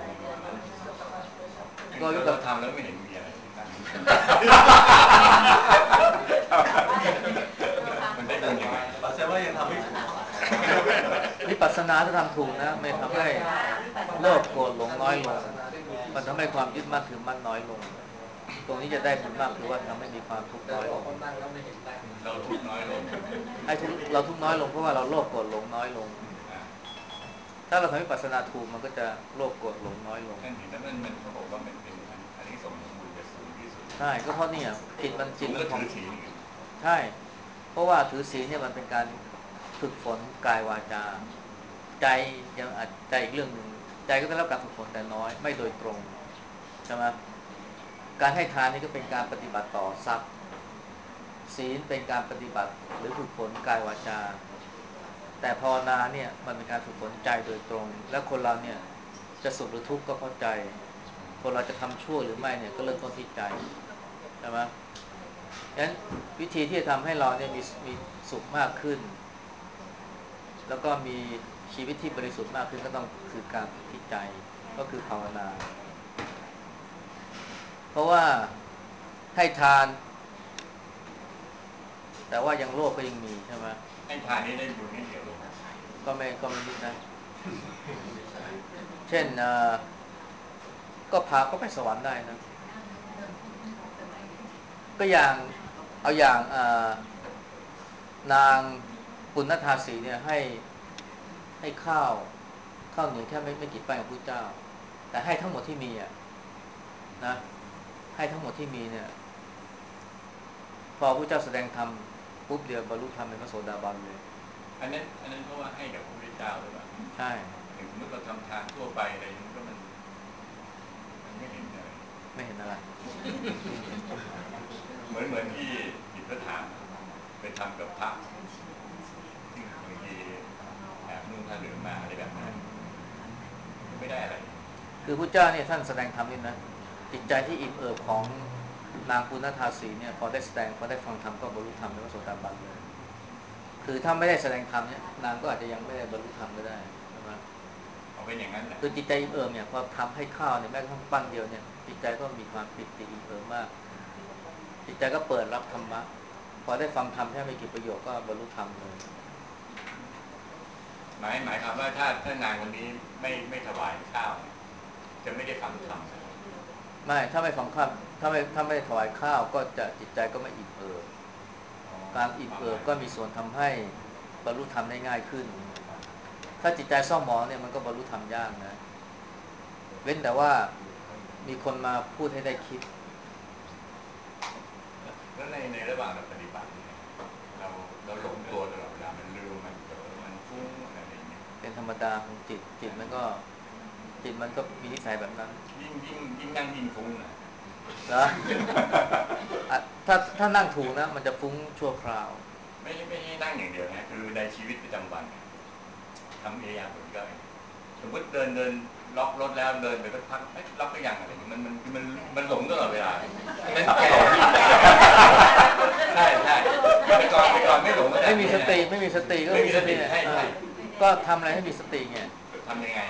ก็เราทำแล้วไม่เห็นมีอะไรมันได้เป็นยังไงแสดงว่ายังทำไม่ถูกวิปัสสนาถ้าทำถูกนะไม่ทำให้โลภโกรธหลงน้อยลงมันทำให้ความยึดมั่นถือมั่นน้อยลงตรงนี้จะได้ผลมากคือว่าทำให้มีความทุกข์น้อยลงเราทุกข์น้อยลงไอ้ทุกเราทุกข์น้อยลงเพราะว่าเราโลภโกรธหลงน้อยลงถ้าเราทำวิปัสสนาถูกมันก็จะโลภโกรธหลงน้อยลงท่านเห็นแล้วมันมันเขาบอกว่ามันเป็นอันนี้สมบูรณ์จะสูงที่สุดใช่ก็เพราะนี่จิตมันจิตมันของใช่เพราะว่าถือศีลเนี่ยมันเป็นการฝึกฝนกายวาจาใจยังอาจใจอีกเรื่องหนึ่งใจก็ได้รับการฝึกฝนแต่น้อยไม่โดยตรงใช่ไหมการให้ทานนี่ก็เป็นการปฏิบัติต่อทรัพย์ศีลเป็นการปฏิบัติหรือฝึกฝนกายวาจาแต่ภาวนาเนี่ยมันเป็นการฝึกฝนใจโดยตรงและคนเราเนี่ยจะสุขหรือทุกข์ก็เพราะใจคนเราจะทำชั่วหรือไม่เนี่ยก็เริ่มต้นที่ใจใช่ไหมงั้นวิธีที่จะทำให้เราเนี่ยมีมีสุขมากขึ้นแล้วก็มีชีวิตที่บริสุทธิ์มากขึ้นก็ต้องคือการฝึกที่ใจก็คือภาวนาเพราะว่าให้ทานแต่ว่ายังโลภก็ยังมีใช่ไหมให้ทานนี้ได้บุญนิดเดียวเลยก็ไม่ก็ไม่นิดนะเช่นก็พาก็ไปสวรรค์ได้นะก็อย่างเอาอย่างนางปุณณธาสีเนี่ยให้ให้ข้าวข้าวเหนียวแค่ไม่ไม่กี่ป้ายของพระเจ้าแต่ให้ทั้งหมดที่มีอ่ะนะให้ทั้งหมดที่มีเนี่ยพอพระเจ้าแสดงธรรมปุ๊บเดียวบรรลุธรรมเป็นพระโสดาบันเลยอันนั้นอันนั้นเพราะว่าให้กับพระพุทธเจ้าหรือเปล่าใช่อย่างสมมติเราทำทานทั่วไปอะไรนี้ก็มันมันไม่เห็นอะไรไม่เห็นอะไรเหมือนเหมือนที่หยิบพระถามไปทำกับพระที่บางทีแอบนุ่งผ้าเหลืองมาอะไรแบบนั้นก็ไม่ได้อะไรคือพระเจ้าเนี่ยท่านแสดงธรรมนี่นะจิตใจที่อิ่มเอิบของนางปุณณธาสีเนี่ยพอได้แสดงพอได้ฟังธรรมก็บรรลุธรรมเป็นพระโสดาบันเลยคือถ้าไม่ได้แสดงธรรมเนี่ยนางก็อาจจะยังไม่ได้บรรลุธรรมก็ได้ใช่ไหมเอาเป็นอย่างนั้นแหละคือจิตใจอิ่มเอิบเนี่ยพอทำให้ข้าวเนี่ยแม้กระทั่งปั้นเดียวเนี่ยจิตใจก็มีความปิติอิ่มเอิบมากจิตใจก็เปิดรับธรรมะพอได้ฟังธรรมแค่ไม่กี่ประโยคก็บรรลุธรรมเลยหมายหมายความว่าถ้าถ้านางคนนี้ไม่ไม่ถวายข้าวจะไม่ได้ฟังธรรมไม่ถ้าไม่ฟังข้าวถ้าไม่ถ้าไม่ถวายข้าวก็จะจิตใจก็ไม่อิ่มเอิบการอิ่มเอิบก็มีส่วนทำให้บรรลุธรรมได้ง่ายขึ้นถ้าจิตใจเศร้าหมองเนี่ยมันก็บรรลุธรรมยากนะเว้นแต่ว่ามีคนมาพูดให้ได้คิดแล้วในในระหว่างเราปฏิบัติเราเราหลงตัวตลอดเวลามันลืมมันเผลอมันฟุ้งอะไรอย่างเงี้ยเป็นธรรมดาของจิตจิตมันก็จิตมันก็มีนิสัยแบบนั้นยิ่งยิ่งยิ่งนั่งยิ่งฟุ้งนะนะถ้าถ้านั่งถูกนะมันจะฟุ้งชั่วคราวไม่ไม่ให้นั่งอย่างเดียวนะคือในชีวิตประจำวันทำเอยาผลย่อยสมมติเดินเดินล็อกรถแล้วเดินไปสักพักล็อกก็ยังอะไรอย่างเงี้ยมันมันมันมันหลงตลอดเวลาสับสนใช่ใช่ไปก่อนไปก่อนไม่หลงไม่มีสติไม่มีสติก็มีสติก็ทำอะไรให้มีสติไงทำยังไง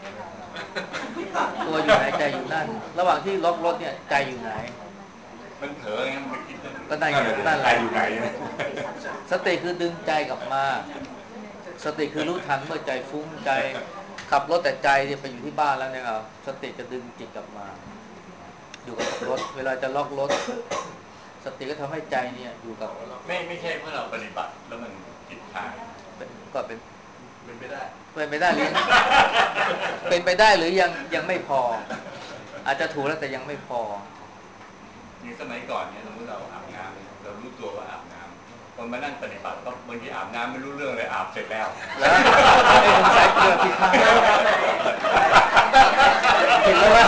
ตัวอยู่ไหนใจอยู่นั่นระหว่างที่ล็อกรถเนี่ยใจอยู่ไหนมันเผลอไงมันคิดก็ได้อยู่นั่นใจอยู่ไหนสติคือดึงใจกลับมาสติคือรู้ทันเมื่อใจฟุ้งใจขับรถแต่ใจเนี่ยไปอยู่ที่บ้านแล้วเนี่ยสติจะดึงจิตกลับมาอยู่กับรถเวลาจะล็อกรถสติก็ทำให้ใจเนี่ยอยู่กับไม่ไม่ใช่เพราะเราปฏิบัติแล้วมันผิดทางก็เป็นเป็นไปได้เป็นไปได้หรือเป็นไปได้หรือยังยังไม่พออาจจะถูกแล้วแต่ยังไม่พออย่างสมัยก่อนเนี่ยสมมติเราอาบน้ำเรารู้ตัวว่าอาบน้ำพอมานั่งปฏิบัติก็บางทีอาบน้ำไม่รู้เรื่องเลยอาบเสร็จแล้วแล้วไม่ต้องใช้เกลือผิดทางผิดแล้วว่า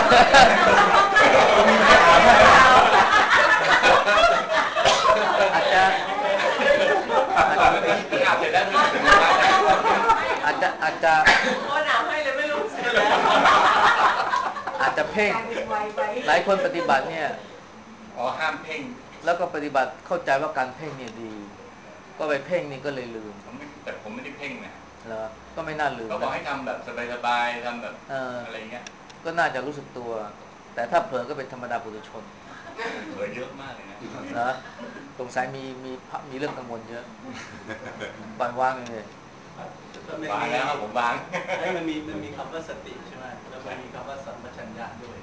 อาจจะอาบเสร็จแล้วอาจจะอาจจะว่าน้ำให้เลยไม่รู้เสร็จแล้วอาจจะเพ่งหลายคนปฏิบัติเนี่ยอ๋อห้ามเพ่งแล้วก็ปฏิบัติเข้าใจว่าการเพ่งเนี่ยดีก็ไปเพ่งนี่ก็เลยลืมแต่ผมไม่ได้เพ่งนะเหรอก็ไม่น่าลืมก็บอกให้ทำแบบสบายๆทำแบบอะไรเงี้ยก็น่าจะรู้สึกตัวแต่ถ้าเผลอก็เป็นธรรมดาปุถุชนเผลอเยอะมากเลยนะนะสงสัยมีมีมีเรื่องกังวลเยอะปล่อยวางเลยวางแล้วผมวางให้มันมีมันมีคำว่าสติใช่ไหมแล้วมันมีคำว่าสัมปชัญญะด้วย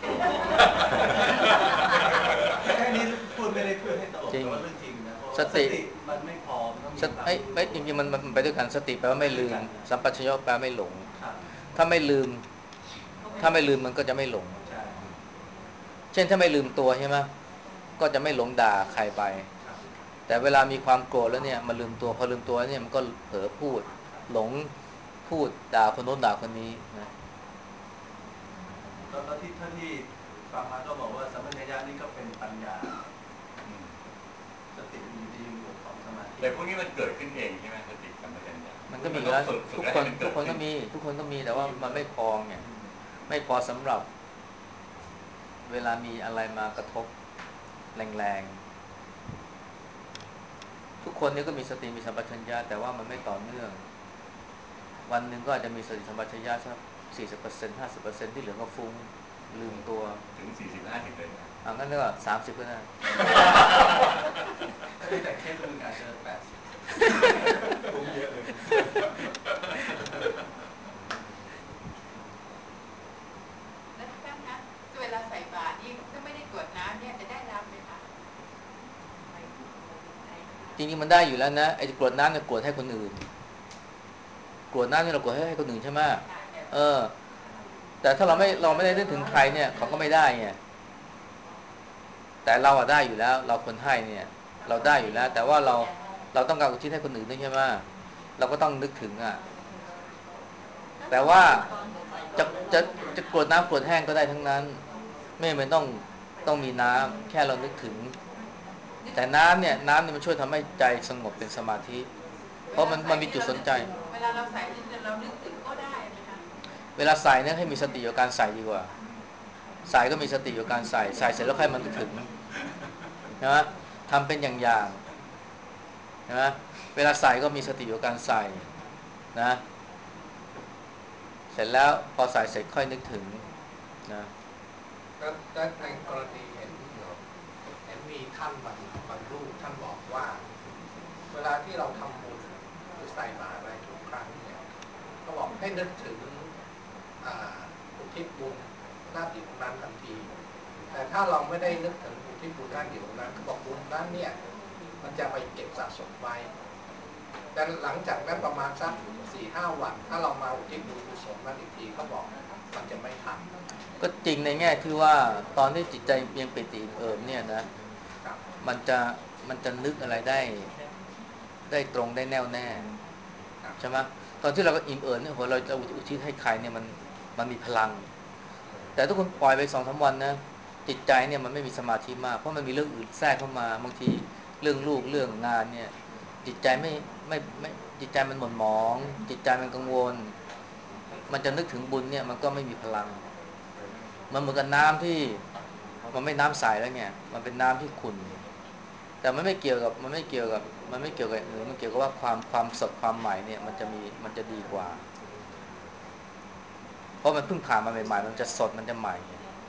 แค่นี้พูดไม่ได้พูดให้ตลกแต่ว่าเรื่องจริงนะสติมันไม่พอสติไม่ไม่จริงๆมันมันไปด้วยกันสติแปลว่าไม่ลืมสัมปชัญญะแปลไม่หลงถ้าไม่ลืมถ้าไม่ลืมมันก็จะไม่หลงเช่นถ้าไม่ลืมตัวใช่ไหมก็จะไม่หลงด่าใครไปแต่เวลามีความโกรธแล้วเนี่ยมันลืมตัวพอลืมตัวเนี่ยมันก็เผลอพูดหลงพูดด่าคนโน้นด่าคนนี้นะแล้วที่ท่านที่ฟังมาก็บอกว่าสัมปชัญญะนี่ก็เป็นปัญญาสติอยู่ในหมวดของสมาธิแต่พวกนี้มันเกิดขึ้นเองใช่ไหมสติสัมปชัญญะมันก็มีแล้วทุกคนทุกคนก็มีทุกคนก็มีแต่ว่ามันไม่พอไงไม่พอสำหรับเวลามีอะไรมากระทบแรงๆทุกคนนี้ก็มีสติมีสัมปชัญญะแต่ว่ามันไม่ต่อเนื่องวันหนึ่งก็อาจจะมีสติสัมปชัญญะสักสี่สิบเปอร์เซ็นต์ห้าสิบเปอร์เซ็นต์ที่เหลือก็ฟุ้งลืมตัวถึงสี่สิบห้าสิบเลยอ่ะงั้นก็สามสิบก็ได้แต่แค่ดูอาจจะแปดสิบฟุ้งเยอะเลยแล้วท่านคะเวลาใส่บาตรนี่ถ้าไม่ได้กรวดน้ำเนี่ยจะได้รับไหมคะจริงๆมันได้อยู่แล้วนะไอ้กรวดน้ำเนี่ยกรวดให้คนอื่นกรวดน้ำเนี่ยเรากรวดให้ให้คนอื่นใช่ไหมเออแต่ถ้าเราไม่เราไม่ได้นึกถึงใครเนี่ยเขาก็ไม่ได้ไงแต่เราอะได้อยู่แล้วเราคนให้เนี่ยเราได้อยู่แล้วแต่ว่าเราเราต้องการอุทิศให้คนอื่นด้วยใช่ไหมเราก็ต้องนึกถึงอ่ะแต่ว่าจะจะจะกรวดน้ำกรวดแห้งก็ได้ทั้งนั้นไม่ไม่ต้องต้องมีน้ำแค่เรานึกถึงแต่น้ำเนี่ยน้ำเนี่ยมันช่วยทำให้ใจสงบเป็นสมาธิเพราะมันมันมีจุดสนใจเวลาเราใส่เรานึกถึงก็ได้ไหมคะเวลาใส่เนี่ยให้มีสติกับการใส่ดีกว่าใส่ก็มีสติกับการใส่ใส่เสร็จแล้วค่อยมันนึกถึงนะทำเป็นอย่างๆนะเวลาใส่ก็มีสติกับการใส่นะเสร็จแล้วพอใส่เสร็จค่อยนึกถึงนะก็ในกรณีเห็นเห็นมีท่านบางบางรูปท่านบอกว่าเวลาที่เราทำบุญหรือใส่บาตรอะไรทุกครั้งเนี่ยก็บอกให้นึกถึงอุทิศบุญหน้าที่ตรงนั้นทันทีแต่ถ้าเราไม่ได้นึกถึงอุทิศบุญหน้าที่ตรงนั้นเขาบอกบุญนั้นเนี่ยมันจะไปเก็บสะสมไว้แต่หลังจากนั้นประมาณสักสี่ห้าวันถ้าเรามาอุทิศบุญกุศลนั้นอีกทีเขาบอกมันจะไม่ทันก็จริงในแง่ที่ว่าตอนที่จิตใจยังปิติเอิบเนี่ยนะมันจะมันจะนึกอะไรได้ได้ตรงได้แน่วแน่ใช่ไหมตอนที่เราก็อิ่มเอิบเนี่ยโหเราจะอุทิศให้ใครเนี่ยมันมันมีพลังแต่ทุกคนปล่อยไปสองสามวันนะจิตใจเนี่ยมันไม่มีสมาธิมากเพราะมันมีเรื่องอื่นแทรกเข้ามาบางทีเรื่องลูกเรื่องงานเนี่ยจิตใจไม่ไม่ไม่จิตใจมันหม่นหมองจิตใจมันกังวลมันจะนึกถึงบุญเนี่ยมันก็ไม่มีพลังมันเหมือนกับน้ำที่มันไม่น้ำใสแล้วเนี่ยมันเป็นน้ำที่ขุ่นแต่มันไม่เกี่ยวกับมันไม่เกี่ยวกับมันไม่เกี่ยวกับอื่นมันเกี่ยวกับว่าความความสดความใหม่เนี่ยมันจะมีมันจะดีกว่าเพราะมันเพิ่งผ่านมาใหม่ๆมันจะสดมันจะใหม่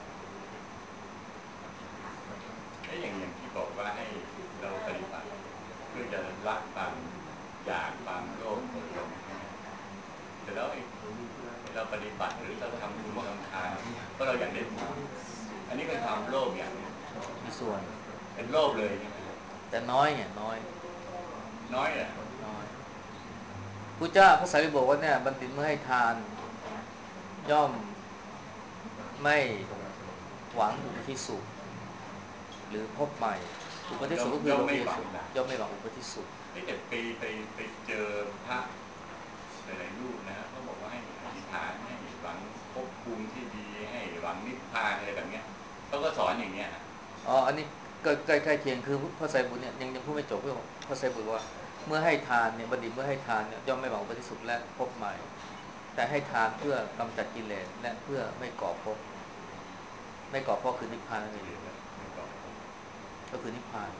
ไอ้อย่างอย่างที่บอกว่าให้เราปฏิบัติเพื่อจะละความอยากความโลภโกรธหลงแต่แล้วไอ้เราปฏิบัติหรือเราทำบุญทำทานก็เราอยากได้บุญอันนี้เป็นความโลภอย่างนึงมีส่วนเป็นโลภเลยใช่ไหมแต่น้อยไงน้อยน้อยแหละน้อยพุทธเจ้าพระสารีบุตรบอกว่าเนี่ยบัณฑิตเมื่อให้ทานย่อมไม่หวังอุปธิสุขหรือพบใหม่อุปธิสุขก็คือโลกียสุขย่อมไม่หวังอุปธิสุขนี่แต่ไปไปไปเจอพระหลายๆรูปนะเขาบอกว่าให้อธิษฐานให้หวังภพภูมิที่ดีให้หวังนิพพานอะไรแบบเนี้ยเขาก็สอนอย่างเงี้ยอ๋ออันนี้ก็ใกล้ๆเคียงคือพระไตรปิฎกเนี่ยยังยังพูดไม่จบเรื่องพระไตรปิฎกว่าเมื่อให้ทานเนี่ยบัณฑิตเมื่อให้ทานเนี่ยย่อมไม่หวังอุปธิสุขและพบใหม่แต่ให้ทานเพื่อกำจัดกิเลสและเพื่อไม่ก่อภพไม่ก่อภพคือนิพพานนั่นเองก็คือนิพพาน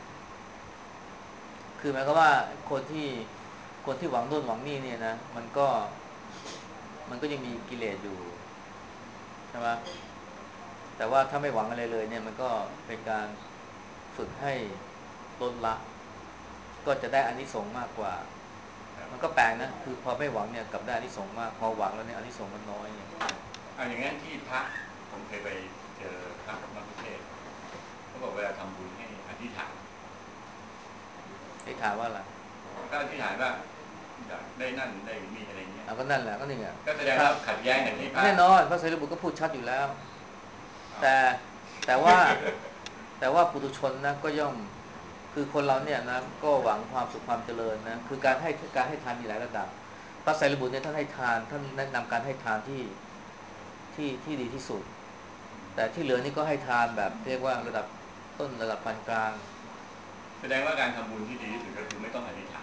คือหมายความว่าคนที่คนที่หวังโน่นหวังนี่เนี่ยนะมันก็มันก็ยังมีกิเลสอยู่ใช่ไหมแต่ว่าถ้าไม่หวังอะไรเลยเนี่ยมันก็เป็นการฝึกให้ลดละก็จะได้อานิสงส์มากกว่ามันก็แปลกนะคือพอไม่หวังเนี่ยกลับได้อานิสงส์มากพอหวังแล้วเนี่ยอานิสงส์มันน้อยเนี่ยอ่าอย่างนั้นที่พระผมเคยไปเจอพระมัคคุเทศก์เขาบอกเวลาทำบุญให้อธิษฐานอธิษฐานว่าอะไรก็อธิษฐานว่าได้นั่นได้นี่อะไรเงี้ยก็นั่นแหละก็นี่ไงก็แสดงว่าขัดแย้งกับที่พระแน่นอนพระไตรปิฎกก็พูดชัดอยู่แล้วแต่แต่ว่าแต่ว่าปุถุชนนะก็ย่อมคือคนเราเนี่ยนะก็หวังความสุขความเจริญนะคือการให้การให้ทานมีหลายระดับพระไตรปิฎกเนี่ยท่านให้ทานท่านแนะนำการให้ทานที่ที่ที่ดีที่สุดแต่ที่เหลือนี่ก็ให้ทานแบบเรียกว่าระดับต้นระดับปานกลางแสดงว่าการทำบุญที่ดีที่สุดก็คือไม่ต้องอธิษฐาน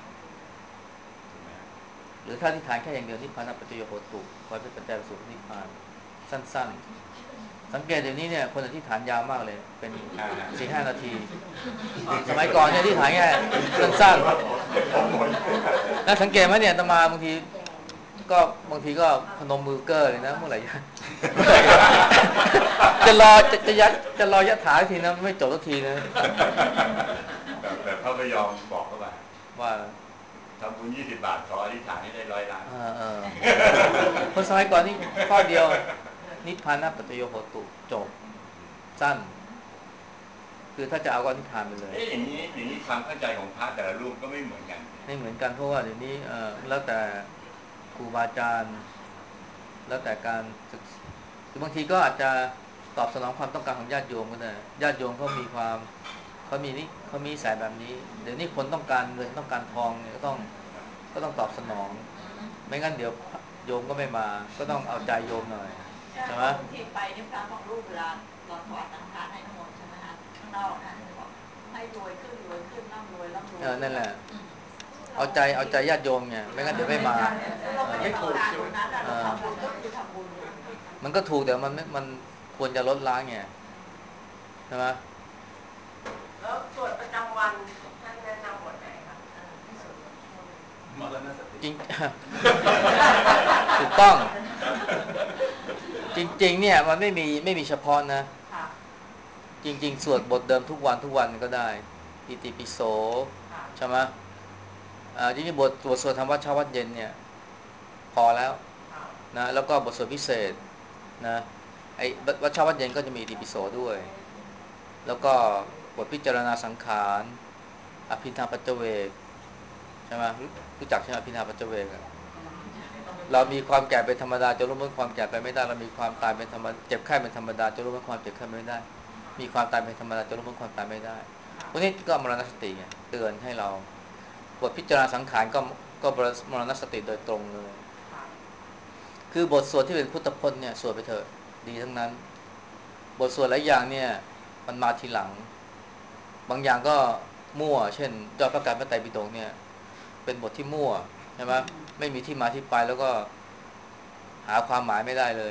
หรือถ้าอธิษฐานแค่อย่างเดียวนิพพานปัจจโยโหตุขอให้เป็นปัจจัยสู่นิพพานสั้นๆสังเกตเดี๋ยวนี้เนี่ยคนอธิษฐานยาวมากเลยเป็น สี่ห้า นาทีสมัยก่อนเนี่ยอธิษฐานแค่สั้นๆแล้วสังเกตไหมเนี่ยอาตมาบางทีก็บางทีก็พนมมือเก้อเลยนะเมื่อไหร่จะรอจะจะยัดจะรอยะถาทีนะไม่จบสักทีนะแต่พระพยอมบอกเข้าไปว่าทำบุญยี่สิบบาทขออธิษฐานให้ได้ร้อยล้านเออคนสมัยก่อนนี่ข้อเดียวนิพพานปัจจโยโหตุจบสั้นคือถ้าจะเอาก็นิพพานไปเลยเอ๊ะอย่างนี้อย่างนี้ความเข้าใจของพระแต่ละรูปก็ไม่เหมือนกันไม่เหมือนกันเพราะว่าเดี๋ยวนี้เออแล้วแต่ครูบาอาจารย์แล้วแต่การศึกหรือบางทีก็อาจจะตอบสนองความต้องการของญาติโยมก็ได้ญาติโยมเขามีความเขามีนี่เขามีสายแบบนี้เดี๋ยวนี้คนต้องการเงินต้องการทองเนี่ยก็ต้องก็ต้องตอบสนองไม่งั้นเดี๋ยวโยมก็ไม่มาก็ต้องเอาใจโยมหน่อยใช่ไหมบางทีไปเนี่ยพระบางรูปเวลาตอนถวายสังฆทานให้น้ำมนต์ใช่ไหมฮะข้างนอกท่านจะบอกให้รวยขึ้นรวยขึ้นร่ำรวยร่ำรวยเออนั่นแหละเอาใจเอาใจญาติโยมไงไม่งั้นเดี๋ยวไม่มาไม่ถูกตรงนั้นเราทำบุญก็คือทำบุญมันก็ถูกแต่มันมันควรจะลดล้างไงใช่ไหมแล้วสวดประจำวันท่านแนะนำบทไหนครับมรณสติจริงถูกต้องจริงๆเนี่ยมันไม่มีไม่มีเฉพาะนะจริงๆสวดบทเดิมทุกวันทุกวันก็ได้อิติปิโสใช่ไหมอ่าจริงๆบทบทสวดธรรมวัดเช้าวัดเย็นเนี่ยพอแล้วนะแล้วก็บทสวดพิเศษนะไอ้วัดเช้าวัดเย็นก็จะมีอิติปิโสด้วยแล้วก็บทพิจารณาสังขารอภิธรรมปัจเจเวกใช่ไหมรู้จักใช่ไหมอภิธรรมปัจเจเวกเรามีความแก่เป็นธรรมดาจะรู้ว่าความแก่ไปไม่ได้เรามีความตายเป็นธรรมดาเจ็บไข้เป็นธรรมดาจะรู้ว่าความเจ็บไข้ไม่ได้มีความตายเป็นธรรมดาจะรู้ว่าความตายไม่ได้พวกนี้ก็มรณสติไงเตือนให้เราบทพิจารณาสังขารก็ก็มรณสติโดยตรงเลยคือบทสวดที่เป็นพุทธพจน์เนี่ยสวดไปเถอะดีทั้งนั้นบทสวดหลายอย่างเนี่ยมันมาทีหลังบางอย่างก็มั่วเช่นยอดพระกายพระไตรปิฎกเนี่ยเป็นบทที่มั่วใช่ไหมไม่มีที่มาที่ไปแล้วก็หาความหมายไม่ได้เลย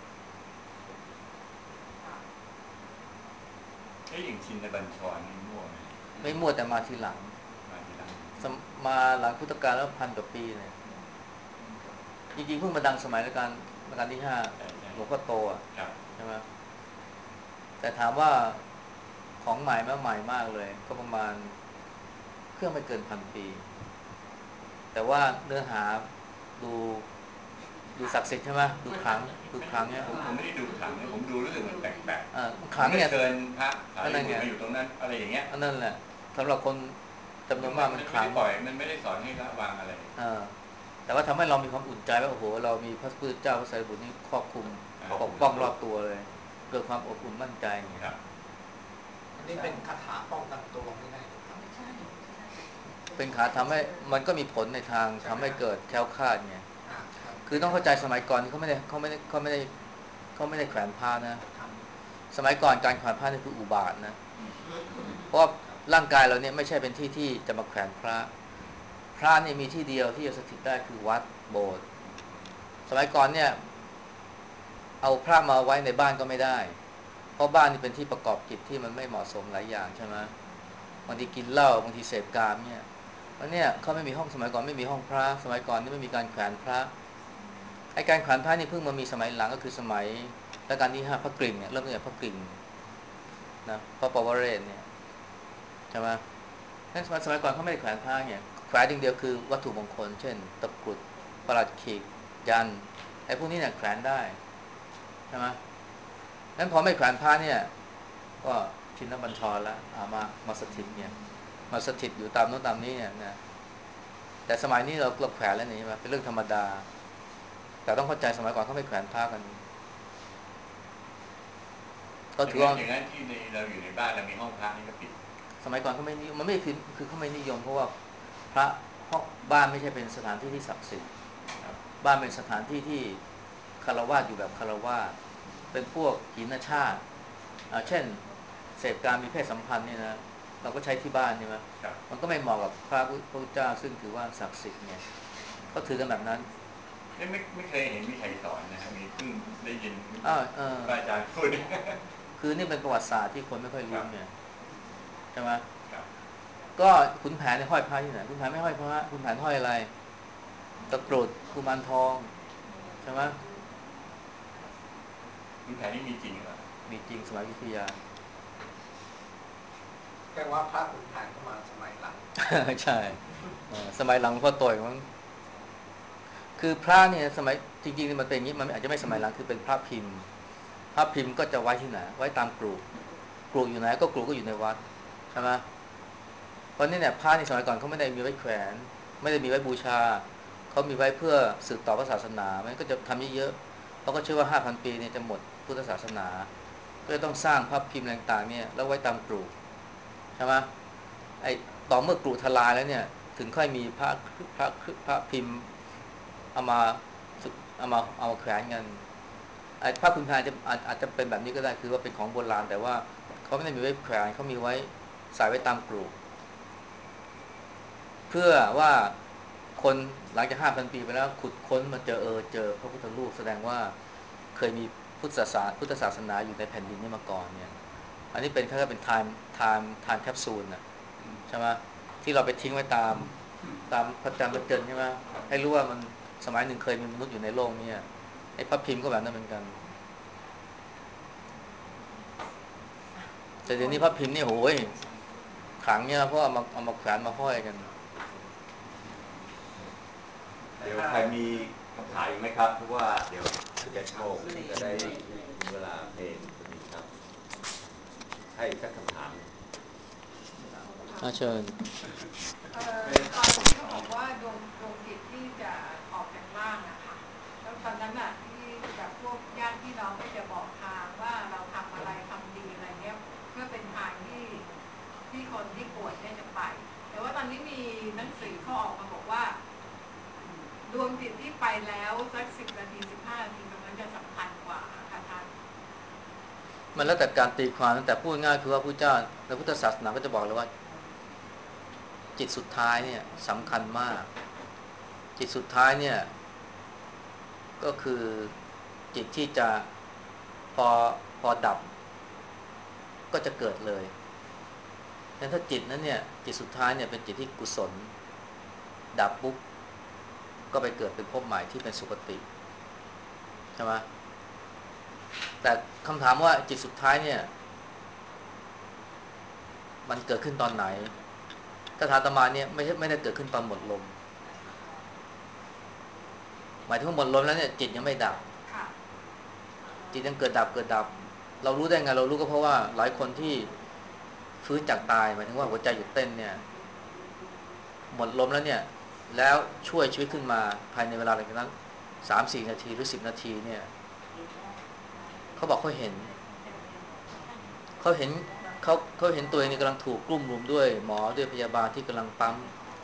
ไอ้อย่างชินบัญชรนี่มั่วไหมไม่มั่วแต่มาทีหลังมาทีหลังมาหลังพุทธกาลแล้วพันกว่าปีเนี่ยจริงๆเพิ่งมาดังสมัยรัชกาลรัชกาลที่ห้าหลวงพ่อโตอ่ะใช่ไหมแต่ถามว่าของใหม่มาใหม่มากเลยก็ประมาณเครื่องไม่เกินพันปีแต่ว่าเนื้อหาดูดูศักดิ์สิทธิ์ใช่ไหมดูขลังดูขลังเนี่ยผมผมไม่ได้ดูขลังเนี่ยผมดูรู้สึกมันแปลกๆอ่าขลังเนี่ยเชิญพระสารีบุตรมาอยู่ตรงนั้นอะไรอย่างเงี้ยนั่นแหละสำหรับคนจำนวนมากมันขลังปล่อยมันไม่ได้สอนให้ละวางอะไรอ่าแต่ว่าทำให้เรามีความอุ่นใจว่าโอ้โหเรามีพระพุทธเจ้าพระสารีบุตรนี่ครอบคลุมปกป้องรอบตัวเลยเกิดความอบอุ่นมั่นใจอย่างเงี้ยอันนี้เป็นคาถาป้องกันตัวไม่ได้เป็นคาถาทำให้มันก็มีผลในทางทำให้เกิดแคล้วคลาดไงคือต้องเข้าใจสมัยก่อนเขาไม่ได้เขาไม่ได้เขาไม่ได้เขาไม่ได้แขวนผ้านะสมัยก่อนการแขวนผ้านี่คืออุบาทนะเพราะร่างกายเราเนี่ยไม่ใช่เป็นที่ที่จะมาแขวนพระพระนี่มีที่เดียวที่จะสถิตได้คือวัดโบสถ์สมัยก่อนเนี่ยเอาพระมาไว้ในบ้านก็ไม่ได้เพราะบ้านนี่เป็นที่ประกอบกิจที่มันไม่เหมาะสมหลายอย่างใช่ไหมบางทีกินเหล้าบางทีเสพกามเนี่ยเพราะเนี่ยเขาไม่มีห้องสมัยก่อนไม่มีห้องพระสมัยก่อนนี่ไม่มีการแขวนพระไอ้การแขวนพระนี่เพิ่งมามีสมัยหลังก็คือสมัยรัชกาลที่ห้าพระกริ่งเนี่ยเริ่มตั้งแต่พระกริ่งนะพระปวเรศเนี่ยใช่ไหมนั่นสมัยก่อนเขาไม่ได้แขวนพระเนี่ยแขวนอย่างเดียวคือวัตถุมงคลเช่นตะกรุดประหลัดขีดยันไอ้พวกนี้เนี่ยแขวนได้ใช่ไหมนั้นพอไม่แขวนพระเนี่ยก็ชินบัญชรแล้วเอามามาสถิตเนี่ยมาสถิตอยู่ตามโน้นตามนี้เนี่ยนะแต่สมัยนี้เราเราแขวนแล้วนี่ใช่ไหมเป็นเรื่องธรรมดาแต่ต้องเข้าใจสมัยก่อนเขาไม่แขวนพระกันก็ถือว่าอย่างนั้นที่เราอยู่ในบ้านเรามีห้องพระนี่ก็ผิดสมัยก่อนเขาไม่นิยมมันไม่คือคือเขาไม่นิยมเพราะว่าพระห้องบ้านไม่ใช่เป็นสถานที่ที่ศักดิ์สิทธิ์บ้านเป็นสถานที่ที่คารวะอยู่แบบคารวะเป็นพวกหินชาติเช่นเสพการมีเพศสัมพันธ์นี่นะเราก็ใช้ที่บ้านใช่ไหมมันก็ไม่เหมาะกับพระพุทธเจ้าซึ่งถือว่าศักดิ์สิทธิ์ไงก็ถือกันแบบนั้นไม่ไม่ไม่เคยเห็นมีใครสอนนะฮะมีเพิ่งได้ยินอาจารย์พูดคือนี่เป็นประวัติศาสตร์ที่คนไม่ค่อยรู้เนี่ยใช่ไหมก็ขุนแผนในห้อยพระที่ไหนขุนแผนไม่ห้อยพระขุนแผนห้อยอะไรตะกรุดกุมารทองใช่ไหมขุนแผนนี่มีจริงหรือเปล่ามีจริงสมัยวิทยาแปลว่าพระขุนแผนก็มาสมัยหลังใช่สมัยหลังพ่อต่อยมั้งคือพระเนี่ยสมัยจริงๆมันเป็นอย่างนี้มันอาจจะไม่สมัยหลังคือเป็นพระพิมพ์พระพิมพ์ก็จะไว้ที่ไหนไว้ตามกรุกรุอยู่ไหนก็กรุก็อยู่ในวัดใช่ไหมเพราะนี่เนี่ยพระในสมัยก่อนเขาไม่ได้มีไว้แขวนไม่ได้มีไว้บูชาเขามีไว้เพื่อสืบต่อพระศาสนามันก็จะทำเยอะๆเพราะก็เชื่อว่าห้าพันปีเนี่ยจะหมดพุทธศาสนาก็จะต้องสร้างพระพิมพ์ต่างๆเนี่ยแล้วไว้ตามกรุใช่ไหมไอ้ต่อเมื่อกรุทลายแล้วเนี่ยถึงค่อยมีพระพระพระพิมพ์เอามาเอามาเอามาแขวนกันไอ้พระคุณพาจะอาจจะเป็นแบบนี้ก็ได้คือว่าเป็นของโบราณแต่ว่าเขาไม่ได้มีไว้แขวนเขามีไว้ใส่ไว้ตามกรุเพื่อว่าคนหลังจากห้าพันปีไปแล้วขุดค้นมาเจอเออเจอพระพุทธรูปแสดงว่าเคยมีพุทธศาสนาพุทธศาสนาอยู่ในแผ่นดินนี้มาก่อนเนี่ยอันนี้เป็นแค่เป็น time time time capsule นะใช่ไหมที่เราไปทิ้งไว้ตามตามพระจันทร์พระจันทร์ใช่ไหมให้รู้ว่ามันสมัยหนึ่งเคยมีมนุษย์อยู่ในโลกนี้ไอ้พระพิมพ์ก็แบบนั้นเหมือนกันแต่เดี๋ยวนี้พระพิมพ์นี่โหยขังเนี่ยเพราะเอามาเอามาแขวนมาห้อยกันเดี๋ยวใครมีคำถามอีกไหมครับเพราะว่าเดี๋ยวเจ็ดโมงจะได้ถึงเวลาเพลงพอดีครับให้สักคำถามเชิญตอนที่เขาบอกว่าดวงดวงจิตที่จะออกจากร่างนะคะแล้วตอนนั้นอ่ะที่แบบพวกญาติพี่น้องก็จะบอกทางว่าเราทำอะไรทำดีอะไรเนี้ยเพื่อเป็นทางที่ที่คนที่ป่วยเนี่ยจะไปแต่ว่าตอนนี้มีหนังสือเขาออกมาบอกว่าดวงจิตที่ไปแล้วสักสิบนาทีสิบห้านาทีตรงนั้นจะสำคัญกว่าค่ะท่านมันแล้วแต่การตีความแต่พูดง่ายคือว่าพระเจ้าในพุทธศาสนาก็จะบอกเลยว่าจิตสุดท้ายเนี่ยสำคัญมากจิตสุดท้ายเนี่ยก็คือจิตที่จะพอพอดับก็จะเกิดเลยงั้นถ้าจิตนั้นเนี่ยจิตสุดท้ายเนี่ยเป็นจิตที่กุศลดับปุ๊บก็ไปเกิดเป็นภพใหม่ที่เป็นสุคติใช่ไหมแต่คำถามว่าจิตสุดท้ายเนี่ยมันเกิดขึ้นตอนไหนถ้าถามอาตมาเนี่ยไม่ใช่ไม่ได้เกิดขึ้นตอนหมดลมหมายถึงว่าหมดลมแล้วเนี่ยจิตยังไม่ดับจิตยังเกิดดับเกิดดับเรารู้ได้ไงเรารู้ก็เพราะว่าหลายคนที่ฟื้นจากตายหมายถึงว่าหัวใจหยุดเต้นเนี่ยหมดลมแล้วเนี่ยแล้วช่วยชีวิตขึ้นมาภายในเวลาหลังจากนั้น สามถึงสี่ นาทีหรือสิบนาทีเนี่ยเขาบอกเขาเห็นเขาเห็นเขาเขาเห็นตัวเองนี่กำลังถูกกลุ่มรุมด้วยหมอด้วยพยาบาลที่กำลังปั๊ม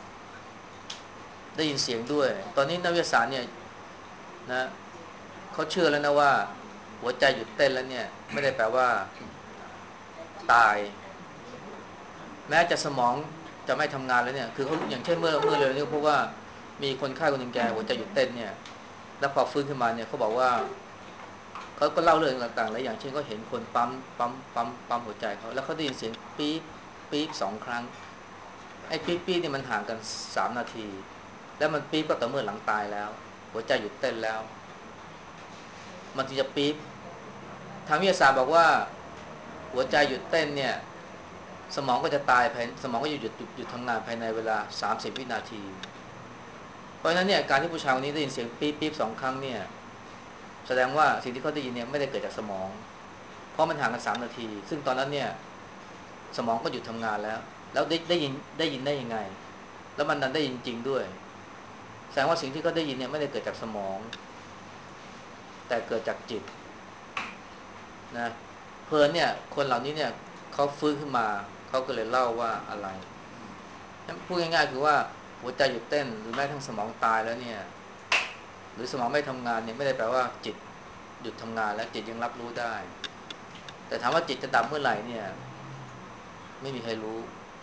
ได้ยินเสียงด้วยตอนนี้นักวิทยาศาสตร์เนี่ยนะเขาเชื่อแล้วนะว่าหัวใจหยุดเต้นแล้วเนี่ยไม่ได้แปลว่าตายแม้จะสมองจะไม่ทำงานแล้วเนี่ยคือเขาอย่างเช่นเมื่อเมื่อเร็วนี้เพราะว่ามีคนไข้คนหนึ่งแกหัวใจหยุดเต้นเนี่ยแล้วพอฟื้นขึ้นมาเนี่ยเขาบอกว่าเขาก็เล่าเรื่องต่างๆหลายอย่างเช่นก็เห็นคนปั๊มปั๊มปั๊มปั๊มหัวใจเขาแล้วเขาได้ยินเสียงปี๊บปี๊บสองครั้งไอ้ปี๊บปี๊บเนี่ยมันห่างกันสามนาทีแล้วมันปี๊บก็ต่อเมื่อหลังตายแล้วหัวใจหยุดเต้นแล้วมันถึงจะปี๊บทางวิทยาศาสตร์บอกว่าหัวใจหยุดเต้นเนี่ยสมองก็จะตายภายสมองก็หยุดหยุดหยุดทำงานภายในเวลาสามสิบวินาทีเพราะฉะนั้นเนี่ยการที่ผู้ชายคนนี้ได้ยินเสียงปี๊บปี๊บสองครั้งเนี่ยแสดงว่าสิ่งที่เขาได้ยินเนี่ยไม่ได้เกิดจากสมองเพราะมันห่างกันสามนาทีซึ่งตอนนั้นเนี่ยสมองก็หยุดทำงานแล้วแล้วได้ได้ยินได้ยินได้ยังไงแล้วมันนั้นได้ยินจริงด้วยแสดงว่าสิ่งที่เขาได้ยินเนี่ยไม่ได้เกิดจากสมองแต่เกิดจากจิตนะเพลินเนี่ยคนเหล่านี้เนี่ยเขาฟื้นขึ้นมาเขาก็เลยเล่าว่าอะไรพูดง่ายๆคือว่าหัวใจหยุดเต้นหรือแม้ทั้งสมองตายแล้วเนี่ยหรือสมองไม่ทำงานเนี่ยไม่ได้แปลว่าจิตหยุดทำงานแล้วจิตยังรับรู้ได้แต่ถามว่าจิตจะดับเมื่อไหร่เนี่ยไม่มีใครรู้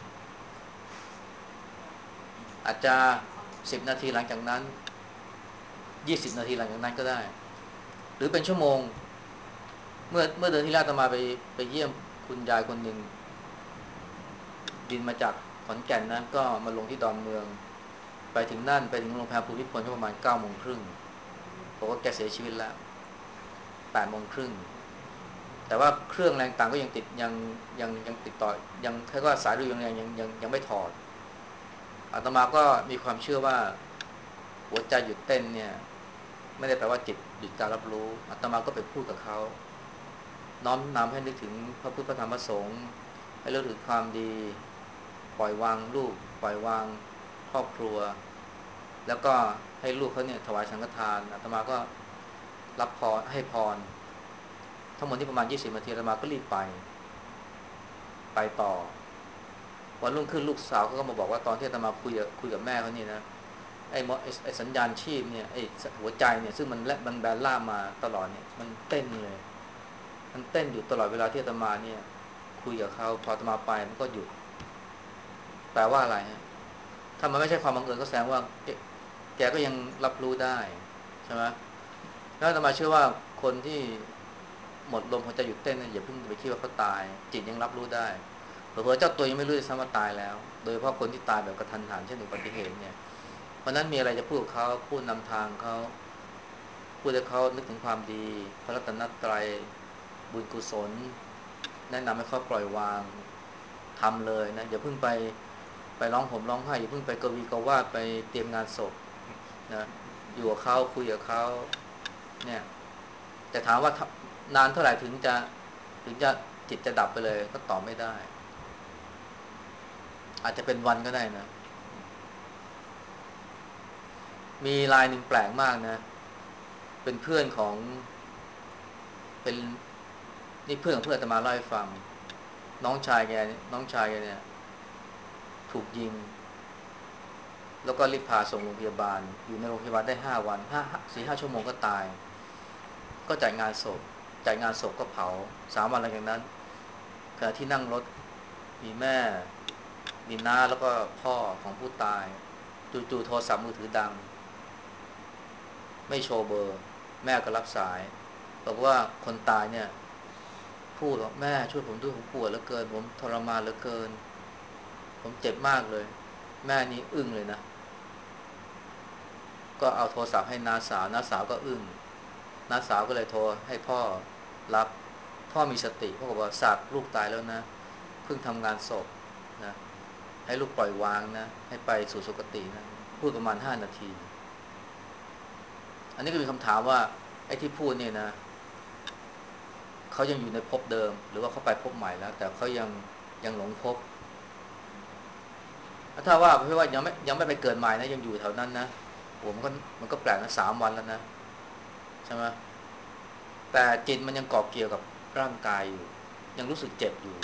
อาจจะสิบนาทีหลังจากนั้นยี่สิบนาทีหลังจากนั้นก็ได้หรือเป็นชั่วโมงเมื่อเมื่อเดือนที่แล้วอาตมาไปไปเยี่ยมคุณยายคนหนึ่งบินมาจากขอนแก่นนะก็มาลงที่ดอนเมืองไปถึงนั่นไปถึงโรงพยาบาลภูมิพลก็ประมาณเก้าโมงครึ่งบอกว่าแกเสียชีวิตแล้วแปดโมงครึ่งแต่ว่าเครื่องแรงต่างก็ยังติดยังยังยังติดต่อยังแค่ว่าสายดูยังยังยังยังยังไม่ถอดอาตมาก็มีความเชื่อว่าหัวใจหยุดเต้นเนี่ยไม่ได้แปลว่าจิตหยุดการรับรู้อาตมาก็ไปพูดกับเขาน้อมนำให้นึกถึงพระพุทธพระธรรมพระสงฆ์ให้ระลึกถึงความดีปล่อยวางลูกปล่อยวางครอบครัวแล้วก็ให้ลูกเขาเนี่ยถวายสังฆทานอาตมาก็รับพรให้พรทั้งหมดที่ประมาณยี่สิบนาทีอาตมาก็รีบไปไปต่อวันรุ่งขึ้นลูกสาวเขาก็มาบอกว่าตอนที่อาตมาคุยกับคุยกับแม่เขานี่นะไอ้ไอ้สัญญาณชีพเนี่ยไอ้หัวใจเนี่ยซึ่งมันและมันแบนล่ามาตลอดเนี่ยมันเต้นเลยมันเต้นอยู่ตลอดเวลาที่อาตมาเนี่ยคุยกับเขาพออาตมาไปมันก็หยุดแปลว่าอะไรฮะถ้ามันไม่ใช่ความบังเอิญก็แสดงว่าแกก็ยังรับรู้ได้ใช่ไหมแล้วอาตมาเชื่อว่าคนที่หมดลมหัวใจหยุดเต้นเนี่ยอย่าเพิ่งไปคิดว่าเขาตายจิตยังรับรู้ได้เผลอๆเจ้าตัวยังไม่รู้เลยซ้ำว่าตายแล้วโดยเฉพาะคนที่ตายแบบกระทันหันเช่นอุบัติเหตุเนี่ยเพราะนั้นมีอะไรจะพูดกับเขาพูดนำทางเขาพูดให้เขานึกถึงความดีพระรัตนตรัยบุญกุศลแนะนำให้เขาปล่อยวางทำเลยนะอย่าเพิ่งไปไปร้องห่มร้องไห้อย่าเพิ่งไปกวีกวาดไปเตรียมงานศพนะอยู่กับเขาคุยกับเขาเนี่ยแต่ถามว่านานเท่าไหร่ถึงจะถึงจะจิตจะดับไปเลยก็ตอบไม่ได้อาจจะเป็นวันก็ได้นะมีรายหนึ่งแปลกมากนะเป็นเพื่อนของเป็นนี่เพื่อนของเพื่อนอาตมาเล่าให้ฟังน้องชายแกน้องชายแกเนี่ยถูกยิงแล้วก็รีบพาส่งโรงพยาบาลอยู่ในโรงพยาบาลได้ห้าวันห้าสี่ห้าชั่วโมงก็ตายก็จัดงานศพจัดงานศพก็เผาสามวันหลังจากนั้นขณะที่นั่งรถมีแม่มีน้าแล้วก็พ่อของผู้ตายจู่ๆโทรศัพท์มือถือดังไม่โชว์เบอร์แม่ก็รับสายบอกว่าคนตายเนี่ยพูดว่าแม่ช่วยผมด้วยผมปวดเหลือเกินผมทรมานเหลือเกินผมเจ็บมากเลยแม่นี่อึ้งเลยนะก็เอาโทรศัพท์ให้น้าสาวน้าสาวก็อึ้งน้าสาวก็เลยโทรให้พ่อรับพ่อมีสติพ่อบอกว่าสักลูกตายแล้วนะเพิ่งทำงานศพนะให้ลูกปล่อยวางนะให้ไปสู่สุคตินะพูดประมาณห้านาทีอันนี้ก็มีคำถามว่าไอ้ที่พูดเนี่ยนะเขายังอยู่ในภพเดิมหรือว่าเขาไปภพใหม่แล้วแต่เขายังยังหลงภพถ้าว่าเพราะว่ายังไม่ยังไม่ไปเกิดใหม่นะยังอยู่แถวนั้นนะผมก็มันก็แปลกนะสามวันแล้วนะใช่ไหมแต่จิตมันยังเกาะเกี่ยวกับร่างกายอยู่ยังรู้สึกเจ็บอยู่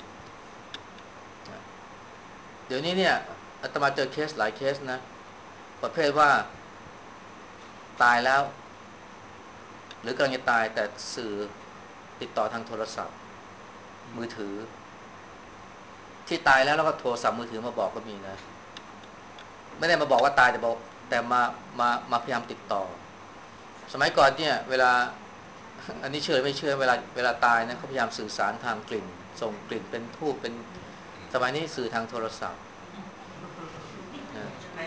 เดี๋ยวนี้เนี่ยอาตมาเจอเคสหลายเคสนะประเภทว่าตายแล้วหรือกำลังจะตายแต่สื่อติดต่อทางโทรศัพท์มือถือที่ตายแล้วแล้วก็โทรศัพท์มือถือมาบอกก็มีนะไม่ได้มาบอกว่าตายแต่บอกแต่มามามาพยายามติดต่อสมัยก่อนเนี่ยเวลาอันนี้เชื่อไม่เชื่อเวลาเวลาตายนะเขาพยายามสื่อสารทางกลิ่นส่งกลิ่นเป็นทูปเป็นสมัยนี้สื่อทางโทรศัพท์นะ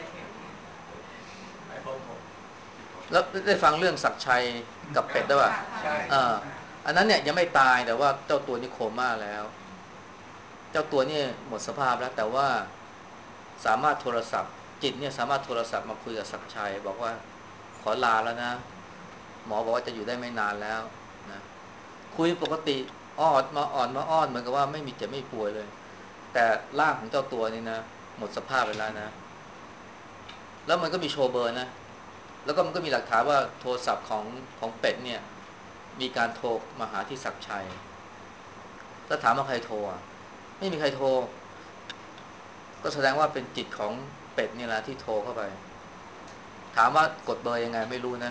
แล้วได้ฟังเรื่องศักดิ์ชัยกับเป็ดด้วยป่ะอ่าอันนั้นเนี่ยยังไม่ตายแต่ว่าเจ้าตัวนี่โคม่าแล้วเจ้าตัวนี่หมดสภาพแล้วแต่ว่าสามารถโทรศัพท์จิตเนี่ยสามารถโทรศัพท์มาคุยกับศักดิ์ชัยบอกว่าขอลาแล้วนะหมอบอกว่าจะอยู่ได้ไม่นานแล้วนะคุยปกติอ้อนมาอ่อนมาอ้อนเหมือนกับว่าไม่มีเจ็บไม่ป่วยเลยแต่ร่างของเจ้าตัวนี่นะหมดสภาพไปแล้วนะแล้วมันก็มีโชว์เบอร์นะแล้วก็มันก็มีหลักฐานว่าโทรศัพท์ของของเป็ดเนี่ยมีการโทรมาหาที่ศักดิ์ชัยแล้วถามว่าใครโทรอ่ะไม่มีใครโทรก็แสดงว่าเป็นจิตของเป็ดนี่แหละที่โทรเข้าไปถามว่ากดเบอร์ยังไงไม่รู้นะ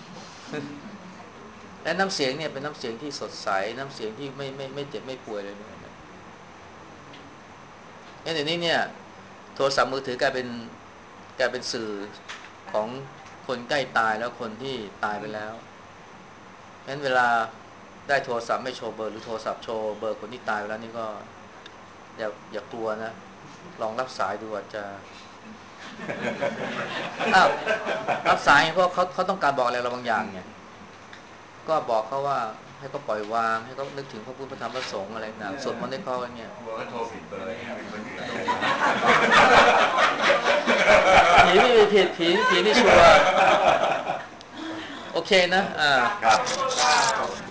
และน้ำเสียงเนี่ยเป็นน้ำเสียงที่สดใสน้ำเสียงที่ไม่ไม่ไม่เจ็บไม่ป่วยเลยเนี่ยเดี๋ยวนี้เนี่ยโทรศัพท์มือถือกลายเป็นกลายเป็นสื่อของคนใกล้ตายแล้วคนที่ตายไปแล้วงั้นเวลาได้โทรศัพท์ไม่โชว์เบอร์หรือโทรศัพท์โชว์เบอร์คนที่ตายไปแล้วนี่ก็อย่าอย่ากลัวนะลองรับสายดูอาจจะอ้าวรับสายเพราะเขาเขาต้องการบอกอะไรเราบางอย่างเนี่ยก็บอกเขาว่าให้เขาปล่อยวางให้เขานึกถึงพระพุทธพระธรรมพระสงฆ์อะไรนะสวดมนต์ให้เขาอะไรเงี้ยกลัวเขาโทรผิดเบอร์เป็นคนอื่นโทรผีไม่มีผิดผีผีที่ชัวร์โอเคนะอ่า